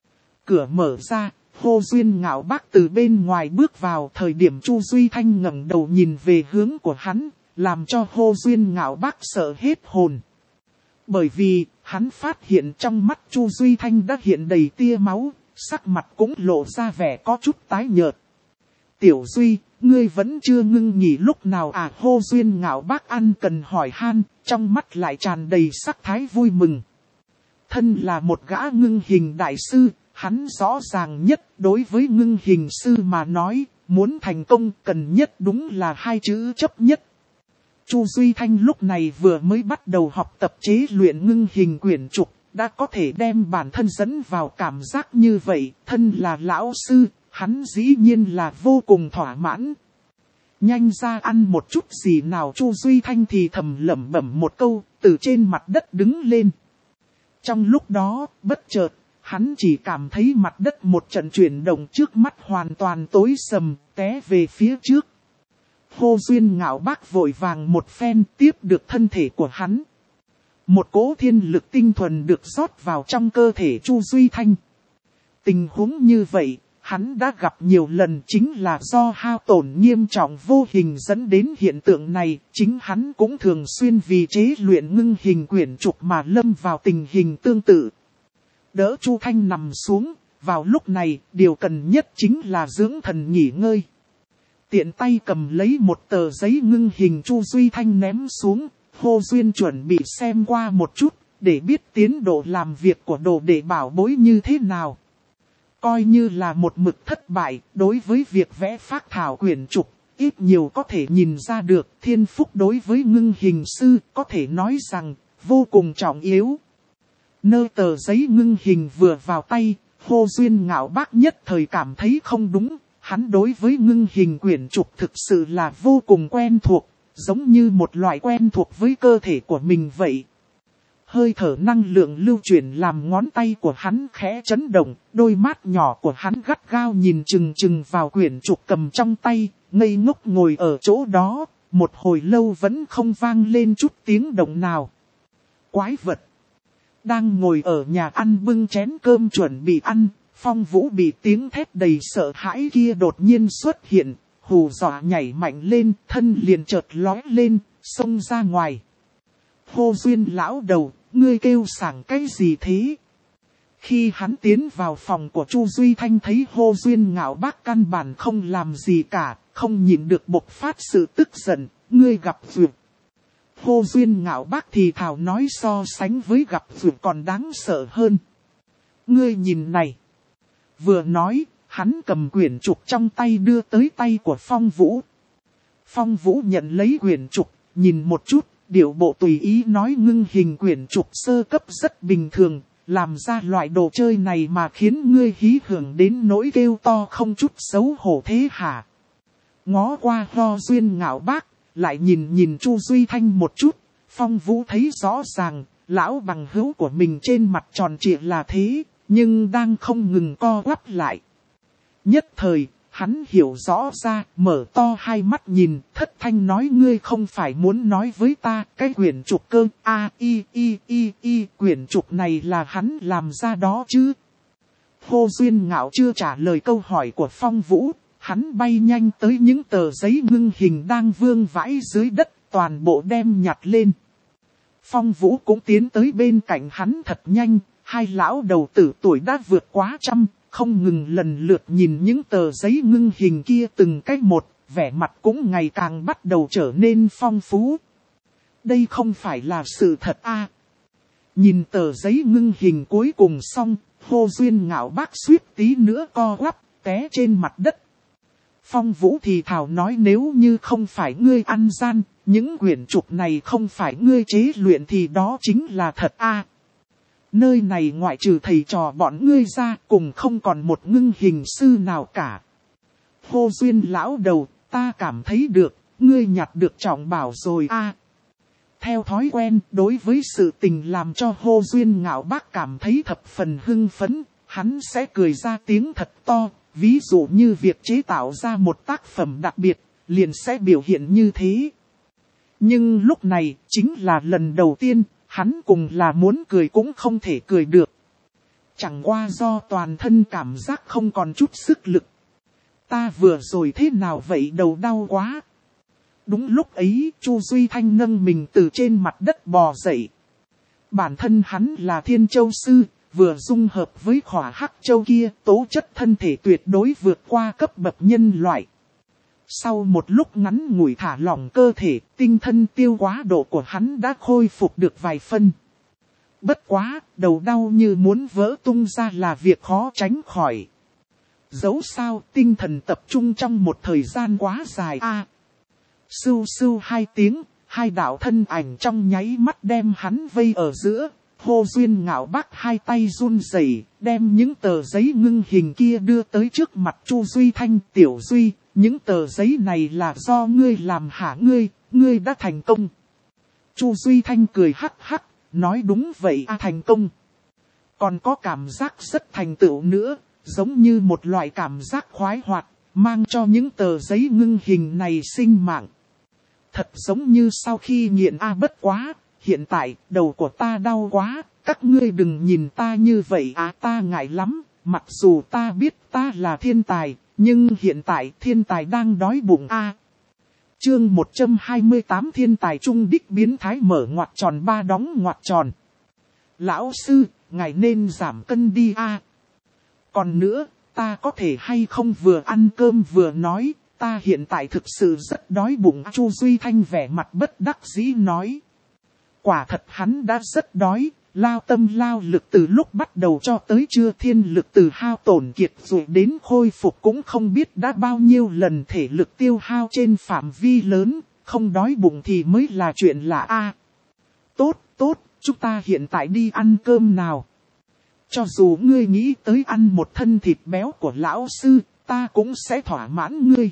Cửa mở ra, hô duyên ngạo bác từ bên ngoài bước vào, thời điểm Chu Duy Thanh ngẩng đầu nhìn về hướng của hắn, làm cho hô duyên ngạo bác sợ hết hồn. Bởi vì, hắn phát hiện trong mắt Chu Duy Thanh đã hiện đầy tia máu, sắc mặt cũng lộ ra vẻ có chút tái nhợt. Tiểu Duy, ngươi vẫn chưa ngưng nghỉ lúc nào à? Hô duyên ngạo bác ăn cần hỏi han, trong mắt lại tràn đầy sắc thái vui mừng. Thân là một gã ngưng hình đại sư, hắn rõ ràng nhất đối với ngưng hình sư mà nói, muốn thành công cần nhất đúng là hai chữ chấp nhất. Chu Duy Thanh lúc này vừa mới bắt đầu học tập chế luyện ngưng hình quyển trục, đã có thể đem bản thân dẫn vào cảm giác như vậy, thân là lão sư, hắn dĩ nhiên là vô cùng thỏa mãn. Nhanh ra ăn một chút gì nào, Chu Duy Thanh thì thầm lẩm bẩm một câu, từ trên mặt đất đứng lên. Trong lúc đó, bất chợt, hắn chỉ cảm thấy mặt đất một trận chuyển động, trước mắt hoàn toàn tối sầm, té về phía trước. Hồ Duyên Ngạo Bác vội vàng một phen tiếp được thân thể của hắn. Một cỗ thiên lực tinh thuần được rót vào trong cơ thể Chu Duy Thanh. Tình huống như vậy, hắn đã gặp nhiều lần, chính là do hao tổn nghiêm trọng vô hình dẫn đến hiện tượng này. Chính hắn cũng thường xuyên vì chế luyện ngưng hình quyển trục mà lâm vào tình hình tương tự. Đỡ Chu Thanh nằm xuống, vào lúc này, điều cần nhất chính là dưỡng thần nghỉ ngơi. Tiện tay cầm lấy một tờ giấy ngưng hình, Chu Duy Thanh ném xuống, Hồ Duyên chuẩn bị xem qua một chút, để biết tiến độ làm việc của đồ đệ bảo bối như thế nào. Coi như là một mực thất bại, đối với việc vẽ phác thảo quyển trục, ít nhiều có thể nhìn ra được thiên phúc đối với ngưng hình sư, có thể nói rằng, vô cùng trọng yếu. Nơ tờ giấy ngưng hình vừa vào tay, Hồ Duyên Ngạo Bác nhất thời cảm thấy không đúng. Hắn đối với ngưng hình quyển trục thực sự là vô cùng quen thuộc, giống như một loại quen thuộc với cơ thể của mình vậy. Hơi thở năng lượng lưu chuyển làm ngón tay của hắn khẽ chấn động, đôi mắt nhỏ của hắn gắt gao nhìn chừng chừng vào quyển trục cầm trong tay, ngây ngốc ngồi ở chỗ đó, một hồi lâu vẫn không vang lên chút tiếng động nào. Quái vật! Đang ngồi ở nhà ăn bưng chén cơm chuẩn bị ăn. Phong Vũ bị tiếng thét đầy sợ hãi kia đột nhiên xuất hiện, hù dọa nhảy mạnh lên, thân liền chợt lói lên, xông ra ngoài. Hồ Duyên lão đầu, ngươi kêu sảng cái gì thế? Khi hắn tiến vào phòng của Chu Duy Thanh thấy Hồ Duyên Ngạo Bác căn bản không làm gì cả, không nhịn được bộc phát sự tức giận, ngươi gặp việc. Hồ Duyên Ngạo Bác thì thào nói so sánh với gặp việc còn đáng sợ hơn. Ngươi nhìn này. Vừa nói, hắn cầm quyển trục trong tay đưa tới tay của Phong Vũ. Phong Vũ nhận lấy quyển trục, nhìn một chút, điệu bộ tùy ý nói ngưng hình quyển trục sơ cấp rất bình thường, làm ra loại đồ chơi này mà khiến ngươi hí hưởng đến nỗi kêu to không chút xấu hổ thế hả? Ngó qua Hồ Duyên Ngạo Bác, lại nhìn Chu Duy Thanh một chút, Phong Vũ thấy rõ ràng, lão bằng hữu của mình trên mặt tròn trịa là thế. Nhưng đang không ngừng co quắp lại. Nhất thời, hắn hiểu rõ ra, mở to hai mắt nhìn, thất thanh nói ngươi không phải muốn nói với ta, cái quyển trục cơ, quyển trục này là hắn làm ra đó chứ. Hồ Duyên Ngạo chưa trả lời câu hỏi của Phong Vũ, hắn bay nhanh tới những tờ giấy ngưng hình đang vương vãi dưới đất, toàn bộ đem nhặt lên. Phong Vũ cũng tiến tới bên cạnh hắn thật nhanh. Hai lão đầu tử tuổi đã vượt quá 100, không ngừng lần lượt nhìn những tờ giấy ngưng hình kia từng cách một, vẻ mặt cũng ngày càng bắt đầu trở nên phong phú. Đây không phải là sự thật à. Nhìn tờ giấy ngưng hình cuối cùng xong, Hồ Duyên Ngạo Bác suýt tí nữa co quắp, té trên mặt đất. Phong Vũ thì thào nói nếu như không phải ngươi ăn gian, những quyển trục này không phải ngươi chế luyện thì đó chính là thật à. Nơi này ngoại trừ thầy trò bọn ngươi ra cùng không còn một ngưng hình sư nào cả. Hồ Duyên lão đầu, ta cảm thấy được, ngươi nhặt được trọng bảo rồi a. Theo thói quen, đối với sự tình làm cho Hồ Duyên Ngạo Bác cảm thấy thập phần hưng phấn, hắn sẽ cười ra tiếng thật to, ví dụ như việc chế tạo ra một tác phẩm đặc biệt, liền sẽ biểu hiện như thế. Nhưng lúc này, chính là lần đầu tiên, hắn cùng là muốn cười cũng không thể cười được. Chẳng qua do toàn thân cảm giác không còn chút sức lực. Ta vừa rồi thế nào vậy, đầu đau quá. Đúng lúc ấy, Chu Duy Thanh nâng mình từ trên mặt đất bò dậy. Bản thân hắn là Thiên Châu Sư, vừa dung hợp với Khỏa Hắc Châu kia, tố chất thân thể tuyệt đối vượt qua cấp bậc nhân loại. Sau một lúc ngắn ngủi thả lỏng cơ thể, tinh thần tiêu hóa độ của hắn đã khôi phục được vài phân. Bất quá, đầu đau như muốn vỡ tung ra là việc khó tránh khỏi. Dẫu sao tinh thần tập trung trong một thời gian quá dài Sưu sưu hai tiếng, hai đạo thân ảnh trong nháy mắt đem hắn vây ở giữa. Hồ Duyên Ngạo Bác hai tay run rẩy, đem những tờ giấy ngưng hình kia đưa tới trước mặt Chu Duy Thanh. Tiểu Duy, những tờ giấy này là do ngươi làm hả ngươi đã thành công. Chu Duy Thanh cười hắc hắc, nói đúng vậy thành công. Còn có cảm giác rất thành tựu nữa, giống như một loại cảm giác khoái hoạt, mang cho những tờ giấy ngưng hình này sinh mạng. Thật giống như sau khi nghiện bất quá, hiện tại đầu của ta đau quá, các ngươi đừng nhìn ta như vậy ta ngại lắm, mặc dù ta biết ta là thiên tài, nhưng hiện tại thiên tài đang đói bụng Chương 128 thiên tài trung đích biến thái mở ngoặc tròn ba đóng ngoặc tròn. Lão sư, ngài nên giảm cân đi Còn nữa, ta có thể hay không vừa ăn cơm vừa nói, ta hiện tại thực sự rất đói bụng. Chu Duy Thanh vẻ mặt bất đắc dĩ nói. Quả thật hắn đã rất đói, lao tâm lao lực từ lúc bắt đầu cho tới trưa, thiên lực từ hao tổn kiệt rồi đến khôi phục cũng không biết đã bao nhiêu lần, thể lực tiêu hao trên phạm vi lớn, không đói bụng thì mới là chuyện lạ Tốt, chúng ta hiện tại đi ăn cơm nào. Cho dù ngươi nghĩ tới ăn một thân thịt béo của lão sư, ta cũng sẽ thỏa mãn ngươi.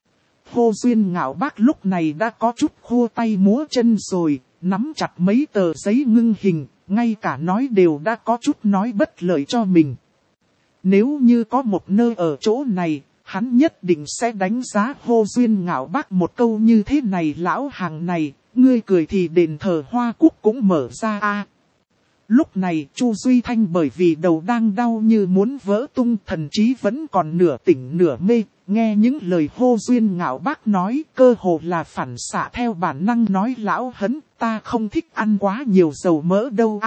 Hồ Duyên Ngạo Bác lúc này đã có chút khua tay múa chân rồi, nắm chặt mấy tờ giấy ngưng hình, ngay cả nói đều đã có chút nói bất lợi cho mình. Nếu như có một nơi ở chỗ này, hắn nhất định sẽ đánh giá Hồ Duyên Ngạo Bác một câu như thế này. Lão hàng này, ngươi cười thì đền thờ Hoa Cúc cũng mở ra Lúc này Chu Duy Thanh bởi vì đầu đang đau như muốn vỡ tung, thần trí vẫn còn nửa tỉnh nửa mê, nghe những lời Hồ Duyên Ngạo Bác nói, cơ hồ là phản xạ theo bản năng nói lão hấn, ta không thích ăn quá nhiều dầu mỡ đâu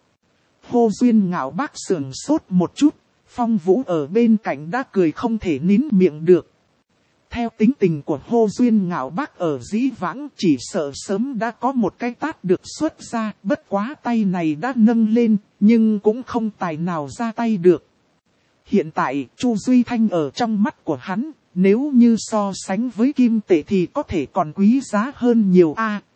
Hồ Duyên Ngạo Bác sườn sốt một chút, Phong Vũ ở bên cạnh đã cười không thể nín miệng được. Theo tính tình của Hồ Duyên Ngạo Bác ở dĩ vãng, chỉ sợ sớm đã có một cái tát được xuất ra, bất quá tay này đã nâng lên, nhưng cũng không tài nào ra tay được. Hiện tại, Chu Duy Thanh ở trong mắt của hắn, nếu như so sánh với kim tệ thì có thể còn quý giá hơn nhiều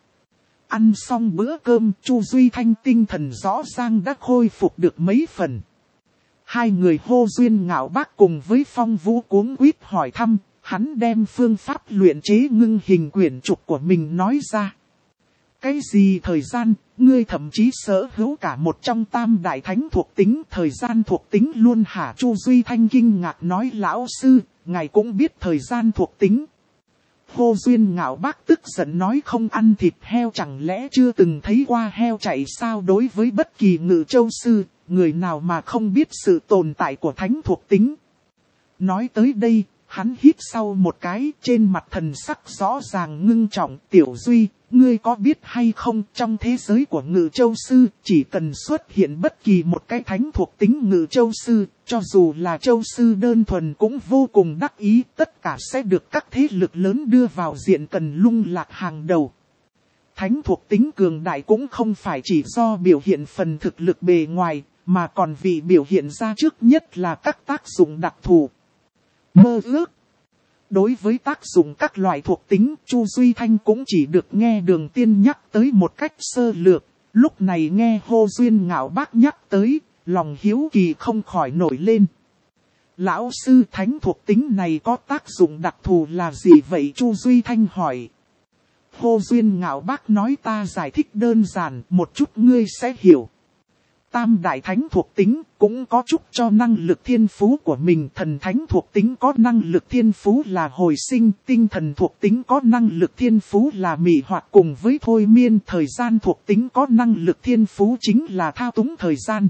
Ăn xong bữa cơm, Chu Duy Thanh tinh thần rõ ràng đã khôi phục được mấy phần. Hai người Hồ Duyên Ngạo Bác cùng với Phong Vũ cuống quýt hỏi thăm. Hắn đem phương pháp luyện chế ngưng hình quyển trục của mình nói ra. Cái gì thời gian, ngươi thậm chí sở hữu cả một trong tam đại thánh thuộc tính, thời gian thuộc tính luôn hả? Chu Duy Thanh kinh ngạc nói lão sư, ngài cũng biết thời gian thuộc tính. Hồ Duyên Ngạo Bác tức giận nói không ăn thịt heo chẳng lẽ chưa từng thấy qua heo chạy sao? Đối với bất kỳ ngự châu sư, người nào mà không biết sự tồn tại của thánh thuộc tính. Nói tới đây. Hắn hít sau một cái, trên mặt thần sắc rõ ràng ngưng trọng. Tiểu Duy, ngươi có biết hay không, trong thế giới của ngự châu sư, chỉ cần xuất hiện bất kỳ một cái thánh thuộc tính ngự châu sư, cho dù là châu sư đơn thuần cũng vô cùng đắc ý, tất cả sẽ được các thế lực lớn đưa vào diện cần lung lạc hàng đầu. Thánh thuộc tính cường đại cũng không phải chỉ do biểu hiện phần thực lực bề ngoài, mà còn vì biểu hiện ra trước nhất là các tác dụng đặc thù. Mơ ước. Đối với tác dụng các loại thuộc tính, Chu Duy Thanh cũng chỉ được nghe Đường Tiên nhắc tới một cách sơ lược. Lúc này nghe Hồ Duyên Ngạo Bác nhắc tới, lòng hiếu kỳ không khỏi nổi lên. Lão sư, thánh thuộc tính này có tác dụng đặc thù là gì vậy? Chu Duy Thanh hỏi. Hồ Duyên Ngạo Bác nói ta giải thích đơn giản một chút ngươi sẽ hiểu. Tam đại thánh thuộc tính cũng có chút cho năng lực thiên phú của mình. Thần thánh thuộc tính có năng lực thiên phú là hồi sinh. Tinh thần thuộc tính có năng lực thiên phú là mị hoặc cùng với thôi miên. Thời gian thuộc tính có năng lực thiên phú chính là thao túng thời gian.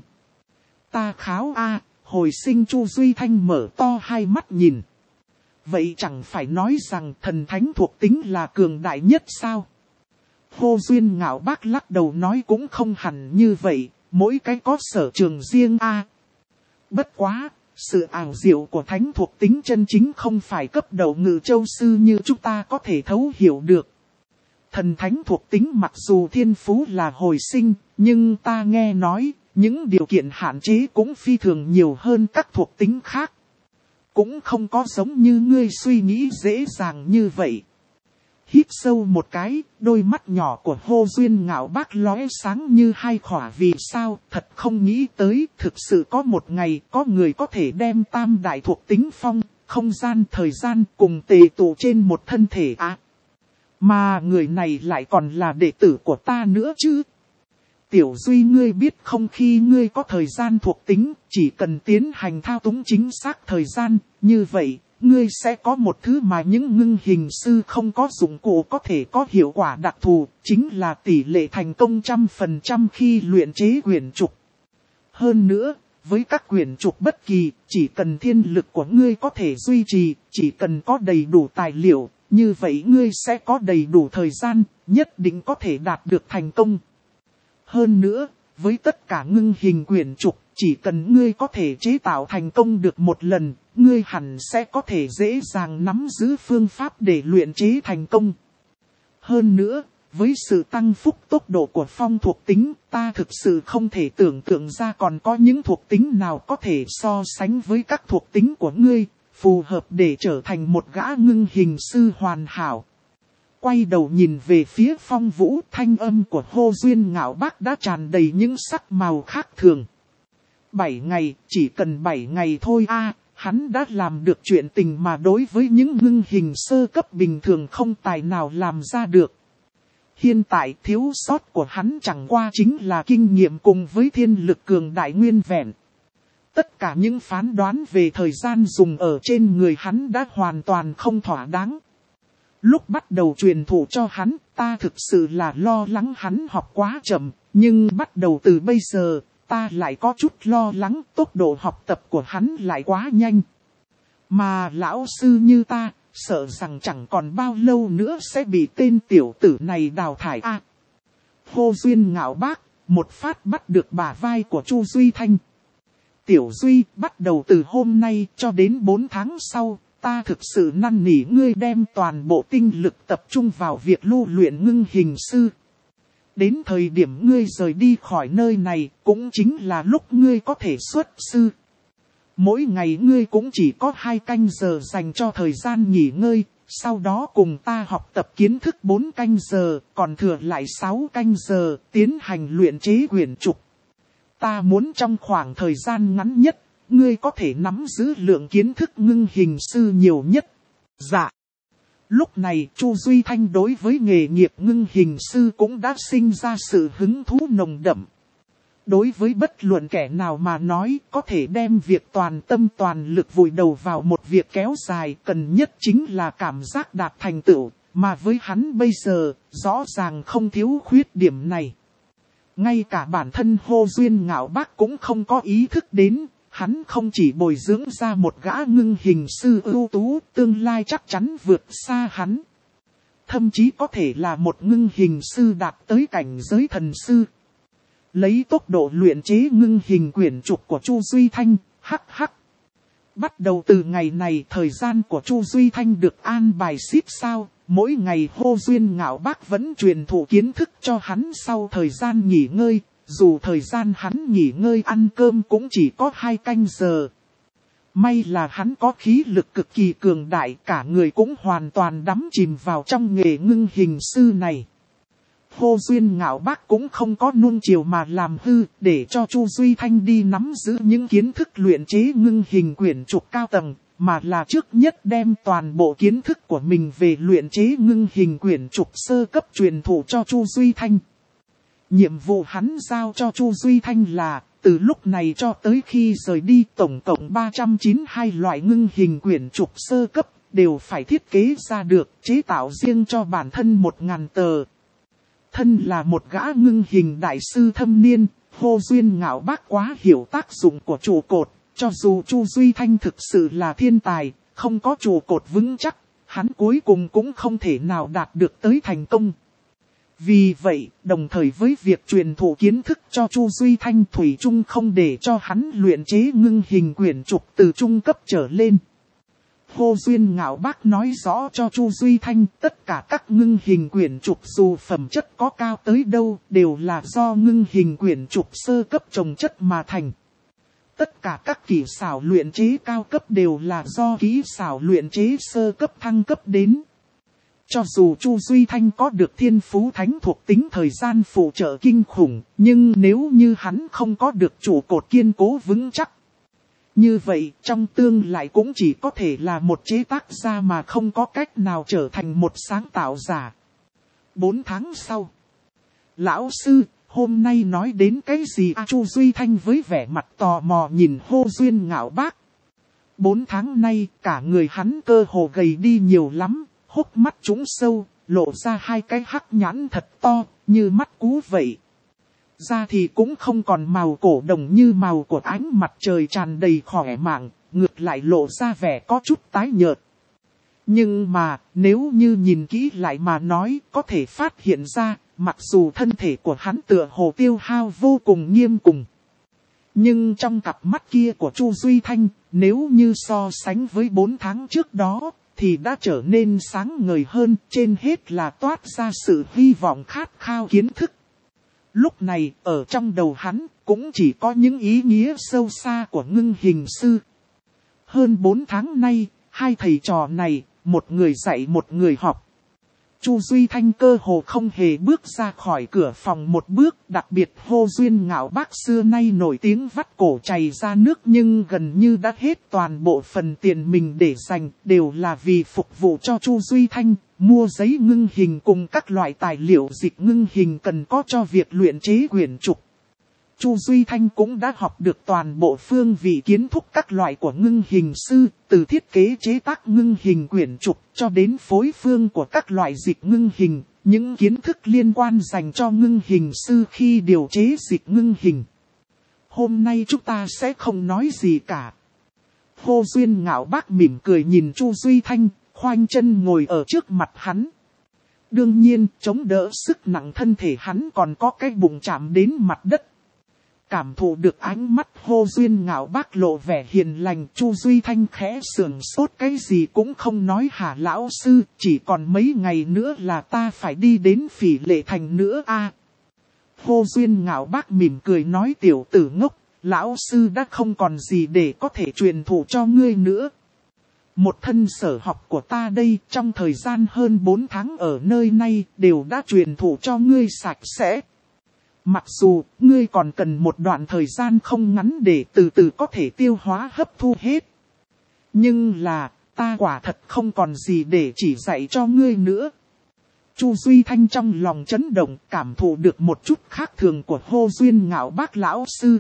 Ta kháo hồi sinh. Chu Duy Thanh mở to hai mắt nhìn. Vậy chẳng phải nói rằng thần thánh thuộc tính là cường đại nhất sao? Hồ Duyên Ngạo Bác lắc đầu nói cũng không hẳn như vậy. Mỗi cái có sở trường riêng Bất quá, sự ảo diệu của thánh thuộc tính chân chính không phải cấp đầu ngự châu sư như chúng ta có thể thấu hiểu được. Thần thánh thuộc tính mặc dù thiên phú là hồi sinh, nhưng ta nghe nói, những điều kiện hạn chế cũng phi thường nhiều hơn các thuộc tính khác. cũng không có giống như ngươi suy nghĩ dễ dàng như vậy. Hít sâu một cái, đôi mắt nhỏ của Hồ Duyên Ngạo Bác lóe sáng như hai khỏa vì sao, thật không nghĩ tới, thực sự có một ngày có người có thể đem tam đại thuộc tính phong, không gian, thời gian cùng tề tụ trên một thân thể Mà người này lại còn là đệ tử của ta nữa chứ. Tiểu Duy, ngươi biết không, khi ngươi có thời gian thuộc tính, chỉ cần tiến hành thao túng chính xác thời gian, như vậy, ngươi sẽ có một thứ mà những ngưng hình sư không có dụng cụ có thể có hiệu quả đặc thù, chính là tỷ lệ thành công 100% khi luyện chế quyển trục. Hơn nữa, với các quyển trục bất kỳ, chỉ cần thiên lực của ngươi có thể duy trì, chỉ cần có đầy đủ tài liệu, như vậy ngươi sẽ có đầy đủ thời gian, nhất định có thể đạt được thành công. Hơn nữa, với tất cả ngưng hình quyển trục, chỉ cần ngươi có thể chế tạo thành công được một lần, ngươi hẳn sẽ có thể dễ dàng nắm giữ phương pháp để luyện chế thành công. Hơn nữa, với sự tăng phúc tốc độ của phong thuộc tính, ta thực sự không thể tưởng tượng ra còn có những thuộc tính nào có thể so sánh với các thuộc tính của ngươi, phù hợp để trở thành một gã ngưng hình sư hoàn hảo. Quay đầu nhìn về phía Phong Vũ, thanh âm của Hồ Duyên Ngạo Bác đã tràn đầy những sắc màu khác thường. 7 ngày, chỉ cần 7 ngày thôi hắn đã làm được chuyện tình mà đối với những ngưng hình sơ cấp bình thường không tài nào làm ra được. Hiện tại thiếu sót của hắn chẳng qua chính là kinh nghiệm cùng với thiên lực cường đại nguyên vẹn. Tất cả những phán đoán về thời gian dùng ở trên người hắn đã hoàn toàn không thỏa đáng. Lúc bắt đầu truyền thụ cho hắn, ta thực sự là lo lắng hắn học quá chậm, nhưng bắt đầu từ bây giờ, ta lại có chút lo lắng tốc độ học tập của hắn lại quá nhanh. Mà lão sư như ta, sợ rằng chẳng còn bao lâu nữa sẽ bị tên tiểu tử này đào thải Hồ Duyên Ngạo Bác, một phát bắt được bả vai của Chu Duy Thanh. Tiểu Duy, bắt đầu từ hôm nay cho đến 4 tháng sau, ta thực sự năn nỉ ngươi đem toàn bộ tinh lực tập trung vào việc lưu luyện ngưng hình sư. Đến thời điểm ngươi rời đi khỏi nơi này, cũng chính là lúc ngươi có thể xuất sư. Mỗi ngày ngươi cũng chỉ có 2 canh giờ dành cho thời gian nghỉ ngơi, sau đó cùng ta học tập kiến thức 4 canh giờ, còn thừa lại 6 canh giờ, tiến hành luyện chế quyển trục. Ta muốn trong khoảng thời gian ngắn nhất, ngươi có thể nắm giữ lượng kiến thức ngưng hình sư nhiều nhất. Dạ. Lúc này Chu Duy Thanh đối với nghề nghiệp ngưng hình sư cũng đã sinh ra sự hứng thú nồng đậm. Đối với bất luận kẻ nào mà nói có thể đem việc toàn tâm toàn lực vùi đầu vào một việc kéo dài cần nhất chính là cảm giác đạt thành tựu, mà với hắn bây giờ rõ ràng không thiếu khuyết điểm này. Ngay cả bản thân Hồ Duyên Ngạo Bác cũng không có ý thức đến, hắn không chỉ bồi dưỡng ra một gã ngưng hình sư ưu tú, tương lai chắc chắn vượt xa hắn. Thậm chí có thể là một ngưng hình sư đạt tới cảnh giới thần sư. Lấy tốc độ luyện chế ngưng hình quyển trục của Chu Duy Thanh, Bắt đầu từ ngày này thời gian của Chu Duy Thanh được an bài xếp sao, mỗi ngày Hồ Duyên Ngạo Bác vẫn truyền thụ kiến thức cho hắn sau thời gian nghỉ ngơi, dù thời gian hắn nghỉ ngơi ăn cơm cũng chỉ có 2 canh giờ. May là hắn có khí lực cực kỳ cường đại, cả người cũng hoàn toàn đắm chìm vào trong nghề ngưng hình sư này. Hồ Duyên Ngạo Bác cũng không có nuông chiều mà làm hư, để cho Chu Duy Thanh đi nắm giữ những kiến thức luyện chế ngưng hình quyển trục cao tầng, mà là trước nhất đem toàn bộ kiến thức của mình về luyện chế ngưng hình quyển trục sơ cấp truyền thụ cho Chu Duy Thanh. Nhiệm vụ hắn giao cho Chu Duy Thanh là, từ lúc này cho tới khi rời đi tổng cộng 392 loại ngưng hình quyển trục sơ cấp, đều phải thiết kế ra được, chế tạo riêng cho bản thân 1000 tờ. Thân là một gã ngưng hình đại sư thâm niên, Hồ Duyên Ngạo Bác quá hiểu tác dụng của trụ cột, cho dù Chu Duy Thanh thực sự là thiên tài, không có trụ cột vững chắc, hắn cuối cùng cũng không thể nào đạt được tới thành công. Vì vậy, đồng thời với việc truyền thụ kiến thức cho Chu Duy Thanh, thủy chung không để cho hắn luyện chế ngưng hình quyển trục từ trung cấp trở lên. Hồ Duyên Ngạo Bác nói rõ cho Chu Duy Thanh tất cả các ngưng hình quyển trục dù phẩm chất có cao tới đâu đều là do ngưng hình quyển trục sơ cấp trồng chất mà thành. Tất cả các kỹ xảo luyện chế cao cấp đều là do kỹ xảo luyện chế sơ cấp thăng cấp đến. Cho dù Chu Duy Thanh có được thiên phú thánh thuộc tính thời gian phụ trợ kinh khủng, nhưng nếu như hắn không có được trụ cột kiên cố vững chắc, như vậy trong tương lai cũng chỉ có thể là một chế tác gia mà không có cách nào trở thành một sáng tạo giả. 4 tháng sau, lão sư, hôm nay nói đến cái gì à? Chu Duy Thanh với vẻ mặt tò mò nhìn Hồ Duyên Ngạo Bác. 4 tháng nay cả người hắn cơ hồ gầy đi nhiều lắm, hốc mắt trũng sâu, lộ ra 2 cái hắc nhãn thật to, như mắt cú vậy. Da thì cũng không còn màu cổ đồng như màu của ánh mặt trời tràn đầy khỏe mạnh, ngược lại lộ ra vẻ có chút tái nhợt. Nhưng mà, nếu như nhìn kỹ lại mà nói, có thể phát hiện ra, mặc dù thân thể của hắn tựa hồ tiêu hao vô cùng nghiêm cùng. Nhưng trong cặp mắt kia của Chu Duy Thanh, nếu như so sánh với 4 tháng trước đó, thì đã trở nên sáng ngời hơn, trên hết là toát ra sự hy vọng khát khao kiến thức. Lúc này, ở trong đầu hắn, cũng chỉ có những ý nghĩa sâu xa của ngưng hình sư. Hơn 4 tháng nay, 2 thầy trò này, một người dạy một người học. Chu Duy Thanh cơ hồ không hề bước ra khỏi cửa phòng một bước, đặc biệt Hồ Duyên Ngạo Bác xưa nay nổi tiếng vắt cổ chảy ra nước nhưng gần như đã hết toàn bộ phần tiền mình để dành, đều là vì phục vụ cho Chu Duy Thanh, mua giấy ngưng hình cùng các loại tài liệu dịch ngưng hình cần có cho việc luyện chế quyển trục. Chu Duy Thanh cũng đã học được toàn bộ phương vị kiến thức các loại của ngưng hình sư, từ thiết kế chế tác ngưng hình quyển trục cho đến phối phương của các loại dịch ngưng hình, những kiến thức liên quan dành cho ngưng hình sư khi điều chế dịch ngưng hình. Hôm nay chúng ta sẽ không nói gì cả. Hồ Duyên Ngạo Bác mỉm cười nhìn Chu Duy Thanh, khoanh chân ngồi ở trước mặt hắn. Đương nhiên, chống đỡ sức nặng thân thể hắn còn có cái bụng chạm đến mặt đất. Cảm thụ được ánh mắt Hồ Duyên Ngạo Bác lộ vẻ hiền lành, Chu Duy Thanh khẽ sườn sốt cái gì cũng không nói hả lão sư, chỉ còn mấy ngày nữa là ta phải đi đến Phỉ Lệ Thành nữa a. Hồ Duyên Ngạo Bác mỉm cười nói tiểu tử ngốc, lão sư đã không còn gì để có thể truyền thụ cho ngươi nữa. Một thân sở học của ta đây trong thời gian hơn 4 tháng ở nơi này đều đã truyền thụ cho ngươi sạch sẽ. Mặc dù ngươi còn cần một đoạn thời gian không ngắn để từ từ có thể tiêu hóa hấp thu hết. Nhưng là ta quả thật không còn gì để chỉ dạy cho ngươi nữa. Chu Duy Thanh trong lòng chấn động cảm thụ được một chút khác thường của Hồ Duyên Ngạo Bác lão sư.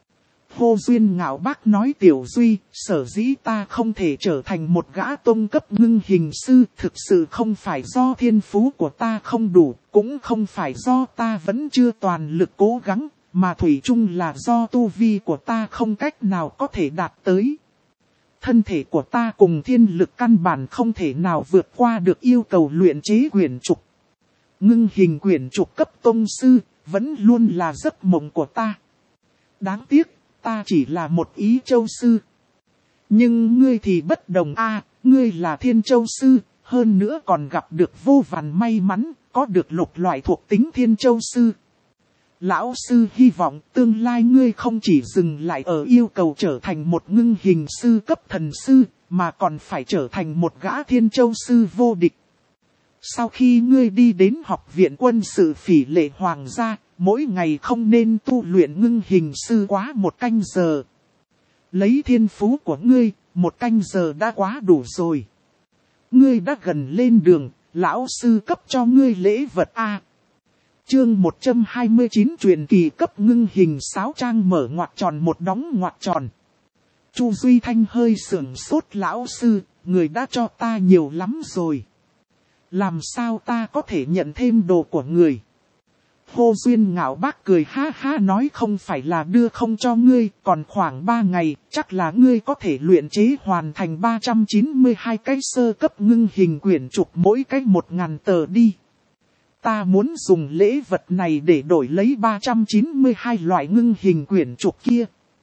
Hồ Duyên Ngạo Bác nói tiểu Duy, sở dĩ ta không thể trở thành một gã tông cấp ngưng hình sư, thực sự không phải do thiên phú của ta không đủ, cũng không phải do ta vẫn chưa toàn lực cố gắng, mà thủy chung là do tu vi của ta không cách nào có thể đạt tới. Thân thể của ta cùng thiên lực căn bản không thể nào vượt qua được yêu cầu luyện chế quyển trục. Ngưng hình quyển trục cấp tông sư, vẫn luôn là giấc mộng của ta. Đáng tiếc. Ta chỉ là một ý châu sư. Nhưng ngươi thì bất đồng a, ngươi là thiên châu sư, hơn nữa còn gặp được vô vàn may mắn, có được lục loại thuộc tính thiên châu sư. Lão sư hy vọng tương lai ngươi không chỉ dừng lại ở yêu cầu trở thành một ngưng hình sư cấp thần sư, mà còn phải trở thành một gã thiên châu sư vô địch. Sau khi ngươi đi đến học viện quân sự Phỉ Lệ Hoàng gia, mỗi ngày không nên tu luyện ngưng hình sư quá 1 canh giờ. Lấy thiên phú của ngươi, 1 canh giờ đã quá đủ rồi. Ngươi đã gần lên đường, lão sư cấp cho ngươi lễ vật a. Chương 129 truyền kỳ cấp ngưng hình 6 trang mở ngoặc tròn một đóng ngoặc tròn. Chu Duy Thanh hơi sưởng sốt lão sư, người đã cho ta nhiều lắm rồi. Làm sao ta có thể nhận thêm đồ của người? Hồ Duyên Ngạo Bác cười ha ha nói không phải là đưa không cho ngươi, còn khoảng 3 ngày, chắc là ngươi có thể luyện chế hoàn thành 392 cái sơ cấp ngưng hình quyển trục mỗi cái 1000 tờ đi. Ta muốn dùng lễ vật này để đổi lấy 392 loại ngưng hình quyển trục kia.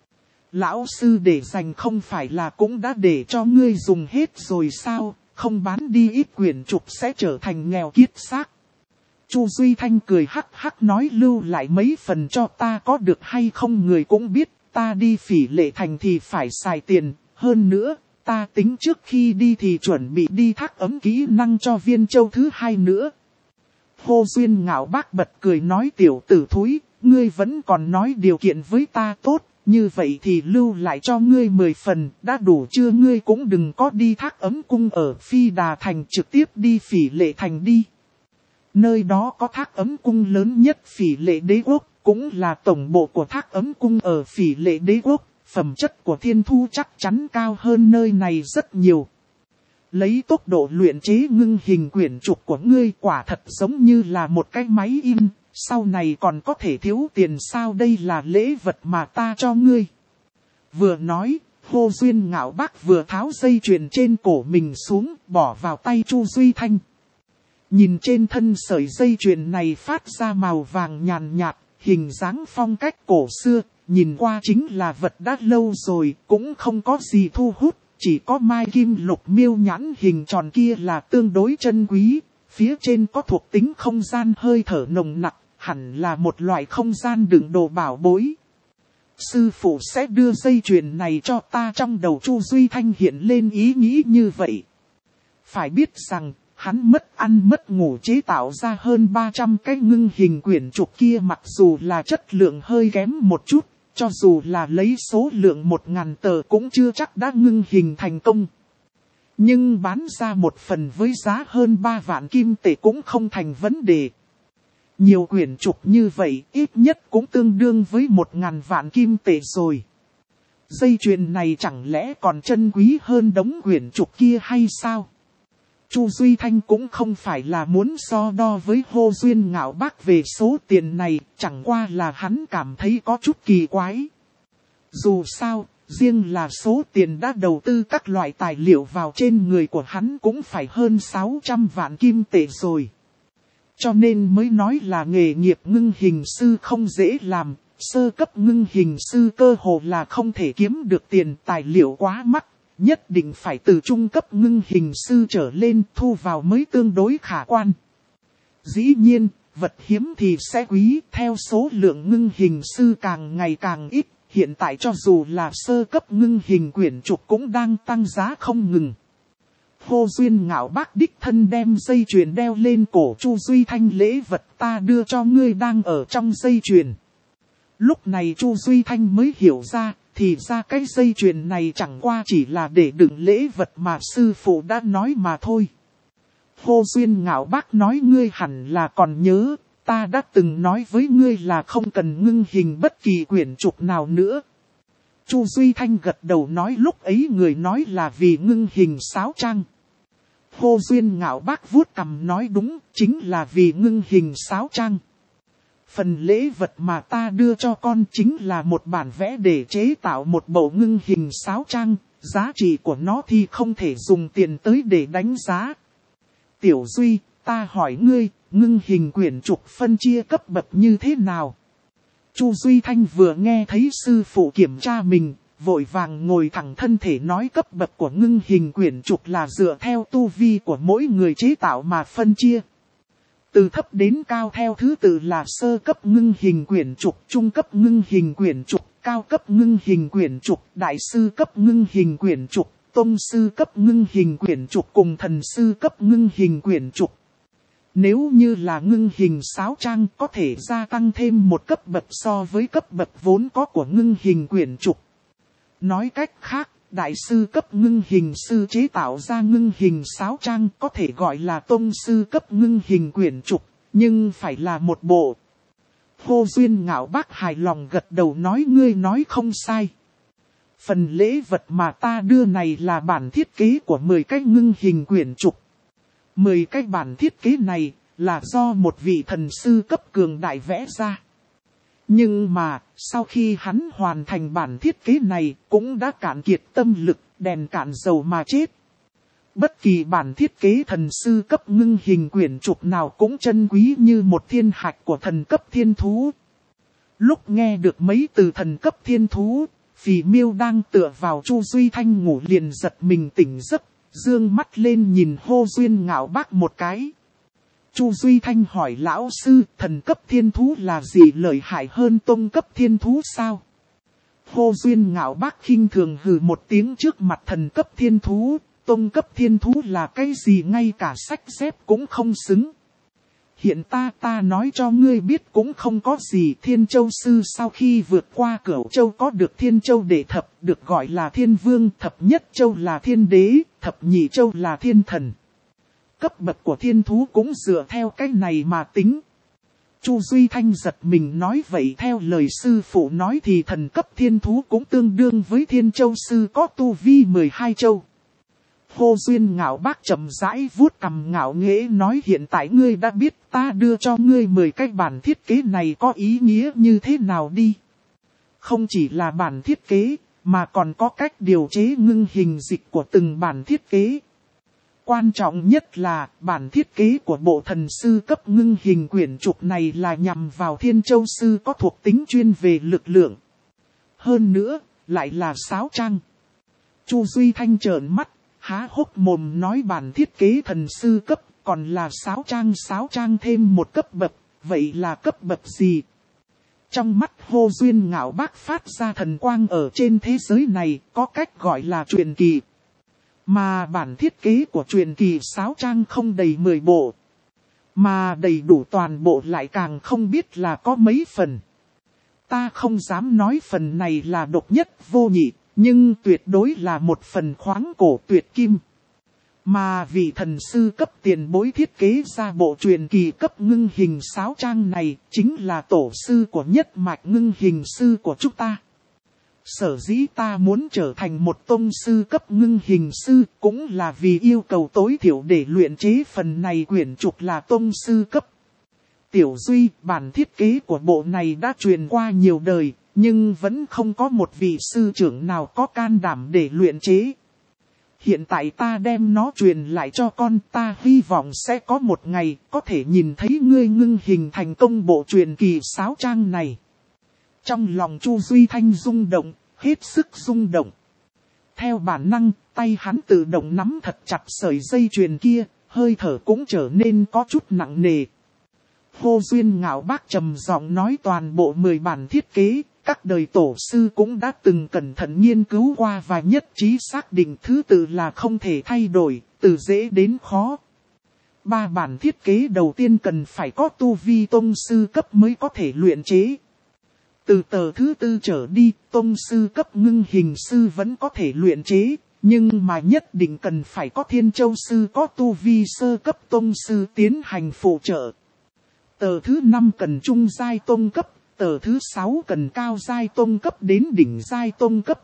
Lão sư để dành không phải là cũng đã để cho ngươi dùng hết rồi sao, không bán đi ít quyển trục sẽ trở thành nghèo kiết xác. Chu Duy Thanh cười hắc hắc nói lưu lại mấy phần cho ta có được hay không người cũng biết, ta đi Phỉ Lệ Thành thì phải xài tiền, hơn nữa, ta tính trước khi đi thì chuẩn bị đi thác ấm kỹ năng cho Viên Châu thứ 2 nữa. Hồ Duyên Ngạo Bác bật cười nói tiểu tử thúi, ngươi vẫn còn nói điều kiện với ta tốt, như vậy thì lưu lại cho ngươi 10 phần, đã đủ chưa? Ngươi cũng đừng có đi thác ấm cung ở Phi Đà Thành, trực tiếp đi Phỉ Lệ Thành đi. Nơi đó có thác ấm cung lớn nhất Phỉ Lệ Đế Quốc, cũng là tổng bộ của thác ấm cung ở Phỉ Lệ Đế Quốc, phẩm chất của thiên thu chắc chắn cao hơn nơi này rất nhiều. Lấy tốc độ luyện chế ngưng hình quyển trục của ngươi quả thật giống như là một cái máy in, sau này còn có thể thiếu tiền sao? Đây là lễ vật mà ta cho ngươi. Vừa nói, Hồ Duyên Ngạo Bác vừa tháo dây chuyền trên cổ mình xuống, bỏ vào tay Chu Duy Thanh. Nhìn trên thân sợi dây chuyền này phát ra màu vàng nhàn nhạt, hình dáng phong cách cổ xưa, nhìn qua chính là vật đã lâu rồi, cũng không có gì thu hút, chỉ có mai kim lục miêu nhãn hình tròn kia là tương đối chân quý, phía trên có thuộc tính không gian hơi thở nồng nặc, hẳn là một loại không gian đựng đồ bảo bối. Sư phụ sẽ đưa dây chuyền này cho ta, trong đầu Chu Duy Thanh hiện lên ý nghĩ như vậy. Phải biết rằng, hắn mất ăn mất ngủ chế tạo ra hơn 300 cái ngưng hình quyển trục kia, mặc dù là chất lượng hơi kém một chút, cho dù là lấy số lượng 1000 tờ cũng chưa chắc đã ngưng hình thành công. Nhưng bán ra một phần với giá hơn 3 vạn kim tệ cũng không thành vấn đề. Nhiều quyển trục như vậy ít nhất cũng tương đương với 1000 vạn kim tệ rồi. Dây chuyền này chẳng lẽ còn chân quý hơn đống quyển trục kia hay sao? Chu Duy Thanh cũng không phải là muốn so đo với Hồ Duyên Ngạo Bác về số tiền này, chẳng qua là hắn cảm thấy có chút kỳ quái. Dù sao, riêng là số tiền đã đầu tư các loại tài liệu vào trên người của hắn cũng phải hơn 600 vạn kim tệ rồi. Cho nên mới nói là nghề nghiệp ngưng hình sư không dễ làm, sơ cấp ngưng hình sư cơ hồ là không thể kiếm được tiền, tài liệu quá mắc. Nhất định phải từ trung cấp ngưng hình sư trở lên, thu vào mới tương đối khả quan. Dĩ nhiên, vật hiếm thì sẽ quý, theo số lượng ngưng hình sư càng ngày càng ít, hiện tại cho dù là sơ cấp ngưng hình quyển trục cũng đang tăng giá không ngừng. Hồ Duyên Ngạo Bác đích thân đem dây chuyền đeo lên cổ Chu Duy Thanh, lễ vật ta đưa cho ngươi đang ở trong dây chuyền. Lúc này Chu Duy Thanh mới hiểu ra, thì ra cái dây chuyền này chẳng qua chỉ là để đựng lễ vật mà sư phụ đã nói mà thôi. Hồ Duyên Ngạo Bác nói ngươi hẳn là còn nhớ, ta đã từng nói với ngươi là không cần ngưng hình bất kỳ quyển trục nào nữa. Chu Duy Thanh gật đầu nói lúc ấy người nói là vì ngưng hình sáo trang. Hồ Duyên Ngạo Bác vuốt cằm nói đúng, chính là vì ngưng hình sáo trang. Phần lễ vật mà ta đưa cho con chính là một bản vẽ để chế tạo một bộ ngưng hình sáo trang, giá trị của nó thì không thể dùng tiền tới để đánh giá. Tiểu Duy, ta hỏi ngươi, ngưng hình quyển trục phân chia cấp bậc như thế nào? Chu Duy Thanh vừa nghe thấy sư phụ kiểm tra mình, vội vàng ngồi thẳng thân thể nói cấp bậc của ngưng hình quyển trục là dựa theo tu vi của mỗi người chế tạo mà phân chia. Từ thấp đến cao theo thứ tự là sơ cấp ngưng hình quyển trục, trung cấp ngưng hình quyển trục, cao cấp ngưng hình quyển trục, đại sư cấp ngưng hình quyển trục, tông sư cấp ngưng hình quyển trục cùng thần sư cấp ngưng hình quyển trục. Nếu như là ngưng hình sáo trang có thể gia tăng thêm một cấp bậc so với cấp bậc vốn có của ngưng hình quyển trục. Nói cách khác, đại sư cấp ngưng hình sư chế tạo ra ngưng hình sáo trang có thể gọi là tông sư cấp ngưng hình quyển trục, nhưng phải là một bộ. Hồ Duyên Ngạo Bác hài lòng gật đầu nói ngươi nói không sai. Phần lễ vật mà ta đưa này là bản thiết kế của 10 cái ngưng hình quyển trục. 10 cái bản thiết kế này là do một vị thần sư cấp cường đại vẽ ra. Nhưng mà, sau khi hắn hoàn thành bản thiết kế này, cũng đã cạn kiệt tâm lực, đèn cạn dầu mà chết. Bất kỳ bản thiết kế thần sư cấp ngưng hình quyển trục nào cũng chân quý như một thiên hạch của thần cấp thiên thú. Lúc nghe được mấy từ thần cấp thiên thú, Phỉ Miêu đang tựa vào Chu Duy Thanh ngủ liền giật mình tỉnh giấc, dương mắt lên nhìn Hồ Duyên Ngạo Bác một cái. Chu Duy Thanh hỏi lão sư, thần cấp thiên thú là gì lợi hại hơn tông cấp thiên thú sao? Hô Duyên Ngạo Bác khinh thường hừ một tiếng trước mặt thần cấp thiên thú, tông cấp thiên thú là cái gì ngay cả sách xếp cũng không xứng. Hiện ta nói cho ngươi biết cũng không có gì. Thiên Châu Sư sau khi vượt qua Cửu Châu có được Thiên Châu Đệ Thập, được gọi là Thiên Vương, Thập Nhất Châu là Thiên Đế, Thập Nhị Châu là Thiên Thần. Cấp bậc của thiên thú cũng dựa theo cái này mà tính. Chu Duy Thanh giật mình nói vậy theo lời sư phụ nói thì thần cấp thiên thú cũng tương đương với Thiên Châu Sư có tu vi 12 châu. Hô Duyên Ngạo Bác chậm rãi vuốt cằm ngạo nghễ nói hiện tại ngươi đã biết ta đưa cho ngươi 10 cái bản thiết kế này có ý nghĩa như thế nào đi. Không chỉ là bản thiết kế, mà còn có cách điều chế ngưng hình dịch của từng bản thiết kế. Quan trọng nhất là bản thiết kế của bộ thần sư cấp ngưng hình quyển trục này là nhằm vào Thiên Châu Sư có thuộc tính chuyên về lực lượng. Hơn nữa, lại là sáo trang. Chu Duy Thanh trợn mắt, há hốc mồm nói bản thiết kế thần sư cấp, còn là sáo trang thêm một cấp bậc, vậy là cấp bậc gì? Trong mắt Hô Duyên Ngạo Bác phát ra thần quang ở trên thế giới này, có cách gọi là truyền kỳ. Mà bản thiết kế của truyền kỳ sáo trang không đầy 10 bộ. Mà đầy đủ toàn bộ lại càng không biết là có mấy phần. Ta không dám nói phần này là độc nhất vô nhị, nhưng tuyệt đối là một phần khoáng cổ tuyệt kim. Mà vị thần sư cấp tiền bối thiết kế ra bộ truyền kỳ cấp ngưng hình sáo trang này chính là tổ sư của nhất mạch ngưng hình sư của chúng ta. Sở dĩ ta muốn trở thành một tông sư cấp ngưng hình sư cũng là vì yêu cầu tối thiểu để luyện chế phần này quyển trục là tông sư cấp. Tiểu Duy, bản thiết kế của bộ này đã truyền qua nhiều đời, nhưng vẫn không có một vị sư trưởng nào có can đảm để luyện chế. Hiện tại ta đem nó truyền lại cho con, ta hy vọng sẽ có một ngày có thể nhìn thấy ngươi ngưng hình thành công bộ truyền kỳ sáo trang này. Trong lòng Chu Duy Thanh rung động, hết sức rung động. Theo bản năng, tay hắn tự động nắm thật chặt sợi dây chuyền kia, hơi thở cũng trở nên có chút nặng nề. Hô Duyên Ngạo Bác trầm giọng nói toàn bộ 10 bản thiết kế, các đời tổ sư cũng đã từng cẩn thận nghiên cứu qua và nhất trí xác định thứ tự là không thể thay đổi, từ dễ đến khó. 3 bản thiết kế đầu tiên cần phải có tu vi tông sư cấp mới có thể luyện chế. Từ tờ thứ 4 trở đi, tông sư cấp ngưng hình sư vẫn có thể luyện chế, nhưng mà nhất định cần phải có Thiên Châu Sư có tu vi sơ cấp tông sư tiến hành phụ trợ. Tờ thứ 5 cần trung giai tông cấp, tờ thứ 6 cần cao giai tông cấp đến đỉnh giai tông cấp.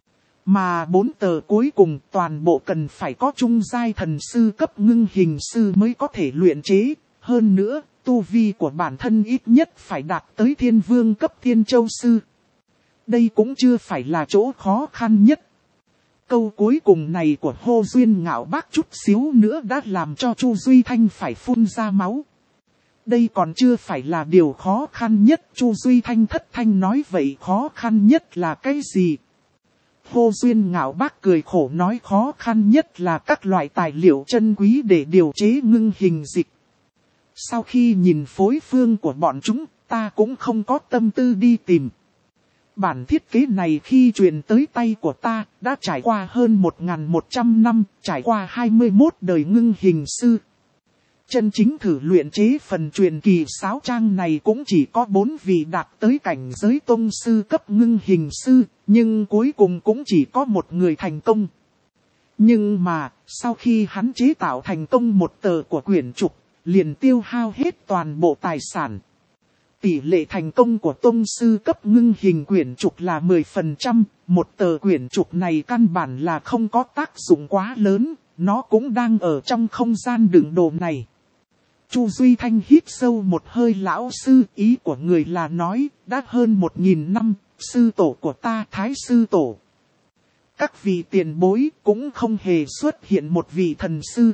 Mà 4 tờ cuối cùng toàn bộ cần phải có trung giai thần sư cấp ngưng hình sư mới có thể luyện chế. Hơn nữa, tu vi của bản thân ít nhất phải đạt tới Thiên Vương cấp Thiên Châu Sư. Đây cũng chưa phải là chỗ khó khăn nhất. Câu cuối cùng này của Hô Duyên Ngạo Bác chút xíu nữa đã làm cho Chu Duy Thanh phải phun ra máu. Đây còn chưa phải là điều khó khăn nhất, Chu Duy Thanh thất thanh nói vậy khó khăn nhất là cái gì? Hô Duyên Ngạo Bác cười khổ nói khó khăn nhất là các loại tài liệu chân quý để điều chế ngưng hình dịch. Sau khi nhìn phối phương của bọn chúng, ta cũng không có tâm tư đi tìm. Bản thiết kế này khi truyền tới tay của ta, đã trải qua hơn 1.100 năm, trải qua 21 đời ngưng hình sư. Chân chính thử luyện chế phần truyền kỳ sáo trang này cũng chỉ có 4 vị đạt tới cảnh giới tông sư cấp ngưng hình sư, nhưng cuối cùng cũng chỉ có một người thành công. Nhưng mà, sau khi hắn chế tạo thành công một tờ của quyển trục, liền tiêu hao hết toàn bộ tài sản. Tỷ lệ thành công của tông sư cấp ngưng hình quyển trục là 10%, một tờ quyển trục này căn bản là không có tác dụng quá lớn, nó cũng đang ở trong không gian đựng đồ này. Chu Duy Thanh hít sâu một hơi lão sư, ý của người là nói, đã hơn 1000 năm, sư tổ của ta Thái sư tổ. Các vị tiền bối cũng không hề xuất hiện một vị thần sư.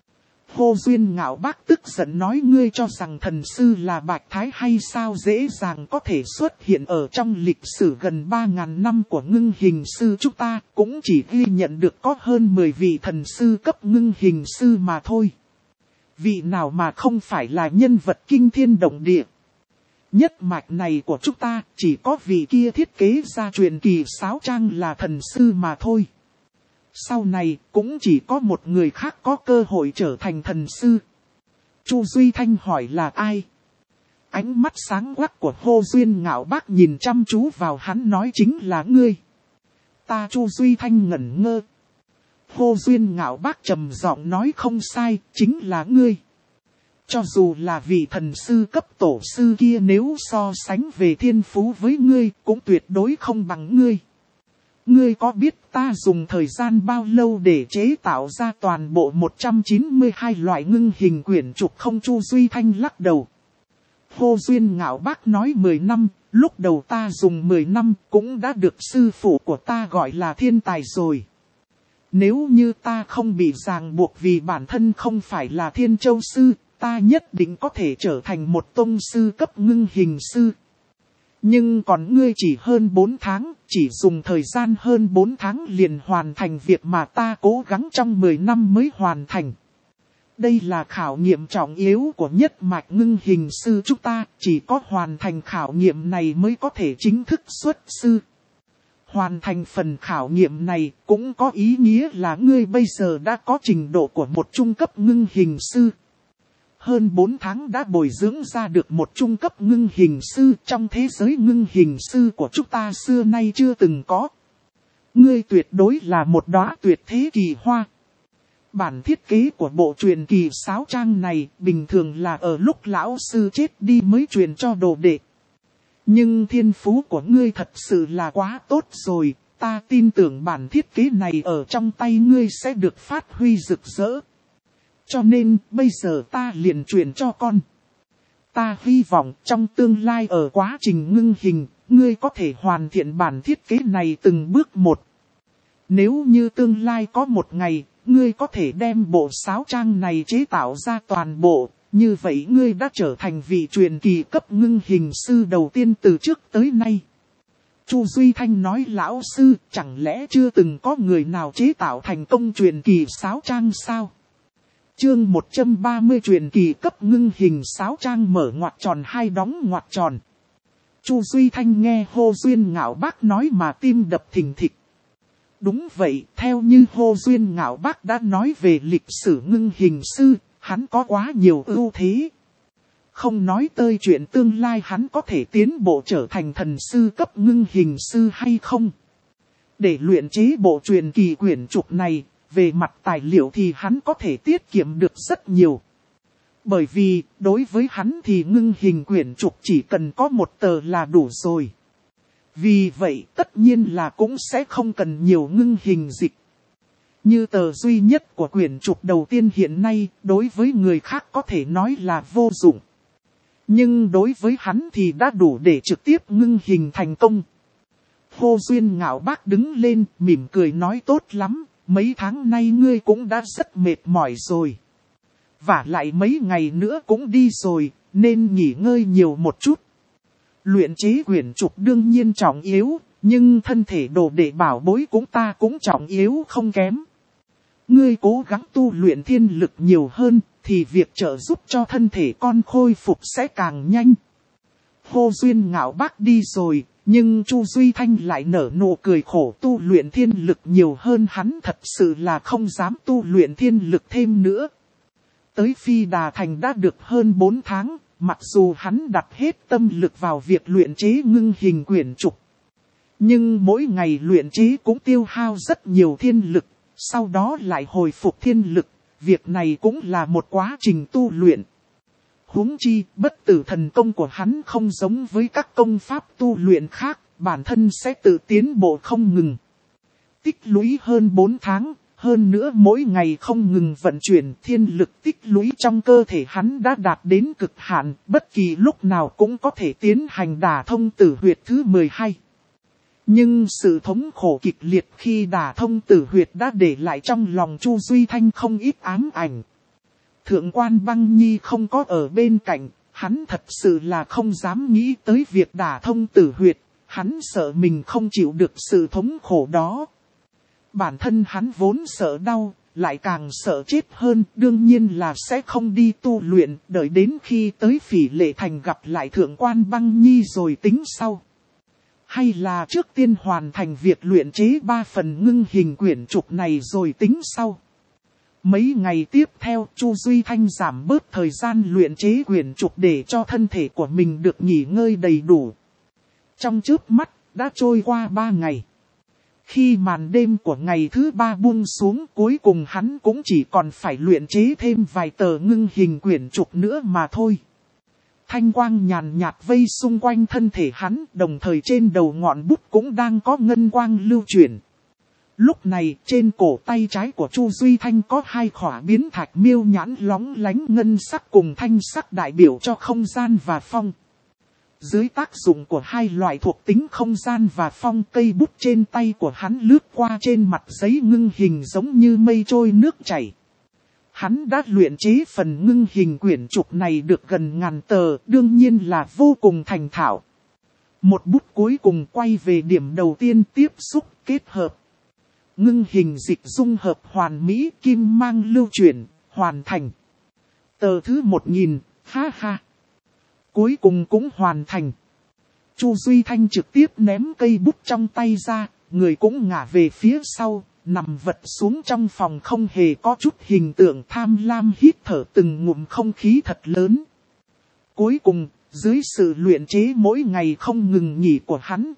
Hô Duyên Ngạo Bác tức giận nói ngươi cho rằng thần sư là Bạch Thái hay sao dễ dàng có thể xuất hiện ở trong lịch sử gần 3000 năm của ngưng hình sư chúng ta, cũng chỉ ghi nhận được có hơn 10 vị thần sư cấp ngưng hình sư mà thôi. Vị nào mà không phải là nhân vật kinh thiên động địa. Nhất mạch này của chúng ta chỉ có vị kia thiết kế ra truyền kỳ sáo trang là thần sư mà thôi. Sau này cũng chỉ có một người khác có cơ hội trở thành thần sư. Chu Duy Thanh hỏi là ai? Ánh mắt sáng quắc của Hồ Duyên Ngạo Bác nhìn chăm chú vào hắn nói chính là ngươi. Ta Chu Duy Thanh ngẩn ngơ. Hồ Duyên Ngạo Bác trầm giọng nói không sai, chính là ngươi. Cho dù là vị thần sư cấp tổ sư kia nếu so sánh về thiên phú với ngươi cũng tuyệt đối không bằng ngươi. Ngươi có biết ta dùng thời gian bao lâu để chế tạo ra toàn bộ 192 loại ngưng hình quyển trục không? Chu Duy Thanh lắc đầu. Hồ Duyên Ngạo Bác nói 10 năm, lúc đầu ta dùng 10 năm cũng đã được sư phụ của ta gọi là thiên tài rồi. Nếu như ta không bị ràng buộc vì bản thân không phải là Thiên Châu Sư, ta nhất định có thể trở thành một tông sư cấp ngưng hình sư. Nhưng còn ngươi chỉ hơn 4 tháng, chỉ dùng thời gian hơn 4 tháng liền hoàn thành việc mà ta cố gắng trong 10 năm mới hoàn thành. Đây là khảo nghiệm trọng yếu của nhất mạch ngưng hình sư chúng ta, chỉ có hoàn thành khảo nghiệm này mới có thể chính thức xuất sư. Hoàn thành phần khảo nghiệm này cũng có ý nghĩa là ngươi bây giờ đã có trình độ của một trung cấp ngưng hình sư. Hơn 4 tháng đã bồi dưỡng ra được một trung cấp ngưng hình sư trong thế giới ngưng hình sư của chúng ta xưa nay chưa từng có. Ngươi tuyệt đối là một đóa tuyệt thế kỳ hoa. Bản thiết kế của bộ truyền kỳ sáo trang này bình thường là ở lúc lão sư chết đi mới truyền cho đồ đệ. Nhưng thiên phú của ngươi thật sự là quá tốt rồi, ta tin tưởng bản thiết kế này ở trong tay ngươi sẽ được phát huy rực rỡ. Cho nên bây giờ ta liền truyền cho con. Ta hy vọng trong tương lai ở quá trình ngưng hình, ngươi có thể hoàn thiện bản thiết kế này từng bước một. Nếu như tương lai có một ngày, ngươi có thể đem bộ sáo trang này chế tạo ra toàn bộ, như vậy ngươi đã trở thành vị truyền kỳ cấp ngưng hình sư đầu tiên từ trước tới nay. Chu Duy Thanh nói lão sư, chẳng lẽ chưa từng có người nào chế tạo thành công truyền kỳ sáo trang sao? Chương 130 truyền kỳ cấp ngưng hình sáo trang mở ngoặc tròn hai đóng ngoặc tròn. Chu Duy Thanh nghe Hồ Duyên Ngạo Bác nói mà tim đập thình thịch. Đúng vậy, theo như Hồ Duyên Ngạo Bác đã nói về lịch sử ngưng hình sư, hắn có quá nhiều ưu thế. Không nói tới chuyện tương lai hắn có thể tiến bộ trở thành thần sư cấp ngưng hình sư hay không. Để luyện chế bộ truyền kỳ quyển trục này, về mặt tài liệu thì hắn có thể tiết kiệm được rất nhiều. Bởi vì, đối với hắn thì ngưng hình quyển trục chỉ cần có một tờ là đủ rồi. Vì vậy tất nhiên là cũng sẽ không cần nhiều ngưng hình dịch. Như tờ duy nhất của quyển trục đầu tiên hiện nay, đối với người khác có thể nói là vô dụng. Nhưng đối với hắn thì đã đủ để trực tiếp ngưng hình thành công. Hồ Duyên Ngạo Bác đứng lên, mỉm cười nói tốt lắm, mấy tháng nay ngươi cũng đã rất mệt mỏi rồi. Vả lại mấy ngày nữa cũng đi rồi, nên nghỉ ngơi nhiều một chút. Luyện chế quyển trục đương nhiên trọng yếu, nhưng thân thể đồ đệ bảo bối ta cũng trọng yếu không kém. Ngươi cố gắng tu luyện thiên lực nhiều hơn, thì việc trợ giúp cho thân thể con khôi phục sẽ càng nhanh. Hồ Duyên Ngạo Bác đi rồi, nhưng Chu Duy Thanh lại nở nụ cười khổ, tu luyện thiên lực nhiều hơn hắn thật sự là không dám tu luyện thiên lực thêm nữa. Tới Phi Đà Thành đã được hơn 4 tháng, mặc dù hắn đặt hết tâm lực vào việc luyện chế ngưng hình quyển trục. Nhưng mỗi ngày luyện chế cũng tiêu hao rất nhiều thiên lực, sau đó lại hồi phục thiên lực, việc này cũng là một quá trình tu luyện. Huống chi, bất tử thần công của hắn không giống với các công pháp tu luyện khác, bản thân sẽ tự tiến bộ không ngừng. Tích lũy hơn 4 tháng, hơn nữa mỗi ngày không ngừng vận chuyển thiên lực tích lũy trong cơ thể hắn đã đạt đến cực hạn, bất kỳ lúc nào cũng có thể tiến hành đả thông tử huyệt thứ 12. Nhưng sự thống khổ kịch liệt khi đả thông tử huyệt đã để lại trong lòng Chu Duy Thanh không ít ám ảnh. Thượng quan Băng Nhi không có ở bên cạnh, hắn thật sự là không dám nghĩ tới việc đả thông tử huyệt, hắn sợ mình không chịu được sự thống khổ đó. Bản thân hắn vốn sợ đau, lại càng sợ chết hơn, đương nhiên là sẽ không đi tu luyện, đợi đến khi tới Phỉ Lệ Thành gặp lại Thượng quan Băng Nhi rồi tính sau. Hay là trước tiên hoàn thành việc luyện chế 3 phần ngưng hình quyển trục này rồi tính sau. Mấy ngày tiếp theo, Chu Duy Thanh giảm bớt thời gian luyện chế quyển trục để cho thân thể của mình được nghỉ ngơi đầy đủ. Trong chớp mắt, đã trôi qua 3 ngày. Khi màn đêm của ngày thứ 3 buông xuống, cuối cùng hắn cũng chỉ còn phải luyện chế thêm vài tờ ngưng hình quyển trục nữa mà thôi. Thanh quang nhàn nhạt vây xung quanh thân thể hắn, đồng thời trên đầu ngọn bút cũng đang có ngân quang lưu chuyển. Lúc này, trên cổ tay trái của Chu Duy Thanh có 2 khỏa biến thạch miêu nhãn lóng lánh ngân sắc cùng thanh sắc đại biểu cho không gian và phong. Dưới tác dụng của 2 loại thuộc tính không gian và phong, cây bút trên tay của hắn lướt qua trên mặt giấy ngưng hình giống như mây trôi nước chảy. Hắn đã luyện chế phần ngưng hình quyển trục này được gần 1000 tờ, đương nhiên là vô cùng thành thạo. Một bút cuối cùng quay về điểm đầu tiên, tiếp xúc, kết hợp. Ngưng hình dịch dung hợp hoàn mỹ, kim mang lưu chuyển, hoàn thành. Tờ thứ 1000, ha ha. Cuối cùng cũng hoàn thành. Chu Duy Thanh trực tiếp ném cây bút trong tay ra, người cũng ngả về phía sau, nằm vật xuống trong phòng không hề có chút hình tượng, tham lam hít thở từng ngụm không khí thật lớn. Cuối cùng, dưới sự luyện chế mỗi ngày không ngừng nghỉ của hắn,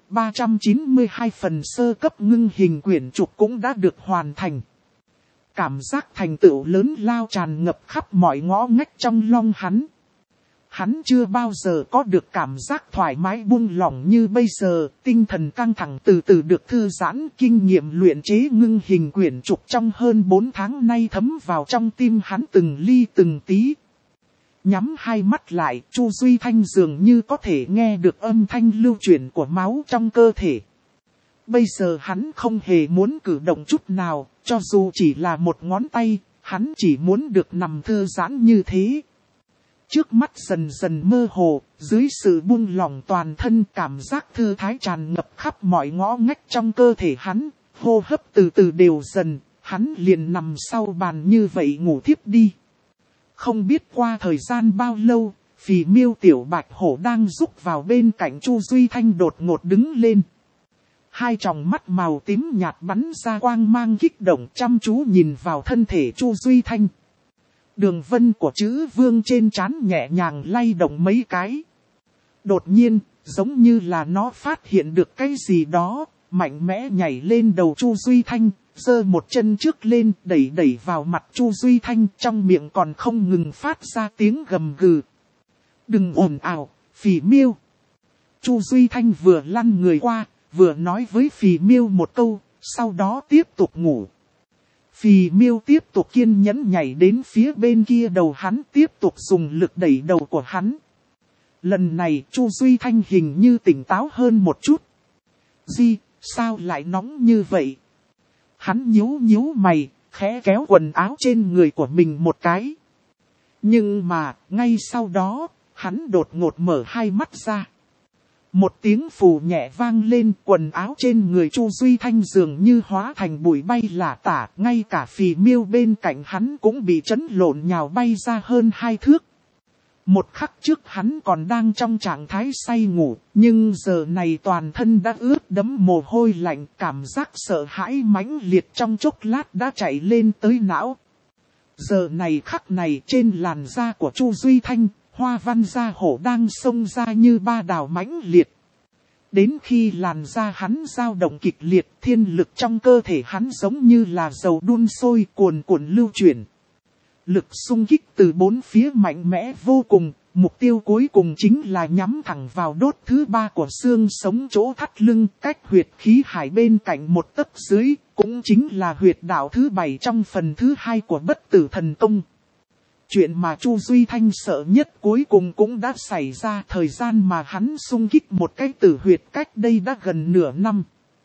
392 phần sơ cấp ngưng hình quyển trục cũng đã được hoàn thành. Cảm giác thành tựu lớn lao tràn ngập khắp mọi ngõ ngách trong lòng hắn. Hắn chưa bao giờ có được cảm giác thoải mái buông lỏng như bây giờ, tinh thần căng thẳng từ từ được thư giãn, kinh nghiệm luyện chế ngưng hình quyển trục trong hơn 4 tháng nay thấm vào trong tim hắn từng ly từng tí. Nhắm hai mắt lại, Chu Duy Thanh dường như có thể nghe được âm thanh lưu chuyển của máu trong cơ thể. Bây giờ hắn không hề muốn cử động chút nào, cho dù chỉ là một ngón tay, hắn chỉ muốn được nằm thư giãn như thế. Trước mắt dần dần mơ hồ, dưới sự buông lỏng toàn thân, cảm giác thư thái tràn ngập khắp mọi ngõ ngách trong cơ thể hắn, hô hấp từ từ đều dần, hắn liền nằm sau bàn như vậy ngủ thiếp đi. Không biết qua thời gian bao lâu, Phì Miêu Tiểu Bạch Hổ đang rúc vào bên cạnh Chu Duy Thanh đột ngột đứng lên. 2 tròng mắt màu tím nhạt bắn ra quang mang kích động chăm chú nhìn vào thân thể Chu Duy Thanh. Đường vân của chữ vương trên trán nhẹ nhàng lay động mấy cái. Đột nhiên, giống như là nó phát hiện được cái gì đó, mạnh mẽ nhảy lên đầu Chu Duy Thanh, giơ một chân trước lên đẩy đẩy vào mặt Chu Duy Thanh, trong miệng còn không ngừng phát ra tiếng gầm gừ. Đừng ồn ào, Phì Miêu. Chu Duy Thanh vừa lăn người qua, vừa nói với Phì Miêu một câu, sau đó tiếp tục ngủ. Phì Miêu tiếp tục kiên nhẫn nhảy đến phía bên kia đầu hắn, tiếp tục dùng lực đẩy đầu của hắn. Lần này Chu Duy Thanh hình như tỉnh táo hơn một chút. Gì, sao lại nóng như vậy? Hắn nhíu mày, khẽ kéo quần áo trên người của mình một cái. Nhưng mà, ngay sau đó, hắn đột ngột mở 2 mắt ra. Một tiếng phù nhẹ vang lên, quần áo trên người Chu Duy Thanh dường như hóa thành bụi bay lả tả, ngay cả Phì Miêu bên cạnh hắn cũng bị chấn lộn nhào bay ra hơn 2 thước. Một khắc trước hắn còn đang trong trạng thái say ngủ, nhưng giờ này toàn thân đã ướt đẫm mồ hôi lạnh, cảm giác sợ hãi mãnh liệt trong chốc lát đã chạy lên tới não. Giờ này khắc này trên làn da của Chu Duy Thanh, hoa văn da hổ đang xông ra như 3 đào mãnh liệt. Đến khi làn da hắn dao động kịch liệt, thiên lực trong cơ thể hắn giống như là dầu đun sôi cuồn cuộn lưu chuyển. Lực xung kích từ 4 phía mạnh mẽ vô cùng, mục tiêu cuối cùng chính là nhắm thẳng vào đốt thứ 3 của xương sống chỗ thắt lưng, cách huyệt khí hải bên cạnh một tấc dưới, cũng chính là huyệt đạo thứ 7 trong phần thứ 2 của bất tử thần công. Chuyện mà Chu Duy Thanh sợ nhất cuối cùng cũng đã xảy ra, thời gian mà hắn xung kích một cái tử huyệt cách đây đã gần nửa năm.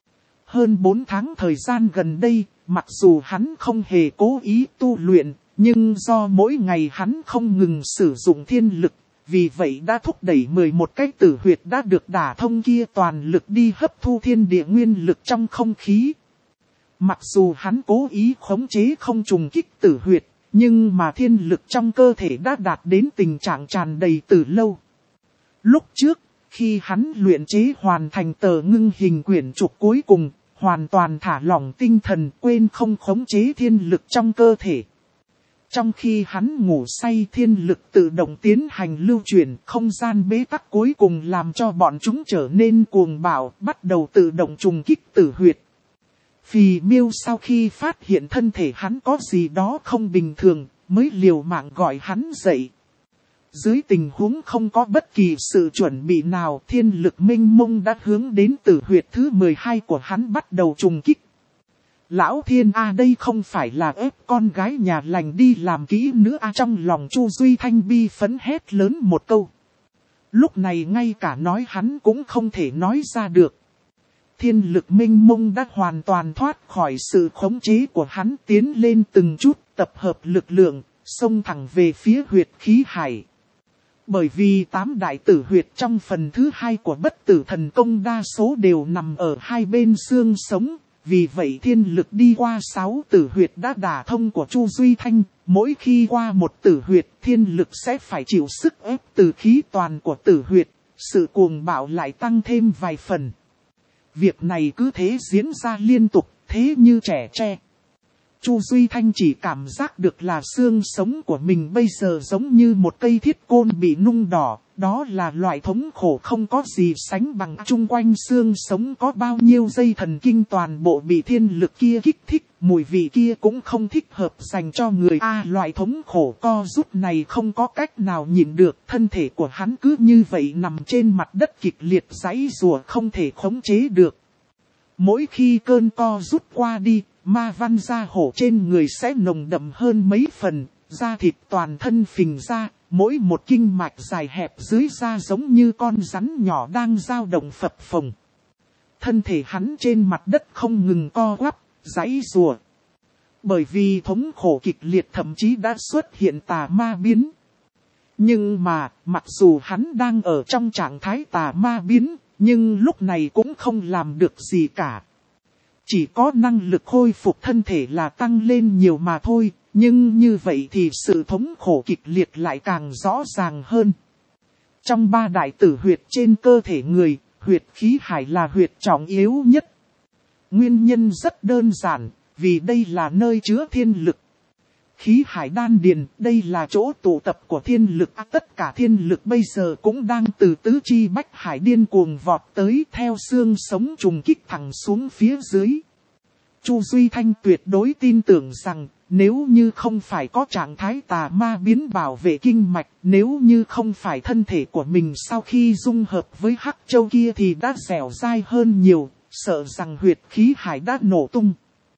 Hơn 4 tháng thời gian gần đây, mặc dù hắn không hề cố ý tu luyện, nhưng do mỗi ngày hắn không ngừng sử dụng thiên lực, vì vậy đã thúc đẩy 11 cái tử huyệt đã được đả thông kia toàn lực đi hấp thu thiên địa nguyên lực trong không khí. Mặc dù hắn cố ý khống chế không trùng kích tử huyệt, nhưng mà thiên lực trong cơ thể đã đạt đến tình trạng tràn đầy từ lâu. Lúc trước, khi hắn luyện chế hoàn thành tờ ngưng hình quyển trục cuối cùng, hoàn toàn thả lỏng tinh thần, quên không khống chế thiên lực trong cơ thể. Trong khi hắn ngủ say, thiên lực tự động tiến hành lưu chuyển, không gian bế tắc cuối cùng làm cho bọn chúng trở nên cuồng bạo, bắt đầu tự động trùng kích tử huyệt. Phì Miêu sau khi phát hiện thân thể hắn có gì đó không bình thường, mới liều mạng gọi hắn dậy. Dưới tình huống không có bất kỳ sự chuẩn bị nào, thiên lực mênh mông đã hướng đến tử huyệt thứ 12 của hắn bắt đầu trùng kích. Lão Thiên đây không phải là ép con gái nhà lành đi làm kỹ nữa trong lòng Chu Duy Thanh bi phấn hét lớn một câu. Lúc này ngay cả nói hắn cũng không thể nói ra được. Thiên lực mênh mông đã hoàn toàn thoát khỏi sự khống chế của hắn, tiến lên từng chút, tập hợp lực lượng, xông thẳng về phía huyệt khí hải. Bởi vì 8 đại tử huyệt trong phần thứ 2 của bất tử thần công đa số đều nằm ở hai bên xương sống, vì vậy thiên lực đi qua 6 tử huyệt đã đả thông của Chu Duy Thanh, mỗi khi qua một tử huyệt thiên lực sẽ phải chịu sức ép từ khí toàn của tử huyệt, sự cuồng bạo lại tăng thêm vài phần. Việc này cứ thế diễn ra liên tục, thế như trẻ tre. Chu Duy Thanh chỉ cảm giác được là xương sống của mình bây giờ giống như một cây thiết côn bị nung đỏ, đó là loại thống khổ không có gì sánh bằng. Chung quanh xương sống có bao nhiêu dây thần kinh toàn bộ bị thiên lực kia kích thích, mùi vị kia cũng không thích hợp dành cho người. Loại thống khổ co rút này không có cách nào nhịn được, thân thể của hắn cứ như vậy nằm trên mặt đất kịch liệt giãy giụa không thể khống chế được. Mỗi khi cơn co rút qua đi, ma văn da hổ trên người sẽ nồng đậm hơn mấy phần, da thịt toàn thân phình ra, mỗi một kinh mạch dài hẹp dưới da giống như con rắn nhỏ đang dao động phập phồng. Thân thể hắn trên mặt đất không ngừng co quắp, giãy giụa. Bởi vì thống khổ kịch liệt thậm chí đã xuất hiện tà ma biến. Nhưng mà, mặc dù hắn đang ở trong trạng thái tà ma biến, nhưng lúc này cũng không làm được gì cả. Chỉ có năng lực khôi phục thân thể là tăng lên nhiều mà thôi, nhưng như vậy thì sự thống khổ kịch liệt lại càng rõ ràng hơn. Trong 3 đại tử huyệt trên cơ thể người, huyệt khí hải là huyệt trọng yếu nhất. Nguyên nhân rất đơn giản, vì đây là nơi chứa thiên lực. Khí hải đan điền, đây là chỗ tụ tập của thiên lực. Tất cả thiên lực bây giờ cũng đang từ tứ chi bách hải điên cuồng vọt tới theo xương sống trùng kích thẳng xuống phía dưới. Chu Duy Thanh tuyệt đối tin tưởng rằng, nếu như không phải có trạng thái tà ma biến bảo vệ kinh mạch, nếu như không phải thân thể của mình sau khi dung hợp với hắc châu kia thì đã dẻo dai hơn nhiều, sợ rằng huyệt khí hải đã nổ tung.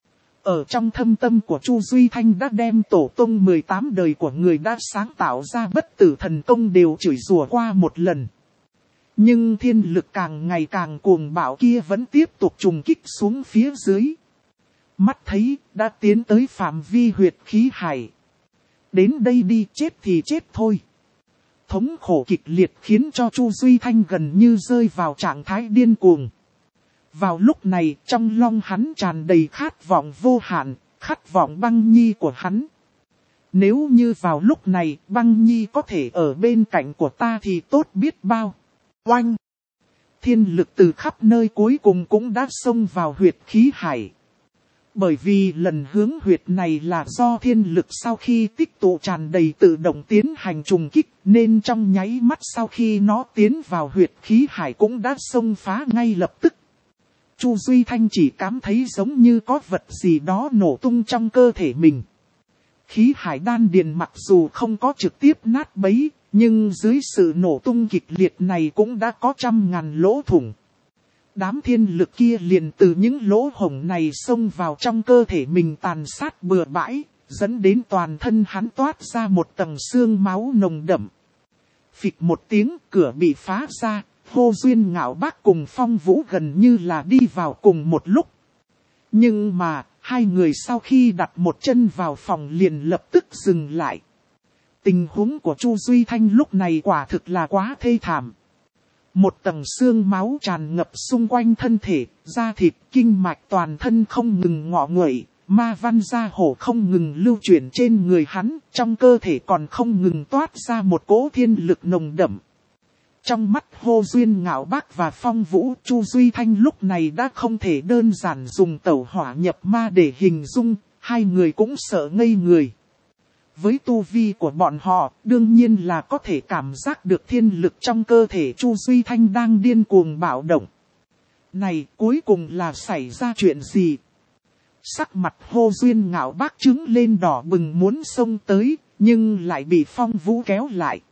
Ở trong thâm tâm của Chu Duy Thanh đã đem tổ tông 18 đời của người đã sáng tạo ra bất tử thần công đều chửi rủa qua một lần. Nhưng thiên lực càng ngày càng cuồng bạo kia vẫn tiếp tục trùng kích xuống phía dưới. Mắt thấy đã tiến tới phạm vi huyệt khí hải. Đến đây đi, chết thì chết thôi. Thống khổ kịch liệt khiến cho Chu Duy Thanh gần như rơi vào trạng thái điên cuồng. Vào lúc này trong lòng hắn tràn đầy khát vọng vô hạn, khát vọng Băng Nhi của hắn. Nếu như vào lúc này Băng Nhi có thể ở bên cạnh của ta thì tốt biết bao. Oanh! Thiên lực từ khắp nơi cuối cùng cũng đã xông vào huyệt khí hải. Bởi vì lần hướng huyệt này là do thiên lực sau khi tích tụ tràn đầy tự động tiến hành trùng kích, nên trong nháy mắt sau khi nó tiến vào huyệt khí hải cũng đã xông phá ngay lập tức. Chu Duy Thanh chỉ cảm thấy giống như có vật gì đó nổ tung trong cơ thể mình. Khí hải đan điền mặc dù không có trực tiếp nát bấy, nhưng dưới sự nổ tung kịch liệt này cũng đã có trăm ngàn lỗ thủng. Đám thiên lực kia liền từ những lỗ hổng này xông vào trong cơ thể mình tàn sát bừa bãi, dẫn đến toàn thân hắn toát ra một tầng xương máu nồng đậm. Phịch một tiếng, cửa bị phá ra, Hô Duyên Ngạo Bác cùng Phong Vũ gần như là đi vào cùng một lúc. Nhưng mà, hai người sau khi đặt một chân vào phòng liền lập tức dừng lại. Tình huống của Chu Duy Thanh lúc này quả thực là quá thê thảm. Một tầng xương máu tràn ngập xung quanh thân thể, da thịt, kinh mạch toàn thân không ngừng ngọ nguậy, ma văn da hổ không ngừng lưu chuyển trên người hắn, trong cơ thể còn không ngừng toát ra một cỗ thiên lực nồng đậm. Trong mắt Hồ Duyên Ngạo Bác và Phong Vũ, Chu Duy Thanh lúc này đã không thể đơn giản dùng tẩu hỏa nhập ma để hình dung, hai người cũng sợ ngây người. Với tu vi của bọn họ, đương nhiên là có thể cảm giác được thiên lực trong cơ thể Chu Duy Thanh đang điên cuồng bạo động. Này, cuối cùng là xảy ra chuyện gì? Sắc mặt Hồ Duyên Ngạo Bác trứng lên đỏ bừng muốn xông tới, nhưng lại bị Phong Vũ kéo lại.